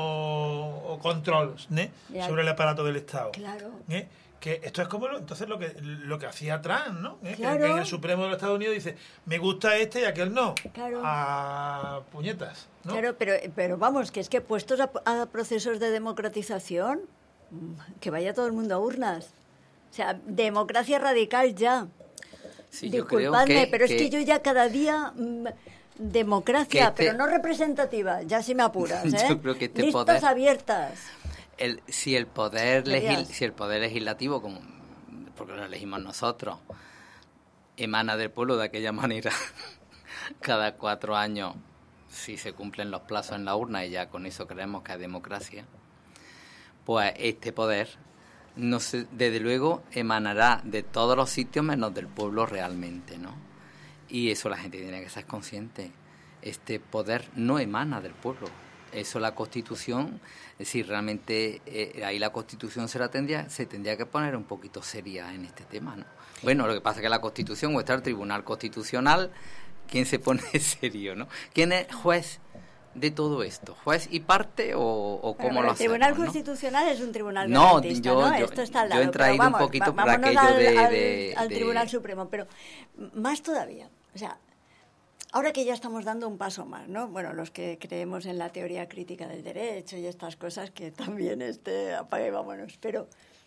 o, o control, ¿eh? sobre el aparato del Estado. Claro. ¿Eh? Que esto es como lo, entonces lo que lo que hacía Trump, ¿no? ¿Eh? Claro. Que, que en el Supremo de los Estados Unidos dice, me gusta este y aquel no. Claro. A puñetas, ¿no? Claro, pero, pero vamos, que es que puestos a, a procesos de democratización, que vaya todo el mundo a urnas. O sea, democracia radical ya. Sí, Disculpadme, que, pero que... es que yo ya cada día mmm, democracia, este... pero no representativa, ya si me apuras, ¿eh? Yo creo que este Listas poder... abiertas. El, si el poder legil... si el poder legislativo, como porque lo elegimos nosotros, emana del pueblo de aquella manera, cada cuatro años si se cumplen los plazos en la urna y ya con eso creemos que hay democracia, pues este poder, no se, desde luego, emanará de todos los sitios menos del pueblo realmente, ¿no? Y eso la gente tiene que ser consciente. Este poder no emana del pueblo. Eso la Constitución, es decir, realmente eh, ahí la Constitución se la tendría, se tendría que poner un poquito seria en este tema, ¿no? Bueno, lo que pasa es que la Constitución, o está el Tribunal Constitucional, ¿quién se pone serio, no? ¿Quién es juez de todo esto? ¿Juez y parte o, o cómo bueno, lo el Tribunal hacemos, Constitucional ¿no? es un tribunal No, garantista, yo, ¿no? yo, Esto está al yo lado, he traído pero vamos, un poquito por vámonos aquello al, de, al, de, al de... Tribunal Supremo, pero más todavía, o sea, ahora que ya estamos dando un paso más, ¿no? Bueno, los que creemos en la teoría crítica del derecho y estas cosas que también este apaga y vámonos, pero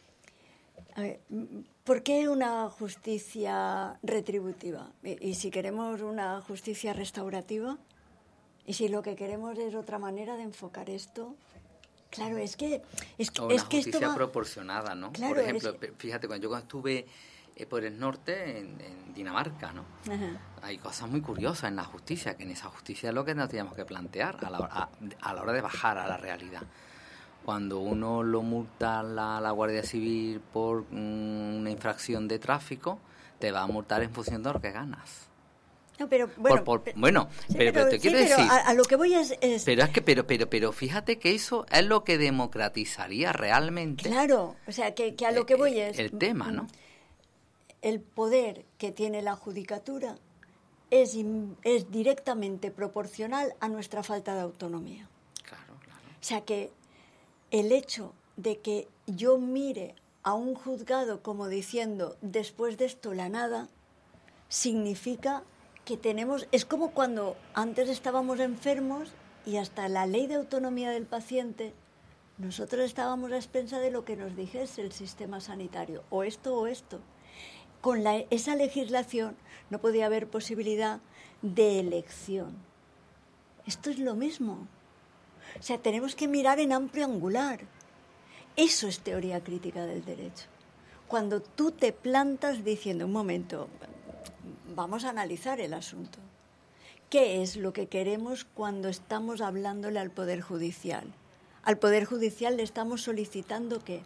a ver, ¿por qué una justicia retributiva? Y, y si queremos una justicia restaurativa, y si lo que queremos es otra manera de enfocar esto, claro, es que es, o una es que justicia esto va... proporcionada, ¿no? Claro, por ejemplo, es... fíjate, cuando yo cuando estuve eh, por el norte, en, en Dinamarca, ¿no? Ajá. Hay cosas muy curiosas en la justicia, que en esa justicia es lo que nos teníamos que plantear a la, a, a la hora de bajar a la realidad. Cuando uno lo multa la, la Guardia Civil por mm, una infracción de tráfico, te va a multar en función de lo que ganas. No, pero bueno, por, por, pero, bueno sí, pero, pero te sí, quiero pero decir, a, a lo que voy es, es pero es que pero pero pero fíjate que eso es lo que democratizaría realmente. Claro, o sea que, que a lo que voy es el tema, ¿no? El poder que tiene la judicatura es es directamente proporcional a nuestra falta de autonomía. Claro, claro. O sea que el hecho de que yo mire a un juzgado como diciendo después de esto la nada significa que tenemos, es como cuando antes estábamos enfermos y hasta la ley de autonomía del paciente, nosotros estábamos a expensa de lo que nos dijese el sistema sanitario, o esto o esto. Con la, esa legislación no podía haber posibilidad de elección. Esto es lo mismo. O sea, tenemos que mirar en amplio angular. Eso es teoría crítica del derecho. Cuando tú te plantas diciendo, un momento, vamos a analizar el asunto. ¿Qué es lo que queremos cuando estamos hablándole al Poder Judicial? Al Poder Judicial le estamos solicitando ¿qué?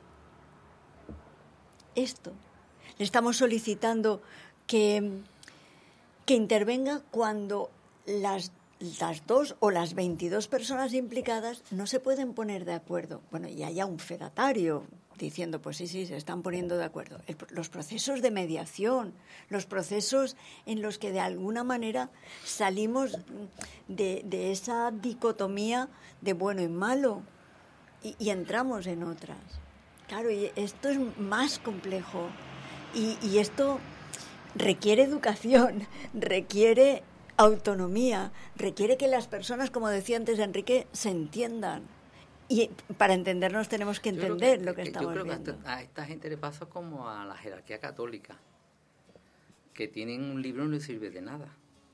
Esto. Le estamos solicitando que, que intervenga cuando las, las dos o las veintidós personas implicadas no se pueden poner de acuerdo. Bueno, y haya un fedatario diciendo, pues sí, sí, se están poniendo de acuerdo. El, los procesos de mediación, los procesos en los que de alguna manera salimos de, de esa dicotomía de bueno y malo y, y entramos en otras. Claro, y esto es más complejo y, y esto requiere educación, requiere autonomía, requiere que las personas, como decía antes Enrique, se entiendan. Y para entendernos tenemos que entender que, lo que, que estamos yo creo viendo. Que a esta gente le pasa como a la jerarquía católica, que tienen un libro y no les sirve de nada.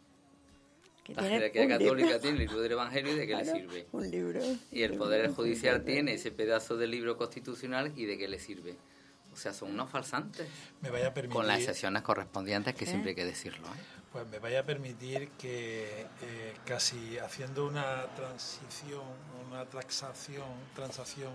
Que la jerarquía católica libro. tiene el libro del Evangelio y de qué Claro, le sirve. Un libro. Y el Poder Judicial tiene ese pedazo del libro constitucional y de qué le sirve. O sea, son unos falsantes. Me vaya a permitir, con las excepciones correspondientes, que ¿Eh? siempre hay que decirlo, ¿eh? Pues me vaya a permitir que eh, casi haciendo una transición, una transacción, transacción,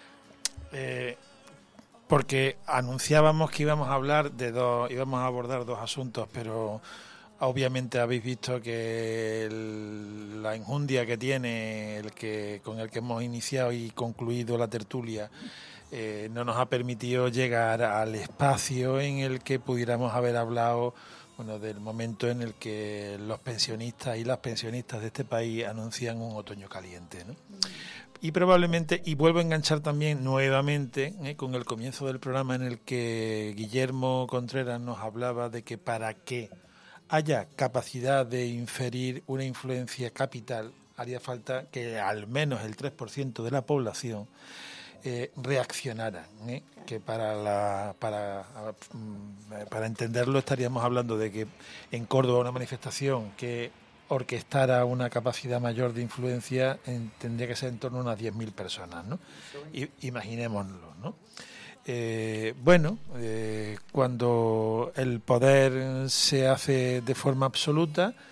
eh, porque anunciábamos que íbamos a hablar de dos, íbamos a abordar dos asuntos, pero obviamente habéis visto que el, la enjundia que tiene el que con el que hemos iniciado y concluido la tertulia eh, no nos ha permitido llegar al espacio en el que pudiéramos haber hablado, bueno, del momento en el que los pensionistas y las pensionistas de este país anuncian un otoño caliente, ¿no? Y probablemente, y vuelvo a enganchar también nuevamente ¿eh? con el comienzo del programa en el que Guillermo Contreras nos hablaba de que para que haya capacidad de inferir una influencia capital, haría falta que al menos el tres por ciento de la población eh, reaccionara, ¿eh? que para la para para entenderlo estaríamos hablando de que en Córdoba una manifestación que orquestara una capacidad mayor de influencia en, tendría que ser en torno a unas diez mil personas, ¿no? I, imaginémoslo, ¿no? Eh, bueno, eh, cuando el poder se hace de forma absoluta,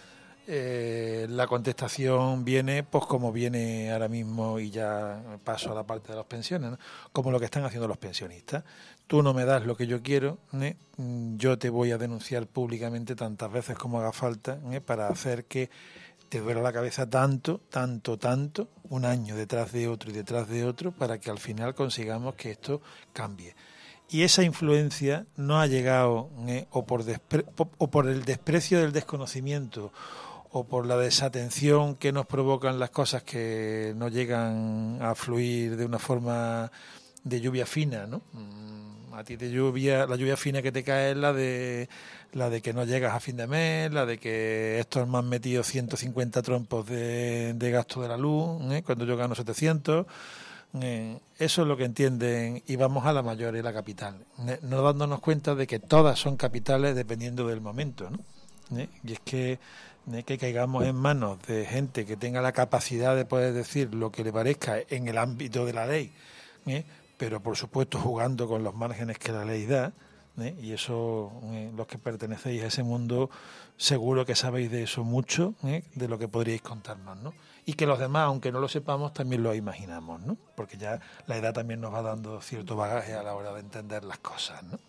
eh, la contestación viene pues como viene ahora mismo, y ya paso a la parte de las pensiones, ¿no? Como lo que están haciendo los pensionistas. Tú no me das lo que yo quiero, ¿eh? Yo te voy a denunciar públicamente tantas veces como haga falta, ¿eh? Para hacer que te duela la cabeza tanto, tanto, tanto, un año detrás de otro y detrás de otro, para que al final consigamos que esto cambie. Y esa influencia no ha llegado ¿eh? o, por despre- o por el desprecio del desconocimiento, o por la desatención que nos provocan las cosas que no llegan a fluir de una forma de lluvia fina, ¿no? A ti de lluvia, la lluvia fina que te cae es la de la de que no llegas a fin de mes, la de que estos me han metido ciento cincuenta trompos de, de gasto de la luz, ¿eh? Cuando yo gano setecientos. Eh, eso es lo que entienden, y vamos a la mayor y la capital, ¿eh? No dándonos cuenta de que todas son capitales dependiendo del momento, ¿no? ¿Eh? Y es que, ¿eh? que caigamos en manos de gente que tenga la capacidad de poder decir lo que le parezca en el ámbito de la ley, ¿eh? Pero por supuesto jugando con los márgenes que la ley da, ¿eh? Y eso, eh, los que pertenecéis a ese mundo, seguro que sabéis de eso mucho, ¿eh? De lo que podríais contarnos, ¿no? Y que los demás, aunque no lo sepamos, también lo imaginamos, ¿no? Porque ya la edad también nos va dando cierto bagaje a la hora de entender las cosas, ¿no?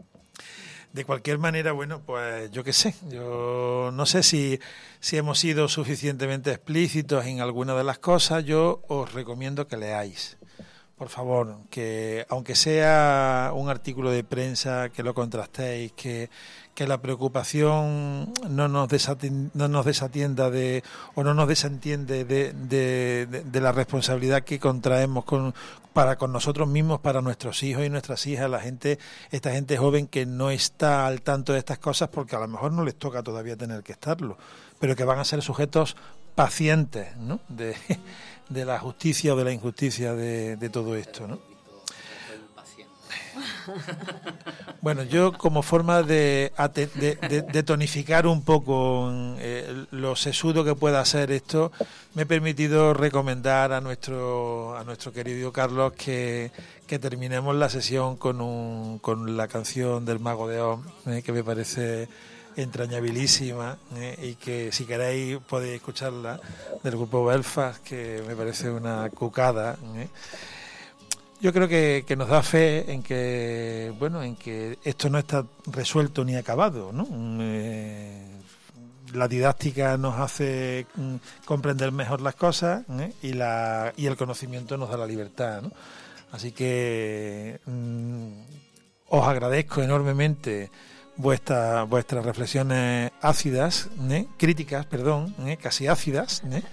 De cualquier manera, bueno, pues yo qué sé, yo no sé si, si hemos sido suficientemente explícitos en alguna de las cosas. Yo os recomiendo que leáis. Por favor, que aunque sea un artículo de prensa, que lo contrastéis, que, que la preocupación no nos desatienda, no nos desatienda de, o no nos desentiende de, de, de, de la responsabilidad que contraemos con, para con nosotros mismos, para nuestros hijos y nuestras hijas, la gente, esta gente joven que no está al tanto de estas cosas porque a lo mejor no les toca todavía tener que estarlo, pero que van a ser sujetos pacientes, ¿no? de, de la justicia o de la injusticia de, de todo esto, ¿no? Bueno, yo como forma de, de, de, de tonificar un poco eh, lo sesudo que pueda ser esto, me he permitido recomendar a nuestro a nuestro querido Carlos que, que terminemos la sesión con, un, con la canción del Mago de Oz, eh, que me parece entrañabilísima, eh, y que si queréis podéis escucharla, del grupo Belfast, que me parece una cucada. eh. Yo creo que, que nos da fe en que, bueno, en que esto no está resuelto ni acabado, ¿no? Eh, la didáctica nos hace mm, comprender mejor las cosas, ¿eh? y la y el conocimiento nos da la libertad, ¿no? Así que mm, os agradezco enormemente vuestra, vuestras reflexiones ácidas, ¿eh? críticas, perdón, ¿eh? casi ácidas, ¿eh?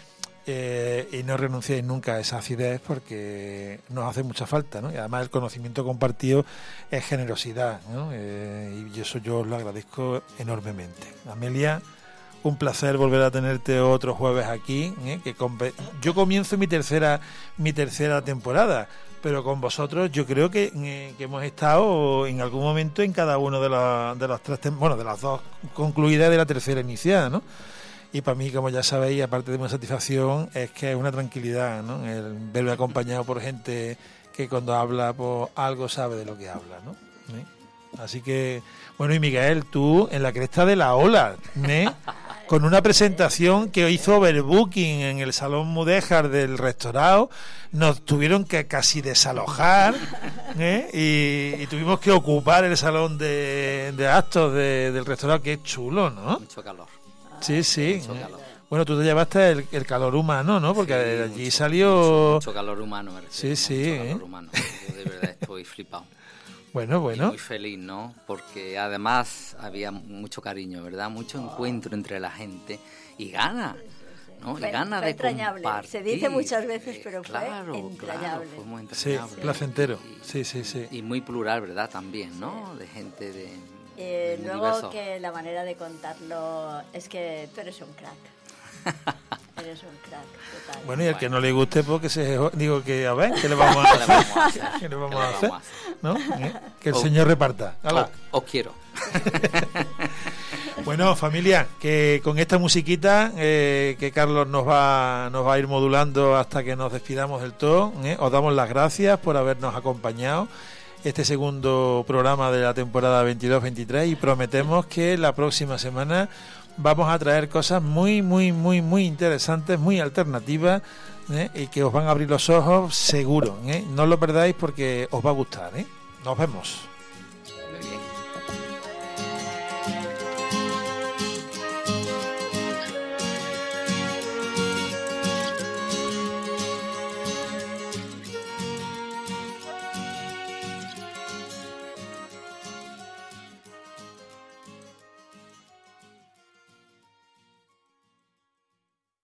Eh, y no renunciéis nunca a esa acidez, porque nos hace mucha falta, ¿no? Y además el conocimiento compartido es generosidad, ¿no? Eh, y eso yo os lo agradezco enormemente. Amelia, un placer volver a tenerte otro jueves aquí, ¿eh? que comp- yo comienzo mi tercera mi tercera temporada, pero con vosotros yo creo que, eh, que hemos estado en algún momento en cada uno de los de las tres tem- bueno de las dos concluidas de la tercera iniciada, ¿no? Y para mí, como ya sabéis, aparte de una satisfacción, es que es una tranquilidad, ¿no? El verme acompañado por gente que cuando habla, pues algo sabe de lo que habla, ¿no? ¿Eh? Así que, bueno, y Miguel, tú en la cresta de la ola, ¿eh? Con una presentación que hizo Overbooking en el Salón Mudéjar del Restaurado, nos tuvieron que casi desalojar, ¿eh? y, y tuvimos que ocupar el salón de, de actos de, del restaurado, que es chulo, ¿no? Mucho calor. Sí, sí. Bueno, tú te llevaste el, el calor humano, ¿no? Porque sí, de allí mucho, salió... Mucho, mucho calor humano, me refiero. Sí, sí. Mucho ¿eh? calor humano. Yo de verdad estoy flipado. Bueno, bueno. Y muy feliz, ¿no? Porque además había mucho cariño, ¿verdad? Mucho encuentro entre la gente y gana, ¿no? Y gana de compartir. Se dice muchas veces, pero eh, claro, fue entrañable. Claro, fue muy entrañable. Sí, placentero. Sí, sí, sí. Y muy plural, ¿verdad? También, ¿no? De gente de... Eh, luego diverso. Que la manera de contarlo es que tú eres un crack. Eres un crack, total. Bueno, y al que no le guste, porque se digo que a ver, ¿qué le vamos a hacer? ¿Qué le vamos a hacer? ¿No? ¿Eh? Que el o, Señor reparta. Os, os quiero. Bueno, familia, que con esta musiquita eh, que Carlos nos va nos va a ir modulando hasta que nos despidamos del todo, ¿eh? Os damos las gracias por habernos acompañado este segundo programa de la temporada veintidós veintitrés, y prometemos que la próxima semana vamos a traer cosas muy, muy, muy, muy interesantes, muy alternativas, ¿eh? y que os van a abrir los ojos seguro, ¿eh? No lo perdáis porque os va a gustar, ¿eh? Nos vemos.